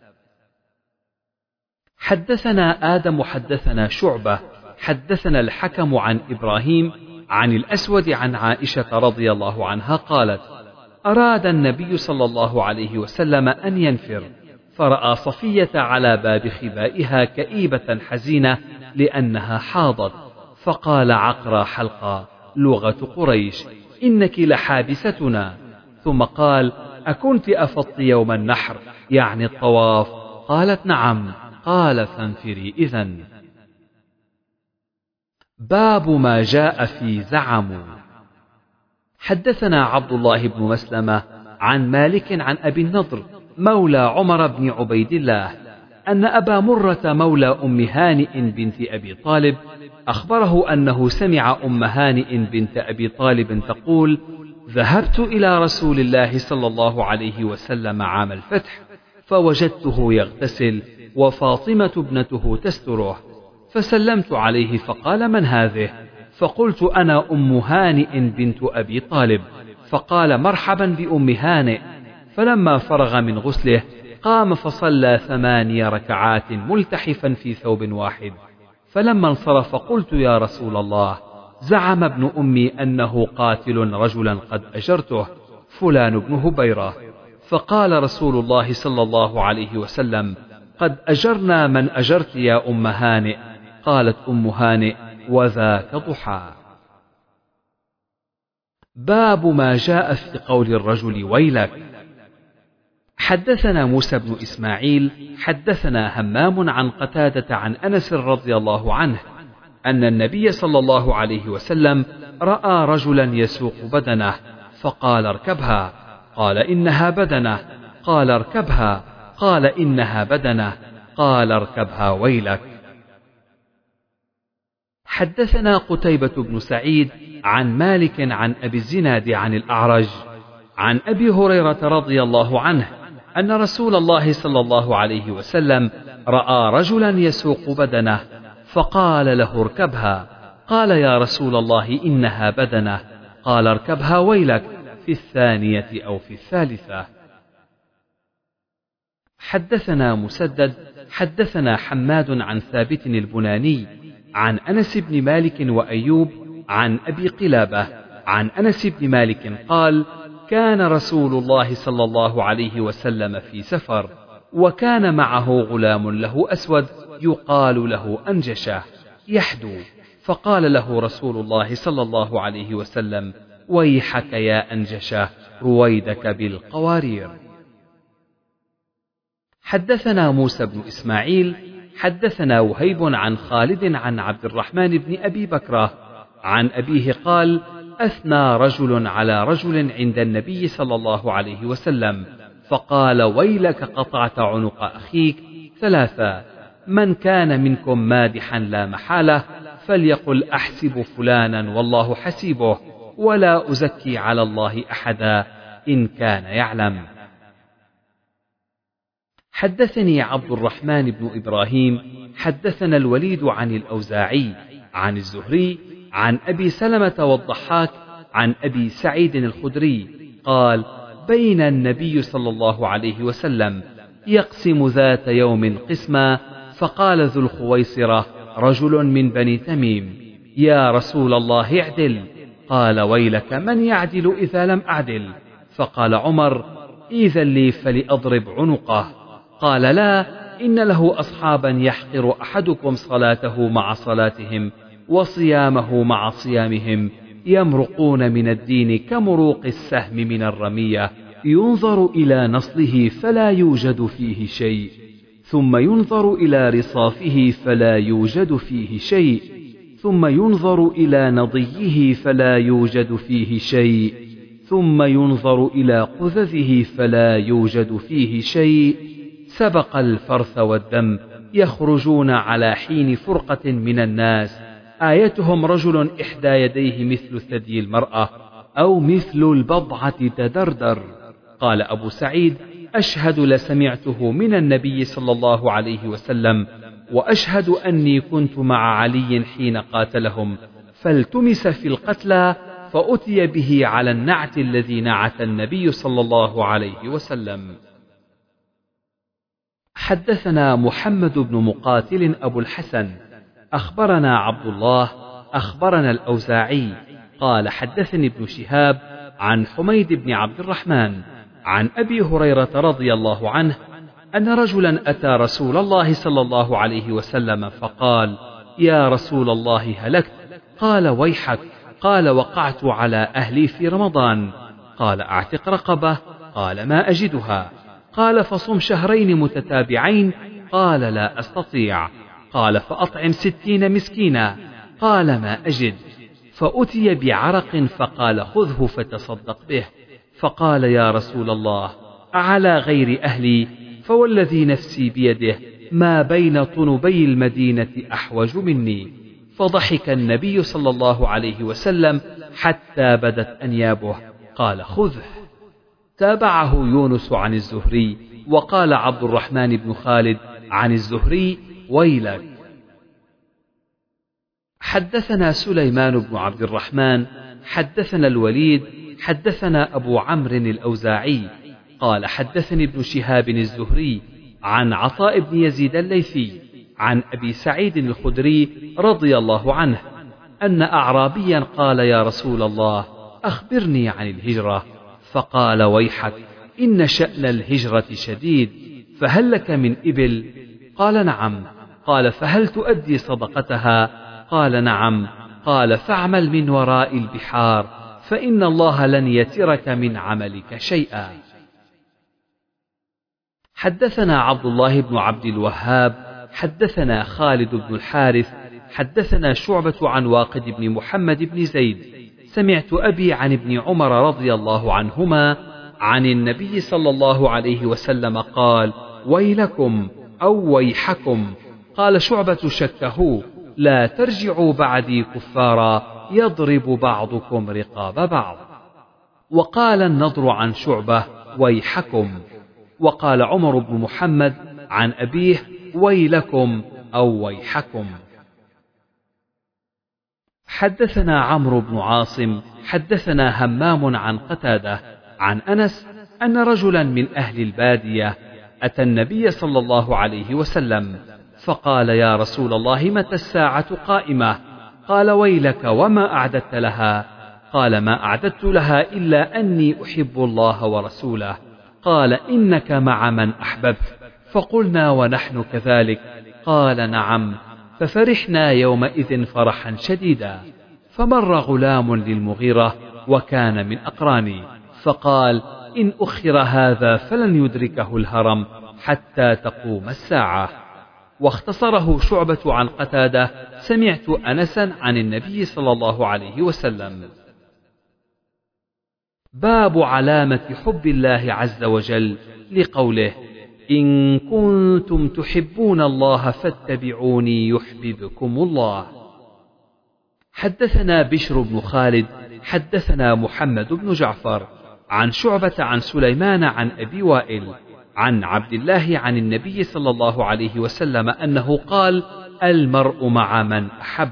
حدثنا آدم حدثنا شعبة حدثنا الحكم عن إبراهيم عن الأسود عن عائشة رضي الله عنها قالت: أراد النبي صلى الله عليه وسلم أن ينفر، فرأى صفية على باب خبائها كئيبة حزينة لأنها حاضت، فقال: عقرى حلقا، لغة قريش، إنك لحابستنا. ثم قال: أكنت أفضت يوم النحر، يعني الطواف؟ قالت: نعم. قال: فانفري إذن. باب ما جاء في زعموا. حدثنا عبد الله بن مسلمة عن مالك عن أبي النضر مولى عمر بن عبيد الله أن أبا مرة مولى أم هانئ بنت أبي طالب أخبره أنه سمع أم هانئ بنت أبي طالب تقول: ذهبت إلى رسول الله صلى الله عليه وسلم عام الفتح فوجدته يغتسل وفاطمة ابنته تستره، فسلمت عليه فقال: من هذه؟ فقلت: أنا أم هانئ بنت أبي طالب. فقال: مرحبا بأم هانئ. فلما فرغ من غسله قام فصلى ثماني ركعات ملتحفا في ثوب واحد. فلما انصرف قلت: يا رسول الله، زعم ابن أمي أنه قاتل رجلا قد أجرته، فلان بن هبيرة. فقال رسول الله صلى الله عليه وسلم: قد أجرنا من أجرت يا أم هانئ. قالت أم هانئ: وذاك ضحى. باب ما جاء في قول الرجل ويلك. حدثنا موسى بن إسماعيل حدثنا همام عن قتادة عن أنس رضي الله عنه أن النبي صلى الله عليه وسلم رأى رجلا يسوق بدنه فقال: اركبها. قال: إنها بدنه. قال: اركبها. قال: إنها بدنه. قال: اركبها ويلك. حدثنا قتيبة بن سعيد عن مالك عن أبي الزناد عن الأعرج عن أبي هريرة رضي الله عنه أن رسول الله صلى الله عليه وسلم رأى رجلا يسوق بدنه فقال له: اركبها. قال: يا رسول الله، إنها بدنه. قال: اركبها ويلك، في الثانية أو في الثالثة. حدثنا مسدد حدثنا حماد عن ثابت البناني عن أنس بن مالك وأيوب عن أبي قلابة عن أنس بن مالك قال: كان رسول الله صلى الله عليه وسلم في سفر، وكان معه غلام له أسود يقال له أنجشة يحدو، فقال له رسول الله صلى الله عليه وسلم: ويحك يا أنجشة، رويدك بالقوارير. حدثنا موسى بن إسماعيل حدثنا وهيب عن خالد عن عبد الرحمن بن أبي بكرة عن أبيه قال: أثنى رجل على رجل عند النبي صلى الله عليه وسلم فقال: ويلك، قطعت عنق أخيك ثلاثة: من كان منكم مادحا لا محالة فليقل: أحسب فلانا والله حسيبه، ولا أزكي على الله أحدا إن كان يعلم. حدثني عبد الرحمن بن إبراهيم حدثنا الوليد عن الأوزاعي عن الزهري عن أبي سلمة والضحاك عن أبي سعيد الخدري قال: بين النبي صلى الله عليه وسلم يقسم ذات يوم قسما، فقال ذو الخويصرة رجل من بني تميم: يا رسول الله، اعدل. قال: ويلك، من يعدل إذا لم أعدل؟ فقال عمر: إذن لي فلأضرب عنقه. قال: لا، إن له أصحابا يحقر أحدكم صلاته مع صلاتهم وصيامه مع صيامهم، يمرقون من الدين كمروق السهم من الرمية، ينظر إلى نصله فلا يوجد فيه شيء، ثم ينظر إلى رصافه فلا يوجد فيه شيء، ثم ينظر إلى نضيه فلا يوجد فيه شيء، ثم ينظر إلى قذذه فلا يوجد فيه شيء، سبق الفرث والدم، يخرجون على حين فرقة من الناس، آيتهم رجل إحدى يديه مثل ثدي المرأة أو مثل البضعة تدردر. قال أبو سعيد: أشهد لسمعته من النبي صلى الله عليه وسلم، وأشهد أني كنت مع علي حين قاتلهم، فالتمس في القتلى فأتي به على النعت الذي نعت النبي صلى الله عليه وسلم. حدثنا محمد بن مقاتل أبو الحسن أخبرنا عبد الله أخبرنا الأوزاعي قال: حدثني ابن شهاب عن حميد بن عبد الرحمن عن أبي هريرة رضي الله عنه أن رجلا أتى رسول الله صلى الله عليه وسلم فقال: يا رسول الله، هلكت. قال: ويحك. قال: وقعت على أهلي في رمضان. قال: أعتق رقبة. قال: ما أجدها. قال: فصم شهرين متتابعين. قال: لا أستطيع. قال: فأطعم ستين مسكينا. قال: ما أجد. فأتي بعرق فقال: خذه فتصدق به. فقال: يا رسول الله، أعلى غير أهلي؟ فوالذي نفسي بيده ما بين طنبي المدينة أحوج مني. فضحك النبي صلى الله عليه وسلم حتى بدت أنيابه. قال خذه. تابعه يونس عن الزهري، وقال عبد الرحمن بن خالد عن الزهري ويلك. حدثنا سليمان بن عبد الرحمن حدثنا الوليد حدثنا أبو عمرو الأوزاعي قال حدثني ابن شهاب الزهري عن عطاء بن يزيد الليثي عن أبي سعيد الخدري رضي الله عنه أن أعرابيا قال يا رسول الله أخبرني عن الهجرة، فقال ويحك إن شأن الهجرة شديد، فهل لك من إبل؟ قال نعم. قال فهل تؤدي صدقتها؟ قال نعم. قال فاعمل من وراء البحار، فإن الله لن يترك من عملك شيئا. حدثنا عبد الله بن عبد الوهاب حدثنا خالد بن الحارث حدثنا شعبة عن واقد بن محمد بن زيد سمعت أبي عن ابن عمر رضي الله عنهما عن النبي صلى الله عليه وسلم قال ويلكم أو ويحكم. قال شعبة شكه لا ترجعوا بعدي كفارا يضرب بعضكم رقاب بعض. وقال النضر عن شعبة ويحكم. وقال عمر بن محمد عن أبيه ويلكم أو ويحكم. حدثنا عمرو بن عاصم حدثنا همام عن قتادة عن أنس أن رجلا من أهل البادية أتى النبي صلى الله عليه وسلم فقال يا رسول الله متى الساعة قائمة؟ قال ويلك وما أعددت لها؟ قال ما أعددت لها إلا أني أحب الله ورسوله. قال إنك مع من أحببت. فقلنا ونحن كذلك. قال نعم. ففرحنا يومئذ فرحا شديدا. فمر غلام للمغيرة وكان من أقراني فقال إن أخر هذا فلن يدركه الهرم حتى تقوم الساعة. واختصره شعبة عن قتادة سمعت أنسا عن النبي صلى الله عليه وسلم. باب علامة حب الله عز وجل لقوله إن كنتم تحبون الله فاتبعوني يحببكم الله. حدثنا بشر بن خالد حدثنا محمد بن جعفر عن شعبة عن سليمان عن أبي وائل عن عبد الله عن النبي صلى الله عليه وسلم أنه قال المرء مع من أحب.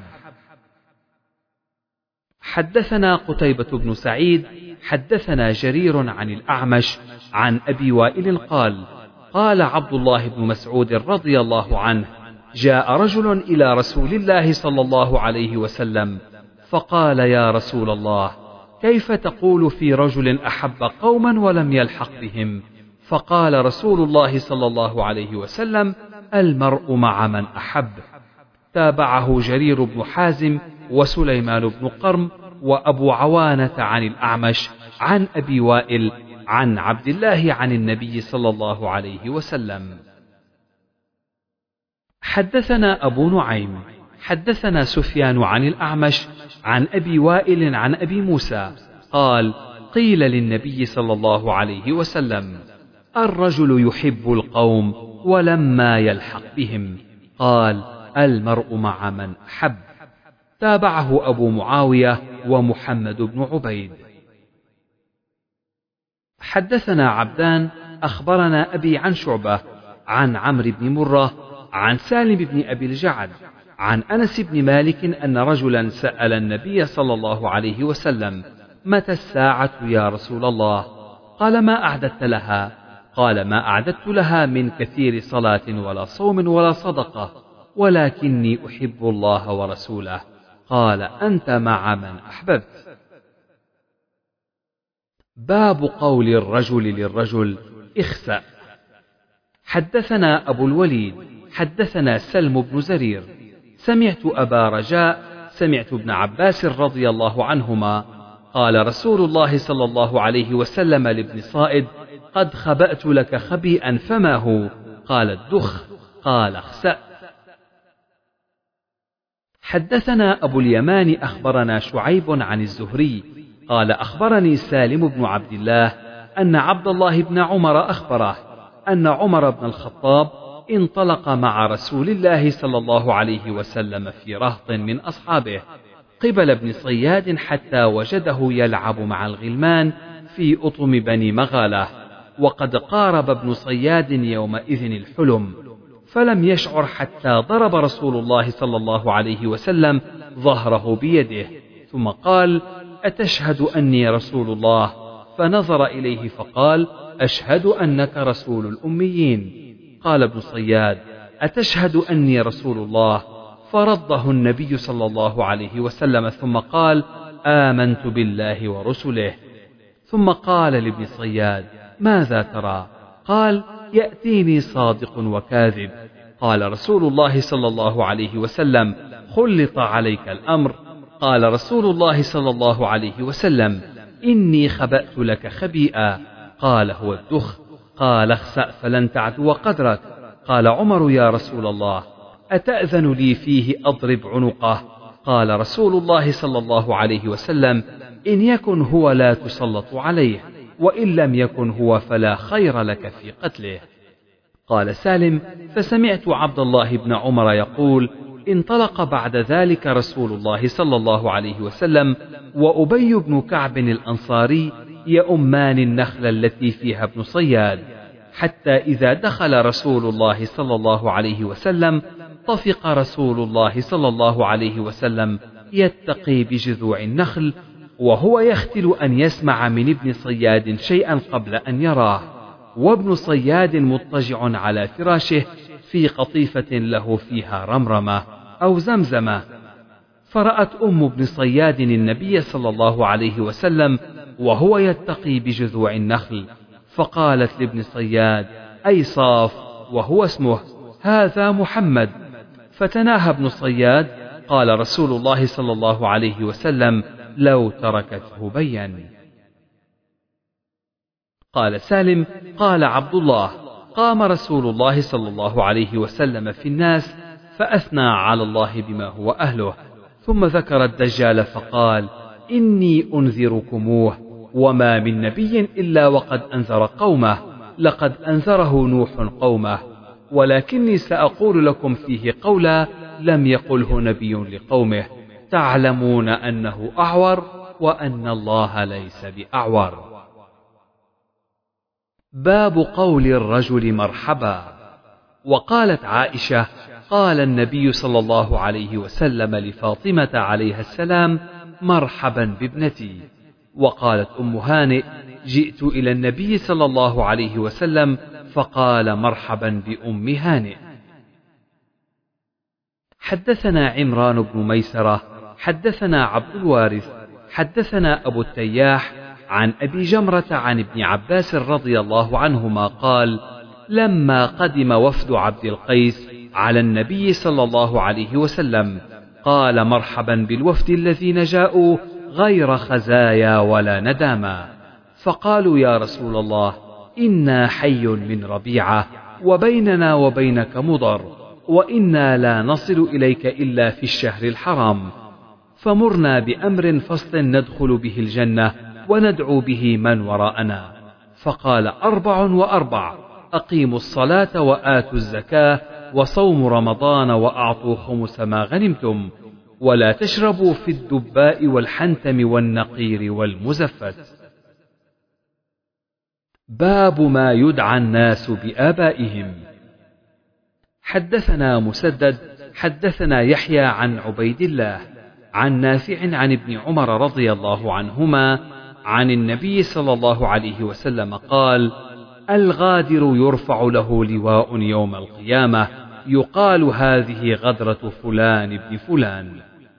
حدثنا قتيبة بن سعيد حدثنا جرير عن الأعمش عن أبي وائل قال قال عبد الله بن مسعود رضي الله عنه جاء رجل إلى رسول الله صلى الله عليه وسلم فقال يا رسول الله كيف تقول في رجل أحب قوما ولم يلحق بهم؟ فقال رسول الله صلى الله عليه وسلم المرء مع من أحب. تابعه جرير بن حازم وسليمان بن قرم وأبو عوانة عن الأعمش عن أبي وائل عن عبد الله عن النبي صلى الله عليه وسلم. حدثنا أبو نعيم حدثنا سفيان عن الأعمش عن أبي وائل عن أبي موسى قال قيل للنبي صلى الله عليه وسلم الرجل يحب القوم ولما يلحق بهم. قال المرء مع من أحب. تابعه أبو معاوية ومحمد بن عبيد. حدثنا عبدان أخبرنا أبي عن شعبة عن عمرو بن مرة عن سالم بن أبي الجعد عن أنس بن مالك أن رجلا سأل النبي صلى الله عليه وسلم متى الساعة يا رسول الله؟ قال ما أعددت لها؟ قال ما أعددت لها من كثير صلاة ولا صوم ولا صدقة ولكني أحب الله ورسوله. قال أنت مع من أحببت. باب قول الرجل للرجل اخسأ. حدثنا أبو الوليد حدثنا سلم بن زرير سمعت أبا رجاء سمعت ابن عباس رضي الله عنهما قال رسول الله صلى الله عليه وسلم لابن صائد قد خبأت لك خبيئا فما هو؟ قال الدخ. قال اخسأ. حدثنا أبو اليمان أخبرنا شعيب عن الزهري قال أخبرني سالم بن عبد الله أن عبد الله بن عمر أخبره أن عمر بن الخطاب انطلق مع رسول الله صلى الله عليه وسلم في رهط من أصحابه قبل ابن صياد حتى وجده يلعب مع الغلمان في أطم بني مغالة، وقد قارب ابن صياد يومئذ الحلم، فلم يشعر حتى ضرب رسول الله صلى الله عليه وسلم ظهره بيده، ثم قال: أتشهد أني رسول الله؟ فنظر إليه فقال: أشهد أنك رسول الأميين. قال ابن صياد: أتشهد أني رسول الله؟ فرده النبي صلى الله عليه وسلم، ثم قال: آمنت بالله ورسله. ثم قال لابن صياد: ماذا ترى؟ قال: يأتيني صادق وكاذب. قال رسول الله صلى الله عليه وسلم: خلط عليك الأمر. قال رسول الله صلى الله عليه وسلم: إني خبأت لك خبيئا. قال: هو الدخ. قال: اخسأ فلن تعدو قدرك. قال عمر: يا رسول الله، أتأذن لي فيه أضرب عنقه؟ قال رسول الله صلى الله عليه وسلم: إن يكن هو لا تسلط عليه، وإن لم يكن هو فلا خير لك في قتله. قال سالم: فسمعت عبد الله بن عمر يقول: انطلق بعد ذلك رسول الله صلى الله عليه وسلم وأبي بن كعب الأنصاري يؤمان النخل التي فيها ابن صياد، حتى إذا دخل رسول الله صلى الله عليه وسلم طفق رسول الله صلى الله عليه وسلم يتقي بجذوع النخل، وهو يختل أن يسمع من ابن صياد شيئا قبل أن يراه، وابن صياد مضطجع على فراشه في قطيفة له فيها رمرمة أو زمزمة. فرأت أم ابن صياد النبي صلى الله عليه وسلم وهو يتقي بجذوع النخل، فقالت لابن صياد: أي صاف، وهو اسمه، هذا محمد. فتناهى ابن صياد. قال رسول الله صلى الله عليه وسلم: لو تركته بين. قال سالم: قال عبد الله: قام رسول الله صلى الله عليه وسلم في الناس فأثنى على الله بما هو أهله، ثم ذكر الدجال فقال: إني أنذركموه، وما من نبي إلا وقد أنذر قومه، لقد أنذره نوح قومه، ولكني سأقول لكم فيه قولا لم يقله نبي لقومه، تعلمون أنه أعور وأن الله ليس بأعور. باب قول الرجل مرحبا. وقالت عائشة: قال النبي صلى الله عليه وسلم لفاطمة عليها السلام: مرحبا بابنتي. وقالت أم هانئ: جئت إلى النبي صلى الله عليه وسلم فقال: مرحبا بأم هانئ. حدثنا عمران بن ميسرة حدثنا عبد الوارث حدثنا أبو التياح عن أبي جمرة عن ابن عباس رضي الله عنهما قال: لما قدم وفد عبد القيس على النبي صلى الله عليه وسلم قال: مرحبا بالوفد الذين جاءوا غير خزايا ولا نداما. فقالوا: يا رسول الله، إنا حي من ربيعة، وبيننا وبينك مضر، وإنا لا نصل إليك إلا في الشهر الحرام، فمرنا بأمر فصل ندخل به الجنة وندعو به من وراءنا. فقال: أربع وأربع: أقيموا الصلاة وآتوا الزكاة وصوم رمضان وأعطوا خمس ما غنمتم، ولا تشربوا في الدباء والحنتم والنقير والمزفت. باب ما يدعى الناس بآبائهم. حدثنا مسدد حدثنا يحيى عن عبيد الله عن نافع عن ابن عمر رضي الله عنهما عن النبي صلى الله عليه وسلم قال: الغادر يرفع له لواء يوم القيامة يقال: هذه غدرة فلان ابن فلان.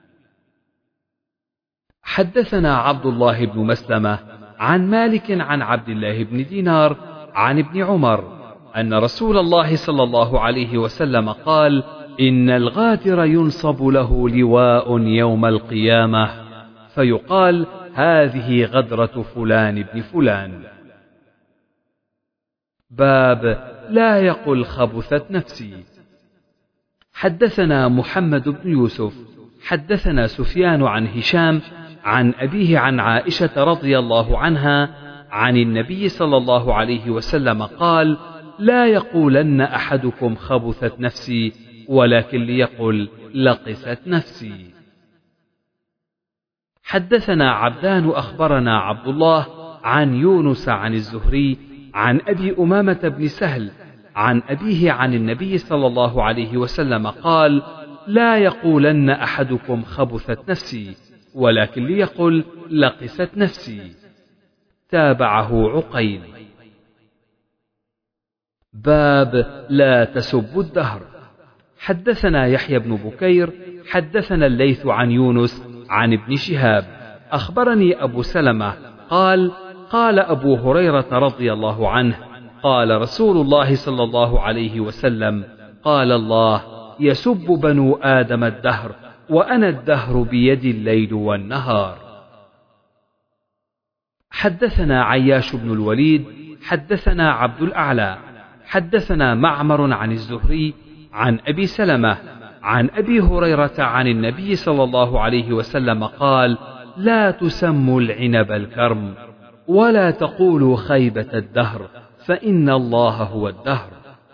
حدثنا عبد الله بن مسلمة عن مالك عن عبد الله بن دينار عن ابن عمر أن رسول الله صلى الله عليه وسلم قال: إن الغادر ينصب له لواء يوم القيامة فيقال: هذه غدرة فلان ابن فلان. باب لا يقل خبثت نفسي. حدثنا محمد بن يوسف حدثنا سفيان عن هشام عن أبيه عن عائشة رضي الله عنها عن النبي صلى الله عليه وسلم قال: لا يقولن أحدكم خبثت نفسي، ولكن ليقل لقست نفسي. حدثنا عبدان أخبرنا عبد الله عن يونس عن الزهري عن أبي أمامة بن سهل عن أبيه عن النبي صلى الله عليه وسلم قال: لا يقولن أحدكم خبثت نفسي، ولكن ليقل لقست نفسي. تابعه عقيل. باب لا تسبوا الدهر. حدثنا يحيى بن بكير حدثنا الليث عن يونس عن ابن شهاب أخبرني أبو سلمة قال: قال أبو هريرة رضي الله عنه: قال رسول الله صلى الله عليه وسلم: قال الله: يسب بنو آدم الدهر، وأنا الدهر بيدي الليل والنهار. حدثنا عياش بن الوليد حدثنا عبد الأعلى حدثنا معمر عن الزهري عن أبي سلمة عن أبي هريرة عن النبي صلى الله عليه وسلم قال: لا تسموا العنب الكرم، ولا تقولوا خيبة الدهر، فإن الله هو الدهر.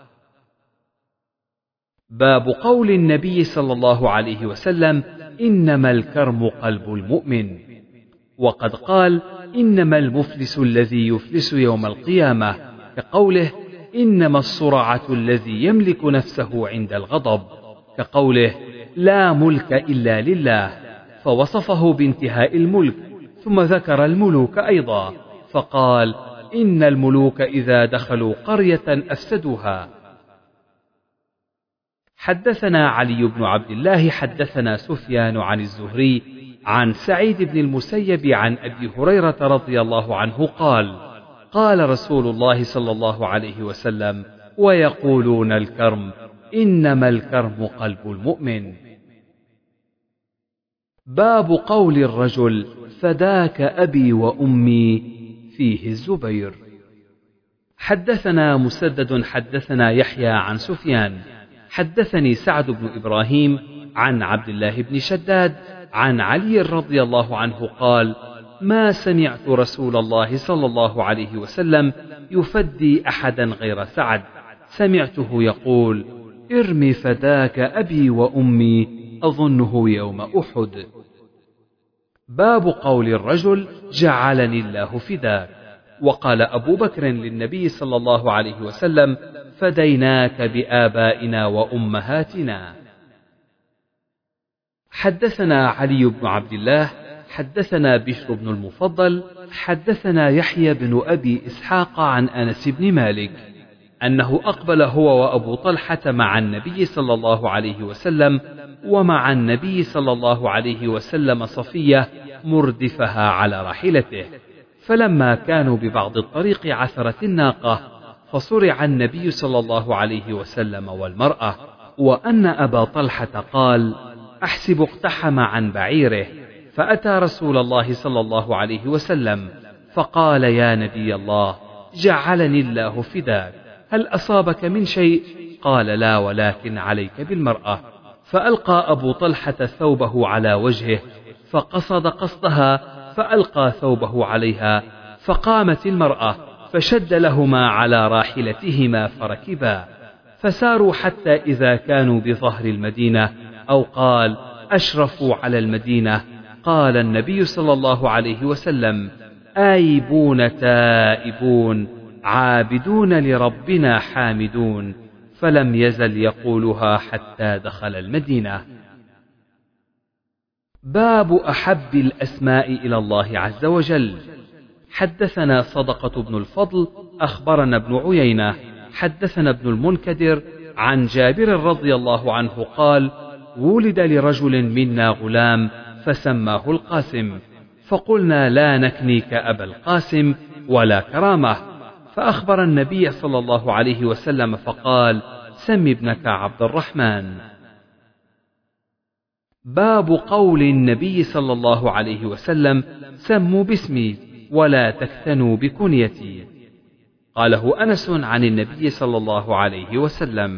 باب قول النبي صلى الله عليه وسلم: إنما الكرم قلب المؤمن. وقد قال: إنما المفلس الذي يفلس يوم القيامة، كقوله: إنما الصرعة الذي يملك نفسه عند الغضب، كقوله: لا ملك إلا لله، فوصفه بانتهاء الملك، ثم ذكر الملوك أيضا فقال: إن الملوك إذا دخلوا قرية أفسدوها. حدثنا علي بن عبد الله حدثنا سفيان عن الزهري عن سعيد بن المسيب عن أبي هريرة رضي الله عنه قال: قال رسول الله صلى الله عليه وسلم: ويقولون الكرم، إنما الكرم قلب المؤمن. باب قول الرجل: فداك أبي وأمي، فيه الزبير. حدثنا مسدد حدثنا يحيى عن سفيان حدثني سعد بن إبراهيم عن عبد الله بن شداد عن علي رضي الله عنه قال: ما سمعت رسول الله صلى الله عليه وسلم يفدي أحدا غير سعد، سمعته يقول: ارمي فداك أبي وأمي، أظنه يوم أحد. باب قول الرجل: جعلني الله فداك. وقال أبو بكر للنبي صلى الله عليه وسلم: فديناك بآبائنا وأمهاتنا. حدثنا علي بن عبد الله حدثنا بشر بن المفضل حدثنا يحيى بن أبي إسحاق عن أنس بن مالك أنه أقبل هو وأبو طلحة مع النبي صلى الله عليه وسلم، ومع النبي صلى الله عليه وسلم صفية مردفها على راحلته، فلما كانوا ببعض الطريق عثرت الناقة، فصرع النبي صلى الله عليه وسلم والمرأة، وأن أبا طلحة قال: أحسب اقتحم عن بعيره، فأتى رسول الله صلى الله عليه وسلم فقال: يا نبي الله، جعلني الله فداك، هل أصابك من شيء؟ قال: لا، ولكن عليك بالمرأة. فألقى أبو طلحة ثوبه على وجهه، فقصد قصدها، فألقى ثوبه عليها، فقامت المرأة فشد لهما على راحلتهما فركبا، فساروا حتى إذا كانوا بظهر المدينة، أو قال أشرفوا على المدينة، قال النبي صلى الله عليه وسلم: آيبون تائبون عابدون لربنا حامدون، فلم يزل يقولها حتى دخل المدينة. باب أحب الأسماء إلى الله عز وجل. حدثنا صدقة بن الفضل أخبرنا ابن عيينة حدثنا ابن المنكدر عن جابر رضي الله عنه قال: ولد لرجل منا غلام فسماه القاسم، فقلنا: لا نكنيك أبا القاسم ولا كرامة، فأخبر النبي صلى الله عليه وسلم فقال: سم ابنك عبد الرحمن. باب قول النبي صلى الله عليه وسلم: سموا باسمي ولا تكتنوا بكنيتي. قاله أنس عن النبي صلى الله عليه وسلم.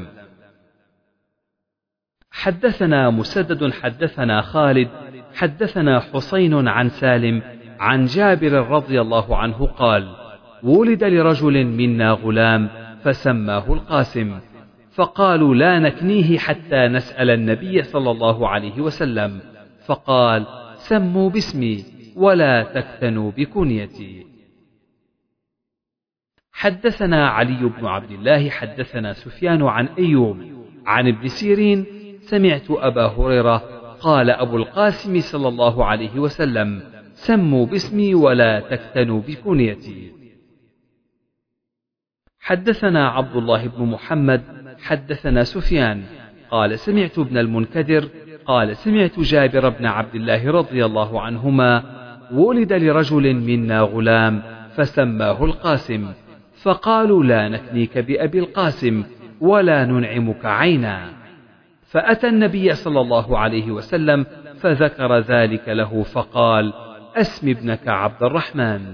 حدثنا مسدد حدثنا خالد حدثنا حسين عن سالم عن جابر رضي الله عنه قال: ولد لرجل منا غلام فسماه القاسم، فقالوا: لا نكنيه حتى نسأل النبي صلى الله عليه وسلم، فقال: سموا باسمي ولا تكتنوا بكنيتي. حدثنا علي بن عبد الله حدثنا سفيان عن أيوب عن ابن سيرين سمعت أبا هريرة قال أبو القاسم صلى الله عليه وسلم سموا باسمي ولا تكتنوا بكنيتي. حدثنا عبد الله بن محمد حدثنا سفيان قال سمعت ابن المنكدر قال سمعت جابر بن عبد الله رضي الله عنهما ولد لرجل منا غلام فسماه القاسم فقالوا لا نكنيك بأبي القاسم ولا ننعمك عينا، فأتى النبي صلى الله عليه وسلم فذكر ذلك له فقال أسم ابنك عبد الرحمن.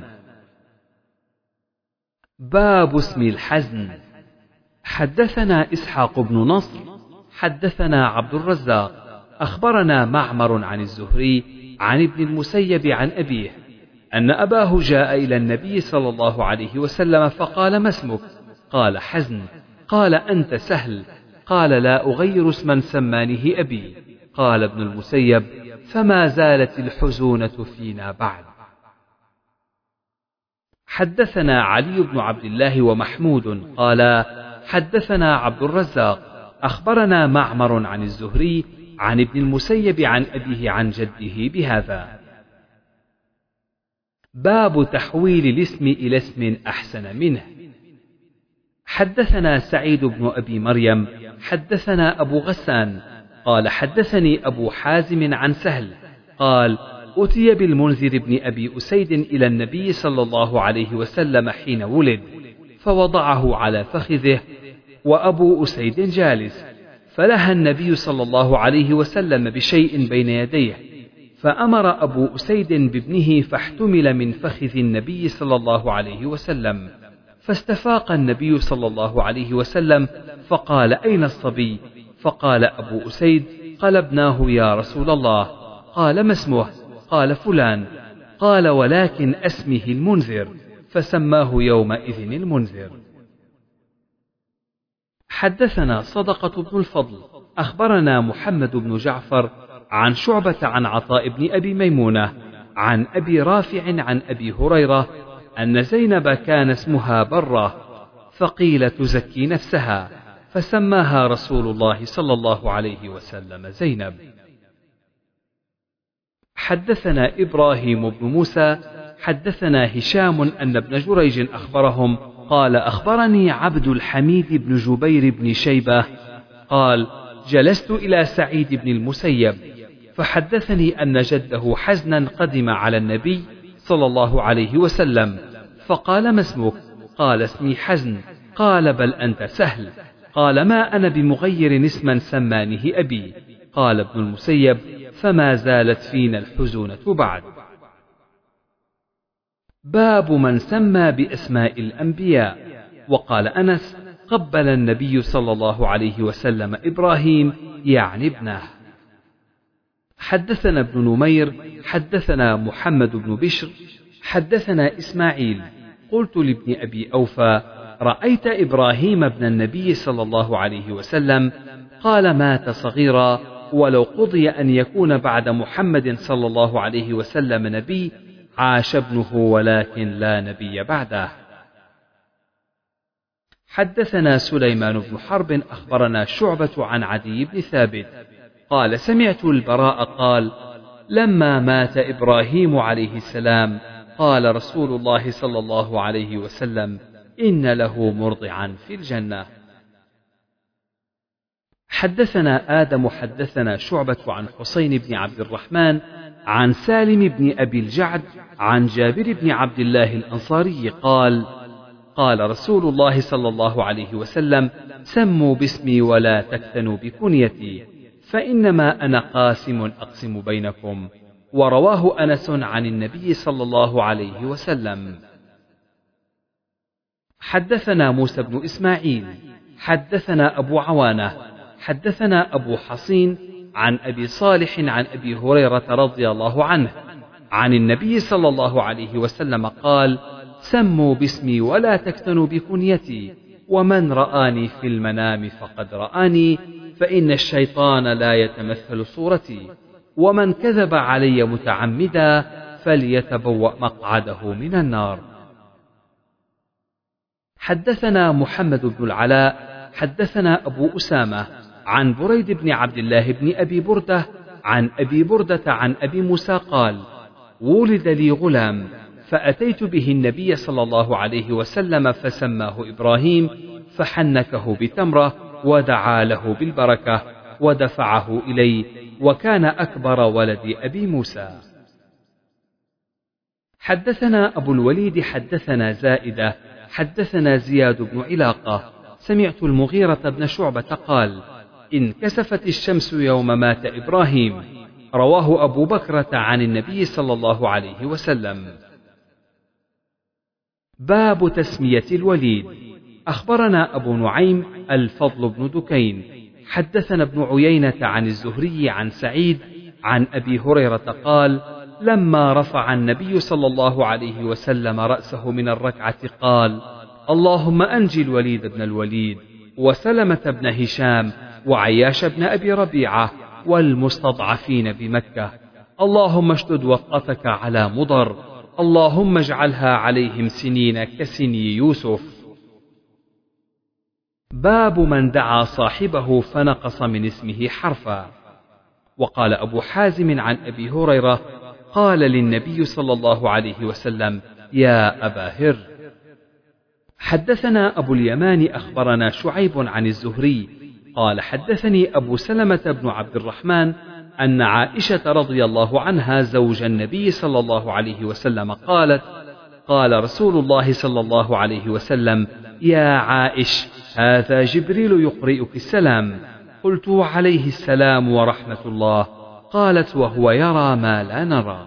باب اسم الحزن. حدثنا إسحاق بن نصر حدثنا عبد الرزاق أخبرنا معمر عن الزهري عن ابن المسيب عن أبيه أن أباه جاء إلى النبي صلى الله عليه وسلم فقال ما اسمك؟ قال حزن. قال أنت سهل. قال لا أغير اسما سمانه أبي. قال ابن المسيب فما زالت الحزونة فينا بعد. حدثنا علي بن عبد الله ومحمود قال حدثنا عبد الرزاق أخبرنا معمر عن الزهري عن ابن المسيب عن أبيه عن جده بهذا. باب تحويل الاسم إلى اسم أحسن منه. حدثنا سعيد بن أبي مريم حدثنا أبو غسان قال حدثني أبو حازم عن سهل قال أتي بالمنذر بن أبي أسيد إلى النبي صلى الله عليه وسلم حين ولد فوضعه على فخذه وأبو أسيد جالس، فلهى النبي صلى الله عليه وسلم بشيء بين يديه، فأمر أبو أسيد بابنه فاحتمل من فخذ النبي صلى الله عليه وسلم، فاستفاق النبي صلى الله عليه وسلم فقال أين الصبي؟ فقال أبو أسيد قلبناه يا رسول الله. قال ما اسمه؟ قال فلان. قال ولكن اسمه المنذر، فسماه يومئذ المنذر. حدثنا صدقة بن الفضل أخبرنا محمد بن جعفر عن شعبة عن عطاء بن أبي ميمونة عن أبي رافع عن أبي هريرة أن زينب كان اسمها برة فقيل تزكي نفسها فسماها رسول الله صلى الله عليه وسلم زينب. حدثنا إبراهيم بن موسى حدثنا هشام أن ابن جريج أخبرهم قال أخبرني عبد الحميد بن جبير بن شيبة قال جلست إلى سعيد بن المسيب فحدثني أن جده حزنا قدم على النبي صلى الله عليه وسلم فقال ما اسمك؟ قال اسمي حزن. قال بل أنت سهل. قال ما أنا بمغير اسما سمانه أبي. قال ابن المسيب فما زالت فينا الحزونة بعد. باب من سمى بأسماء الأنبياء. وقال أنس قبل النبي صلى الله عليه وسلم إبراهيم يعني ابنه. حدثنا ابن نمير حدثنا محمد بن بشر حدثنا إسماعيل قلت لابن أبي أوفى رأيت إبراهيم ابن النبي صلى الله عليه وسلم؟ قال مات صغيرا ولو قضي أن يكون بعد محمد صلى الله عليه وسلم نبي عاش ابنه ولكن لا نبي بعده. حدثنا سليمان بن حرب أخبرنا شعبة عن عدي بن ثابت قال سمعت البراء قال لما مات إبراهيم عليه السلام قال رسول الله صلى الله عليه وسلم إن له مرضعا في الجنة. حدثنا آدم حدثنا شعبة عن حسين بن عبد الرحمن عن سالم بن أبي الجعد عن جابر بن عبد الله الأنصاري قال قال رسول الله صلى الله عليه وسلم سموا باسمي ولا تكتنوا بكنيتي فإنما أنا قاسم أقسم بينكم. ورواه أنس عن النبي صلى الله عليه وسلم. حدثنا موسى بن إسماعيل حدثنا أبو عوانة حدثنا أبو حصين عن أبي صالح عن أبي هريرة رضي الله عنه عن النبي صلى الله عليه وسلم قال سموا باسمي ولا تكتنوا بكنيتي ومن رآني في المنام فقد رآني فإن الشيطان لا يتمثل صورتي ومن كذب علي متعمدا فليتبوأ مقعده من النار. حدثنا محمد بن العلاء حدثنا أبو أسامة عن بريد بن عبد الله بن أبي بردة عن أبي بردة عن أبي موسى قال: ولد لي غلام فأتيت به النبي صلى الله عليه وسلم فسماه إبراهيم، فحنكه بتمرة ودعا له بالبركة ودفعه إلي، وكان أكبر ولد أبي موسى. حدثنا أبو الوليد حدثنا زائدة حدثنا زياد بن علاقة سمعت المغيرة بن شعبة قال: انكسفت الشمس يوم مات إبراهيم. رواه أبو بكرة عن النبي صلى الله عليه وسلم. باب تسمية الوليد. أخبرنا أبو نعيم الفضل بن دكين حدثنا ابن عيينة عن الزهري عن سعيد عن أبي هريرة قال: لما رفع النبي صلى الله عليه وسلم رأسه من الركعة قال: اللهم أنجي الوليد بن الوليد وسلمة بن هشام وعياش بن أبي ربيعة والمستضعفين بمكة، اللهم اشدد وطأتك على مضر، اللهم اجعلها عليهم سنين كسني يوسف. باب من دعا صاحبه فنقص من اسمه حرفا. وقال أبو حازم عن أبي هريرة: قال للنبي صلى الله عليه وسلم: يا أبا هر. حدثنا أبو اليمان أخبرنا شعيب عن الزهري قال: حدثني أبو سلمة بن عبد الرحمن أن عائشة رضي الله عنها زوج النبي صلى الله عليه وسلم قالت: قال رسول الله صلى الله عليه وسلم: يا عائش، هذا جبريل يقرئك السلام. قلت: عليه السلام ورحمة الله. قالت: وهو يرى ما لا نرى.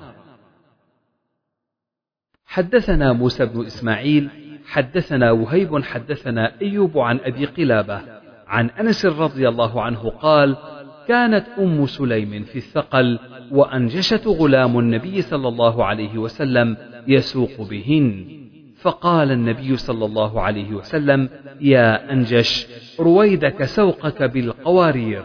حدثنا موسى بن إسماعيل حدثنا وهيب حدثنا أيوب عن أبي قلابة عن أنس رضي الله عنه قال: كانت أم سليم في الثقل وأنجشت غلام النبي صلى الله عليه وسلم يسوق بهن، فقال النبي صلى الله عليه وسلم: يا أنجش، رويدك سوقك بالقوارير.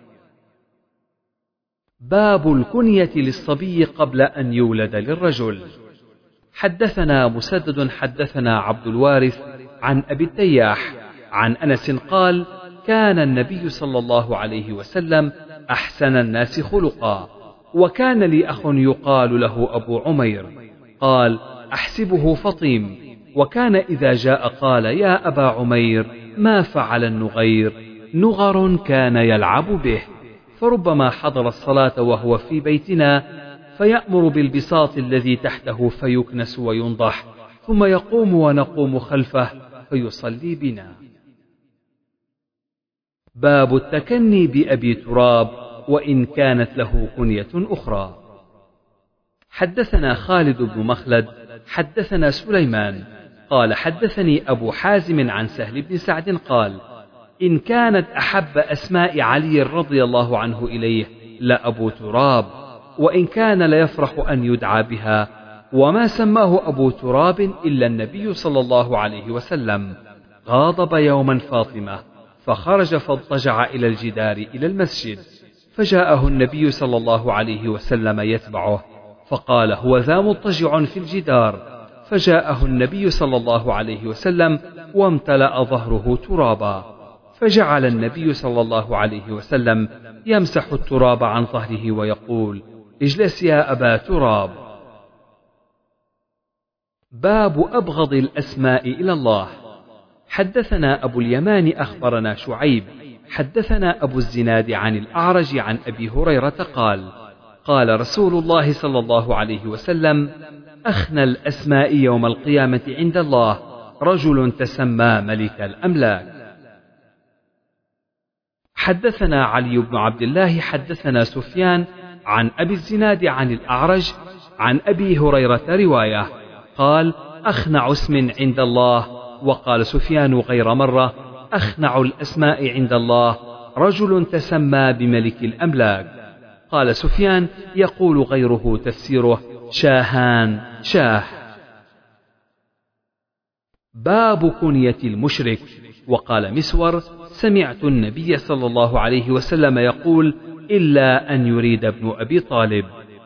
باب الكنية للصبي قبل أن يولد للرجل. حدثنا مسدد حدثنا عبد الوارث عن أبي التياح عن أنس قال: كان النبي صلى الله عليه وسلم أحسن الناس خلقا، وكان لي أخ يقال له أبو عمير، قال: أحسبه فطيم، وكان إذا جاء قال: يا أبا عمير، ما فعل النغير؟ نغر كان يلعب به، فربما حضر الصلاة وهو في بيتنا فيأمر بالبساط الذي تحته فيكنس وينضح، ثم يقوم ونقوم خلفه فيصلي بنا. باب التكني بأبي تراب وإن كانت له كنية أخرى. حدثنا خالد بن مخلد حدثنا سليمان قال: حدثني أبو حازم عن سهل بن سعد قال: إن كانت أحب أسماء علي رضي الله عنه إليه لأبو تراب، وإن كان ليفرح أن يدعى بها، وما سماه أبو تراب إلا النبي صلى الله عليه وسلم. غاضب يوما فاطمة فخرج فاضطجع إلى الجدار إلى المسجد، فجاءه النبي صلى الله عليه وسلم يتبعه، فقال: هو ذا مضطجع في الجدار. فجاءه النبي صلى الله عليه وسلم وامتلأ ظهره ترابا، فجعل النبي صلى الله عليه وسلم يمسح التراب عن ظهره ويقول: اجلس يا أبا تراب. باب أبغض الأسماء إلى الله. حدثنا أبو اليمان أخبرنا شعيب حدثنا أبو الزناد عن الأعرج عن أبي هريرة قال: قال رسول الله صلى الله عليه وسلم: أخنى الأسماء يوم القيامة عند الله رجل تسمى ملك الأملاك. حدثنا علي بن عبد الله حدثنا سفيان عن أبي الزناد عن الأعرج عن أبي هريرة رواية قال: أخنع اسم عند الله. وقال سفيان غير مرة: أخنع الأسماء عند الله رجل تسمى بملك الأملاك. قال سفيان: يقول غيره تفسيره شاهان شاه. باب كنية المشرك. وقال مسور: سمعت النبي صلى الله عليه وسلم يقول: إلا أن يريد ابن أبي طالب.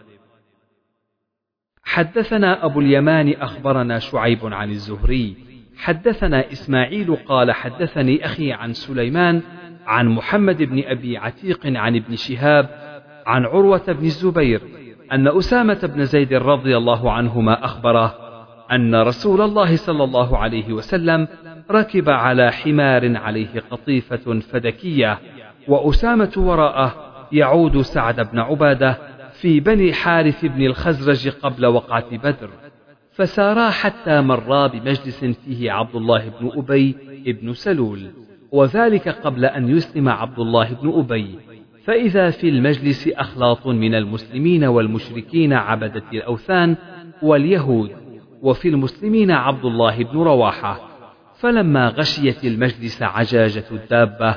حدثنا أبو اليمان أخبرنا شعيب عن الزهري حدثنا إسماعيل قال حدثني أخي عن سليمان عن محمد بن أبي عتيق عن ابن شهاب عن عروة بن الزبير أن أسامة بن زيد رضي الله عنهما أخبره أن رسول الله صلى الله عليه وسلم ركب على حمار عليه قطيفة فدكية، وأسامة وراءه يعود سعد بن عبادة في بني حارث بن الخزرج قبل وقعة بدر، فسارا حتى مرا بمجلس فيه عبد الله بن أبي بن سلول، وذلك قبل أن يسلم عبد الله بن أبي، فإذا في المجلس أخلاط من المسلمين والمشركين عبدة الأوثان واليهود، وفي المسلمين عبد الله بن رواحة. فلما غشيت المجلس عجاجة الدابة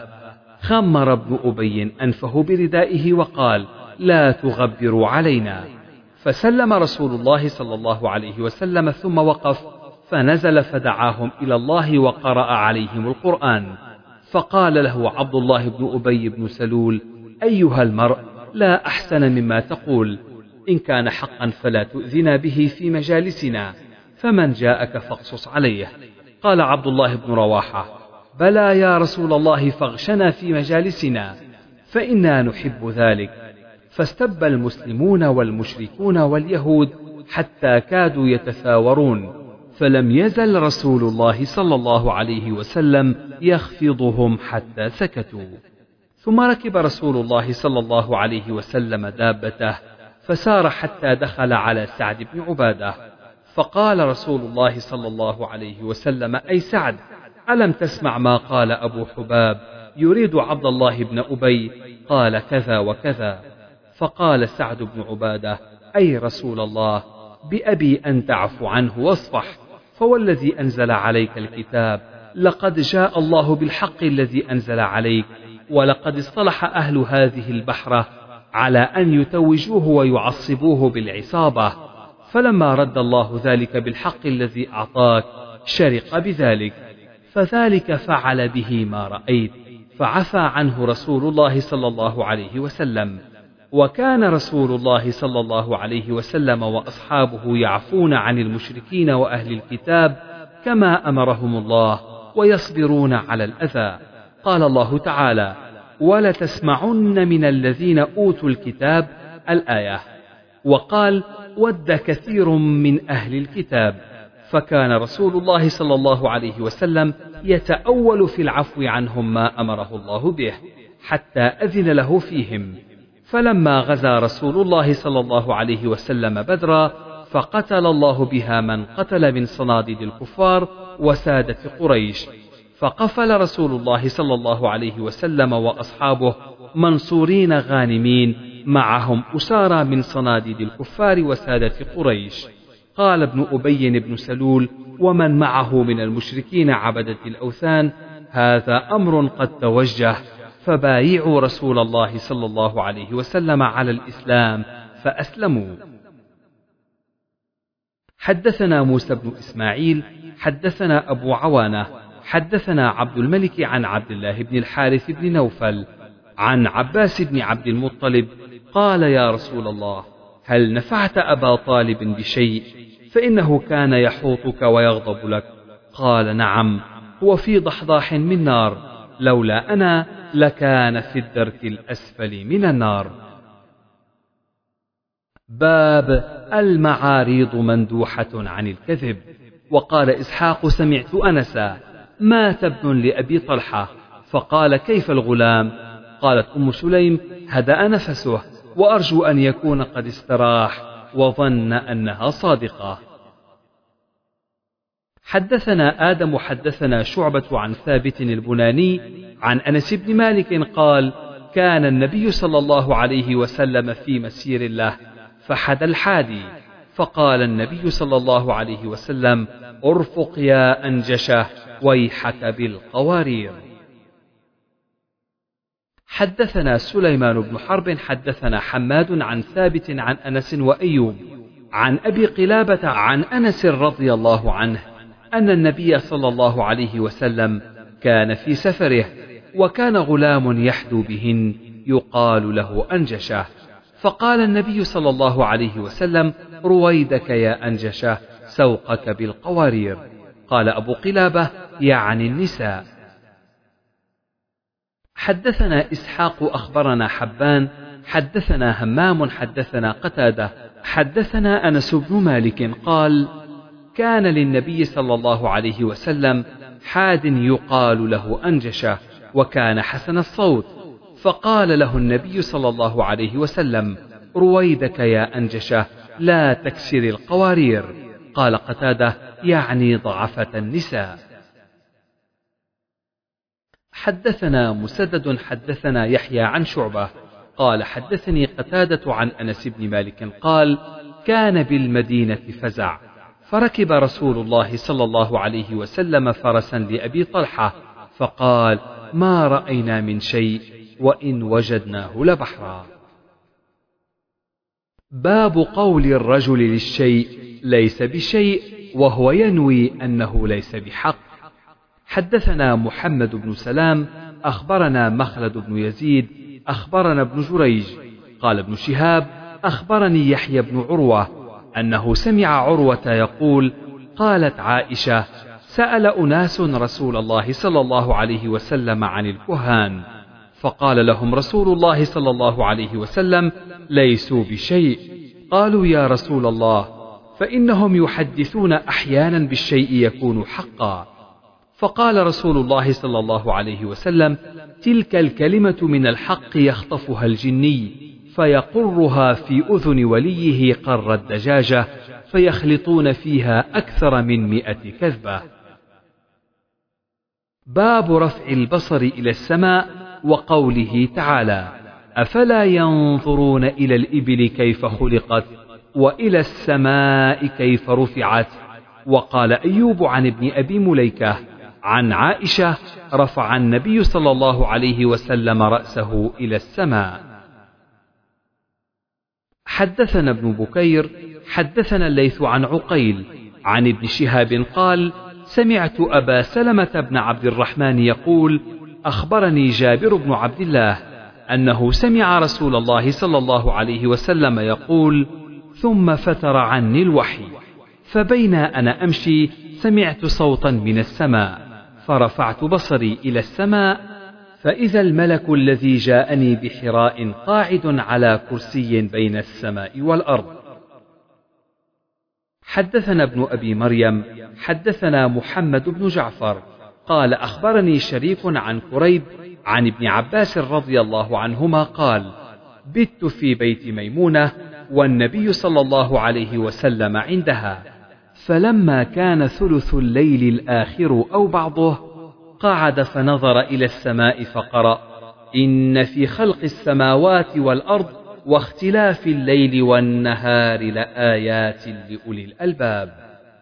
خمر ابن أبي أنفه بردائه وقال: لا تغبروا علينا. فسلم رسول الله صلى الله عليه وسلم ثم وقف، فنزل فدعاهم إلى الله وقرأ عليهم القرآن. فقال له عبد الله بن أبي بن سلول: أيها المرء، لا أحسن مما تقول، إن كان حقا فلا تؤذنا به في مجالسنا، فمن جاءك فاقصص عليه. قال عبد الله بن رواحة: بلى يا رسول الله، فاغشنا في مجالسنا، فإنا نحب ذلك. فاستب المسلمون والمشركون واليهود حتى كادوا يتثاورون، فلم يزل رسول الله صلى الله عليه وسلم يخفضهم حتى سكتوا. ثم ركب رسول الله صلى الله عليه وسلم دابته فسار حتى دخل على سعد بن عبادة، فقال رسول الله صلى الله عليه وسلم: أي سعد، ألم تسمع ما قال أبو حباب يريد عبد الله بن أبي؟ قال كذا وكذا. فقال سعد بن عبادة: أي رسول الله، بأبي أن تعفو عنه واصفح، فوالذي أنزل عليك الكتاب لقد جاء الله بالحق الذي أنزل عليك، ولقد اصطلح أهل هذه البحرة على أن يتوجوه ويعصبوه بالعصابة، فلما رد الله ذلك بالحق الذي أعطاك شرق بذلك، فذلك فعل به ما رأيت، فعفى عنه رسول الله صلى الله عليه وسلم. وكان رسول الله صلى الله عليه وسلم وأصحابه يعفون عن المشركين وأهل الكتاب كما أمرهم الله، ويصبرون على الأذى. قال الله تعالى: ولتسمعن من الذين أوتوا الكتاب، الآية. وقال: ود كثير من أهل الكتاب. فكان رسول الله صلى الله عليه وسلم يتأول في العفو عنهم ما أمره الله به حتى أذن له فيهم. فلما غزا رسول الله صلى الله عليه وسلم بدرا فقتل الله بها من قتل من صناديد الكفار وسادة قريش، فقفل رسول الله صلى الله عليه وسلم وأصحابه منصورين غانمين معهم أسارى من صناديد الكفار وسادة قريش. قال ابن أبي بن سلول ومن معه من المشركين عبدة الأوثان: هذا أمر قد توجه، فبايعوا رسول الله صلى الله عليه وسلم على الإسلام، فأسلموا. حدثنا موسى بن إسماعيل حدثنا أبو عوانة حدثنا عبد الملك عن عبد الله بن الحارث بن نوفل عن عباس بن عبد المطلب قال: يا رسول الله، هل نفعت أبا طالب بشيء؟ فإنه كان يحوطك ويغضب لك. قال: نعم، هو في ضحضاح من نار، لولا أنا لكان في الدرك الأسفل من النار. باب المعاريض مندوحة عن الكذب. وقال إسحاق: سمعت أنسا: مات ابن لأبي طلحة، فقال: كيف الغلام؟ قالت أم سليم: هدأ نفسه، وأرجو أن يكون قد استراح، وظن أنها صادقة. حدثنا آدم حدثنا شعبة عن ثابت البناني عن أنس بن مالك قال: كان النبي صلى الله عليه وسلم في مسير له فحد الحادي، فقال النبي صلى الله عليه وسلم: ارفق يا أنجشة، ويحك بالقوارير. حدثنا سليمان بن حرب حدثنا حماد عن ثابت عن أنس وأيوب عن أبي قلابة عن أنس رضي الله عنه أن النبي صلى الله عليه وسلم كان في سفره، وكان غلام يحدو بهن يقال له أنجشة، فقال النبي صلى الله عليه وسلم: رويدك يا أنجشة، سوقك بالقوارير. قال أبو قلابة يعني النساء. حدثنا إسحاق أخبرنا حبان حدثنا همام حدثنا قتادة حدثنا أنس بن مالك قال كان للنبي صلى الله عليه وسلم حاد يقال له أنجشة وكان حسن الصوت، فقال له النبي صلى الله عليه وسلم رويدك يا أنجشة لا تكسر القوارير. قال قتادة يعني ضعفة النساء. حدثنا مسدد حدثنا يحيى عن شعبة قال حدثني قتادة عن أنس بن مالك قال كان بالمدينة فزع، فركب رسول الله صلى الله عليه وسلم فرسا لأبي طلحة فقال ما رأينا من شيء وإن وجدناه لبحرا. باب قول الرجل للشيء ليس بشيء وهو ينوي أنه ليس بحق. حدثنا محمد بن سلام أخبرنا مخلد بن يزيد أخبرنا ابن جريج قال ابن شهاب أخبرني يحيى بن عروة أنه سمع عروة يقول قالت عائشة سأل أناس رسول الله صلى الله عليه وسلم عن الكهان فقال لهم رسول الله صلى الله عليه وسلم ليسوا بشيء. قالوا يا رسول الله فإنهم يحدثون أحيانا بالشيء يكون حقا. فقال رسول الله صلى الله عليه وسلم تلك الكلمة من الحق يخطفها الجني فيقرها في أذن وليه قر الدجاجة فيخلطون فيها أكثر من مئة كذبة. باب رفع البصر إلى السماء وقوله تعالى أفلا ينظرون إلى الإبل كيف خلقت وإلى السماء كيف رفعت. وقال أيوب عن ابن أبي مليكة عن عائشة رفع النبي صلى الله عليه وسلم رأسه إلى السماء. حدثنا ابن بكير حدثنا الليث عن عقيل عن ابن شهاب قال سمعت أبا سلمة بن عبد الرحمن يقول أخبرني جابر بن عبد الله أنه سمع رسول الله صلى الله عليه وسلم يقول ثم فتر عني الوحي فبين أنا أمشي سمعت صوتا من السماء فرفعت بصري إلى السماء فإذا الملك الذي جاءني بحراء قاعد على كرسي بين السماء والأرض. حدثنا ابن أبي مريم حدثنا محمد بن جعفر قال أخبرني شريك عن كريب عن ابن عباس رضي الله عنهما قال بت في بيت ميمونة والنبي صلى الله عليه وسلم عندها، فلما كان ثلث الليل الآخر أو بعضه قعد فنظر إلى السماء فقرأ إن في خلق السماوات والأرض واختلاف الليل والنهار لآيات لأولي الألباب.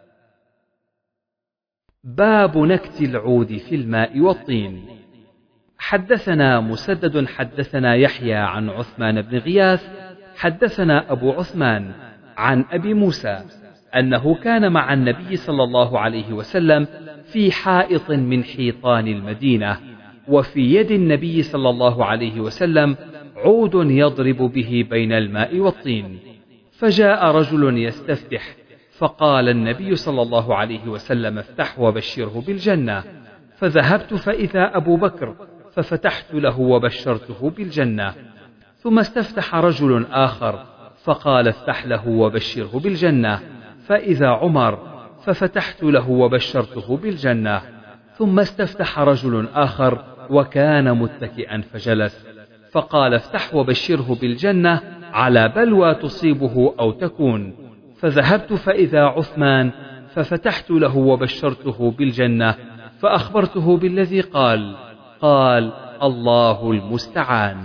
باب نكت العود في الماء والطين. حدثنا مسدد حدثنا يحيى عن عثمان بن غياث حدثنا أبو عثمان عن أبي موسى أنه كان مع النبي صلى الله عليه وسلم في حائط من حيطان المدينة، وفي يد النبي صلى الله عليه وسلم عود يضرب به بين الماء والطين، فجاء رجل يستفتح فقال النبي صلى الله عليه وسلم افتح وبشره بالجنة، فذهبت فإذا أبو بكر ففتحت له وبشرته بالجنة، ثم استفتح رجل آخر فقال افتح له وبشره بالجنة، فإذا عمر ففتحت له وبشرته بالجنة، ثم استفتح رجل آخر وكان متكئا فجلس فقال افتح وبشره بالجنة على بلوى تصيبه أو تكون، فذهبت فإذا عثمان ففتحت له وبشرته بالجنة فأخبرته بالذي قال قال الله المستعان.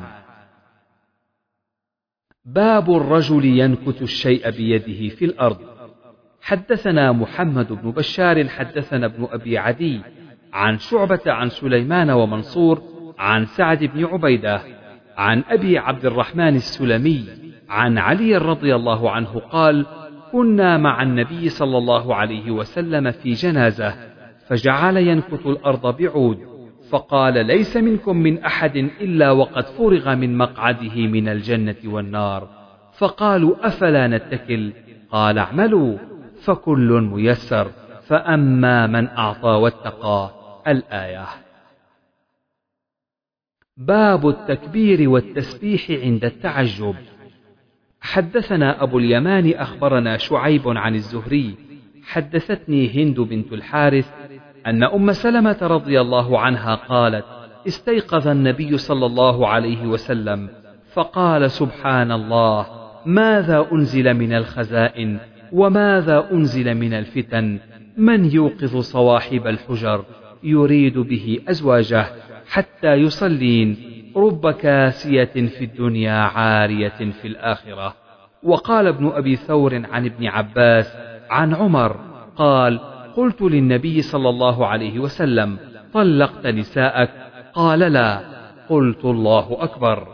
باب الرجل ينكت الشيء بيده في الأرض. حدثنا محمد بن بشار حدثنا ابن أبي عدي عن شعبة عن سليمان ومنصور عن سعد بن عبيدة عن أبي عبد الرحمن السلمي عن علي رضي الله عنه قال كنا مع النبي صلى الله عليه وسلم في جنازة فجعل ينكت الأرض بعود، فقال ليس منكم من أحد إلا وقد فرغ من مقعده من الجنة والنار، فقالوا أفلا نتكل؟ قال اعملوا فكل ميسر، فأما من أعطى واتقى. الآية. باب التكبير والتسبيح عند التعجب. حدثنا أبو اليمان أخبرنا شعيب عن الزهري حدثتني هند بنت الحارث أن أم سلمة رضي الله عنها قالت: استيقظ النبي صلى الله عليه وسلم فقال: سبحان الله، ماذا أنزل من الخزائن وماذا أنزل من الفتن، من يوقظ صواحب الحجر يريد به أزواجه حتى يصلين، رب كاسية في الدنيا عارية في الآخرة. وقال ابن أبي ثور عن ابن عباس عن عمر قال: قلت للنبي صلى الله عليه وسلم: طلقت نساءك؟ قال: لا. قلت: الله أكبر.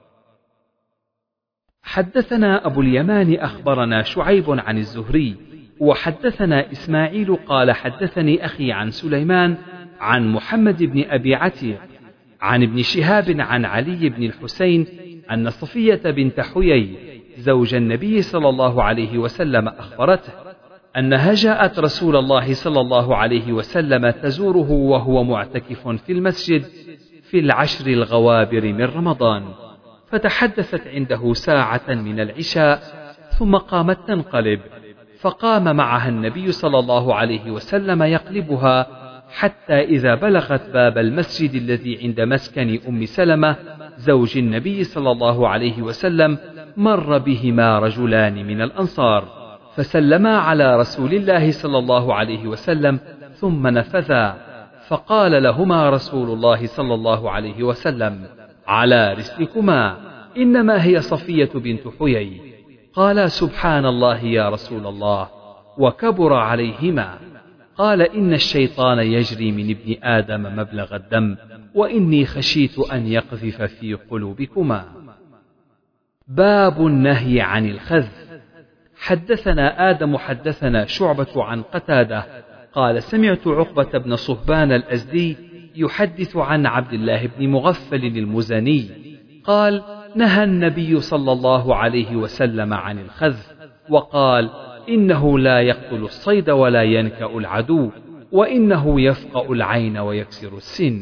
حدثنا أبو اليمان أخبرنا شعيب عن الزهري وحدثنا إسماعيل قال: حدثني أخي عن سليمان عن محمد بن أبي عتيق عن ابن شهاب عن علي بن الحسين أن صفية بنت حيي زوج النبي صلى الله عليه وسلم أخبرته أنها جاءت رسول الله صلى الله عليه وسلم تزوره وهو معتكف في المسجد في العشر الغوابر من رمضان، فتحدثت عنده ساعة من العشاء ثم قامت تنقلب، فقام معها النبي صلى الله عليه وسلم يقلبها حتى إذا بلغت باب المسجد الذي عند مسكن أم سلمة زوج النبي صلى الله عليه وسلم مر بهما رجلان من الأنصار فسلما على رسول الله صلى الله عليه وسلم ثم نفذا، فقال لهما رسول الله صلى الله عليه وسلم: على رسلكما، إنما هي صفية بنت حيي. قال: سبحان الله يا رسول الله، وكبر عليهما. قال: إن الشيطان يجري من ابن آدم مبلغ الدم، وإني خشيت أن يقذف في قلوبكما. باب النهي عن الخذف. حدثنا آدم حدثنا شعبة عن قتادة قال: سمعت عقبة بن صهبان الأزدي يحدث عن عبد الله بن مغفل المزني قال: نهى النبي صلى الله عليه وسلم عن الخذف، وقال: إنه لا يقتل الصيد ولا ينكأ العدو، وإنه يفقأ العين ويكسر السن.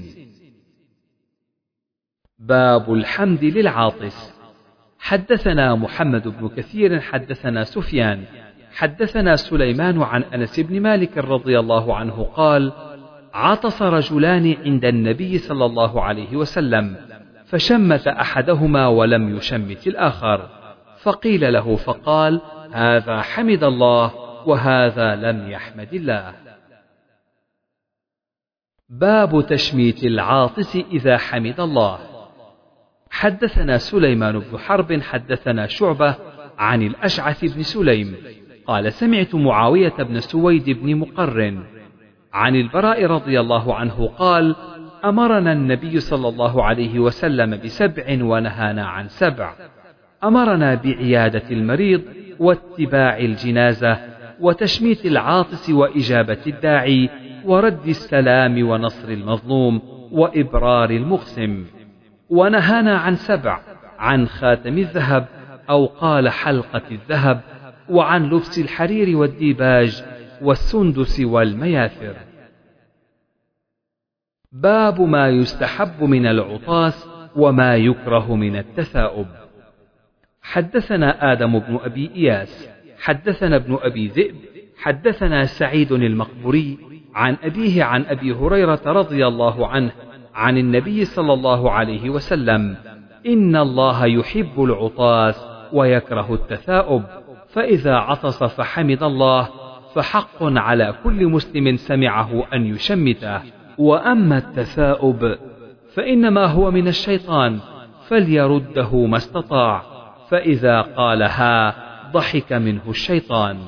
باب الحمد للعاطس. حدثنا محمد بن كثير حدثنا سفيان حدثنا سليمان عن أنس بن مالك رضي الله عنه قال: عطس رجلان عند النبي صلى الله عليه وسلم، فشمت أحدهما ولم يشمت الآخر، فقيل له فقال: هذا حمد الله وهذا لم يحمد الله. باب تشميت العاطس إذا حمد الله. حدثنا سليمان بن حرب حدثنا شعبة عن الأشعث بن سليم قال: سمعت معاوية بن سويد بن مقرن عن البراء رضي الله عنه قال: أمرنا النبي صلى الله عليه وسلم بسبع ونهانا عن سبع، أمرنا بعيادة المريض واتباع الجنازة وتشميت العاطس وإجابة الداعي ورد السلام ونصر المظلوم وإبرار المقسم، ونهانا عن سبع: عن خاتم الذهب أو قال حلقة الذهب، وعن لبس الحرير والديباج والسندس والمياثر. باب ما يستحب من العطاس وما يكره من التثاؤب. حدثنا آدم بن أبي إياس حدثنا ابن أبي ذئب حدثنا سعيد المقبري عن أبيه عن أبي هريرة رضي الله عنه عن النبي صلى الله عليه وسلم: إن الله يحب العطاس ويكره التثاؤب، فإذا عطس فحمد الله فحق على كل مسلم سمعه أن يشمته، وأما التثاؤب فإنما هو من الشيطان فليرده ما استطاع، فإذا قالها ضحك منه الشيطان.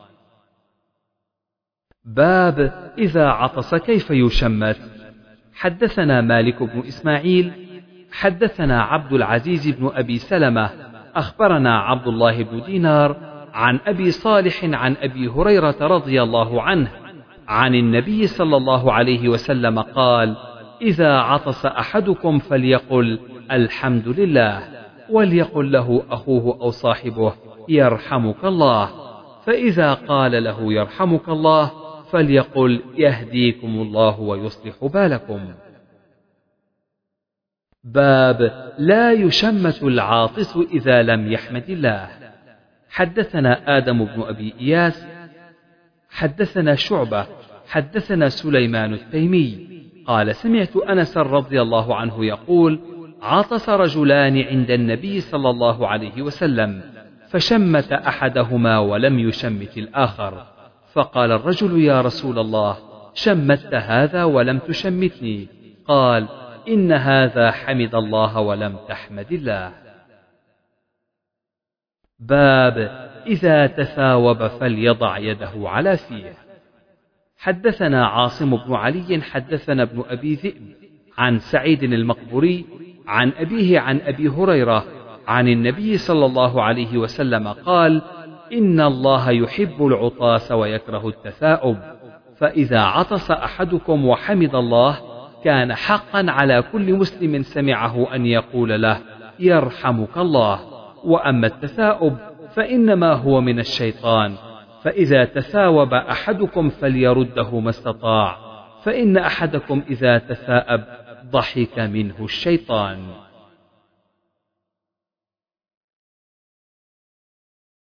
باب إذا عطس كيف يشمت. حدثنا مالك بن إسماعيل حدثنا عبد العزيز بن أبي سلمة أخبرنا عبد الله بن دينار عن أبي صالح عن أبي هريرة رضي الله عنه عن النبي صلى الله عليه وسلم قال: إذا عطس أحدكم فليقل الحمد لله، وليقل له أخوه أو صاحبه: يرحمك الله. فإذا قال له: يرحمك الله، فليقل يهديكم الله ويصلح بالكم. باب لا يشمت العاطس إذا لم يحمد الله. حدثنا آدم بن أبي إياس حدثنا شعبة حدثنا سليمان التيمي قال سمعت أنس رضي الله عنه يقول عطس رجلان عند النبي صلى الله عليه وسلم فشمت أحدهما ولم يشمت الآخر، فقال الرجل يا رسول الله شمت هذا ولم تشمتني؟ قال إن هذا حمد الله ولم تحمد الله. باب إذا تثاوب فليضع يده على فيه. حدثنا عاصم بن علي حدثنا ابن أبي ذئب عن سعيد المقبوري عن أبيه عن أبي هريرة عن النبي صلى الله عليه وسلم قال إن الله يحب العطاس ويكره التثاؤب، فإذا عطس أحدكم وحمد الله كان حقا على كل مسلم سمعه أن يقول له يرحمك الله. وأما التثاؤب فإنما هو من الشيطان، فإذا تثاوب أحدكم فليرده ما استطاع، فإن أحدكم إذا تثاءب ضحك منه الشيطان.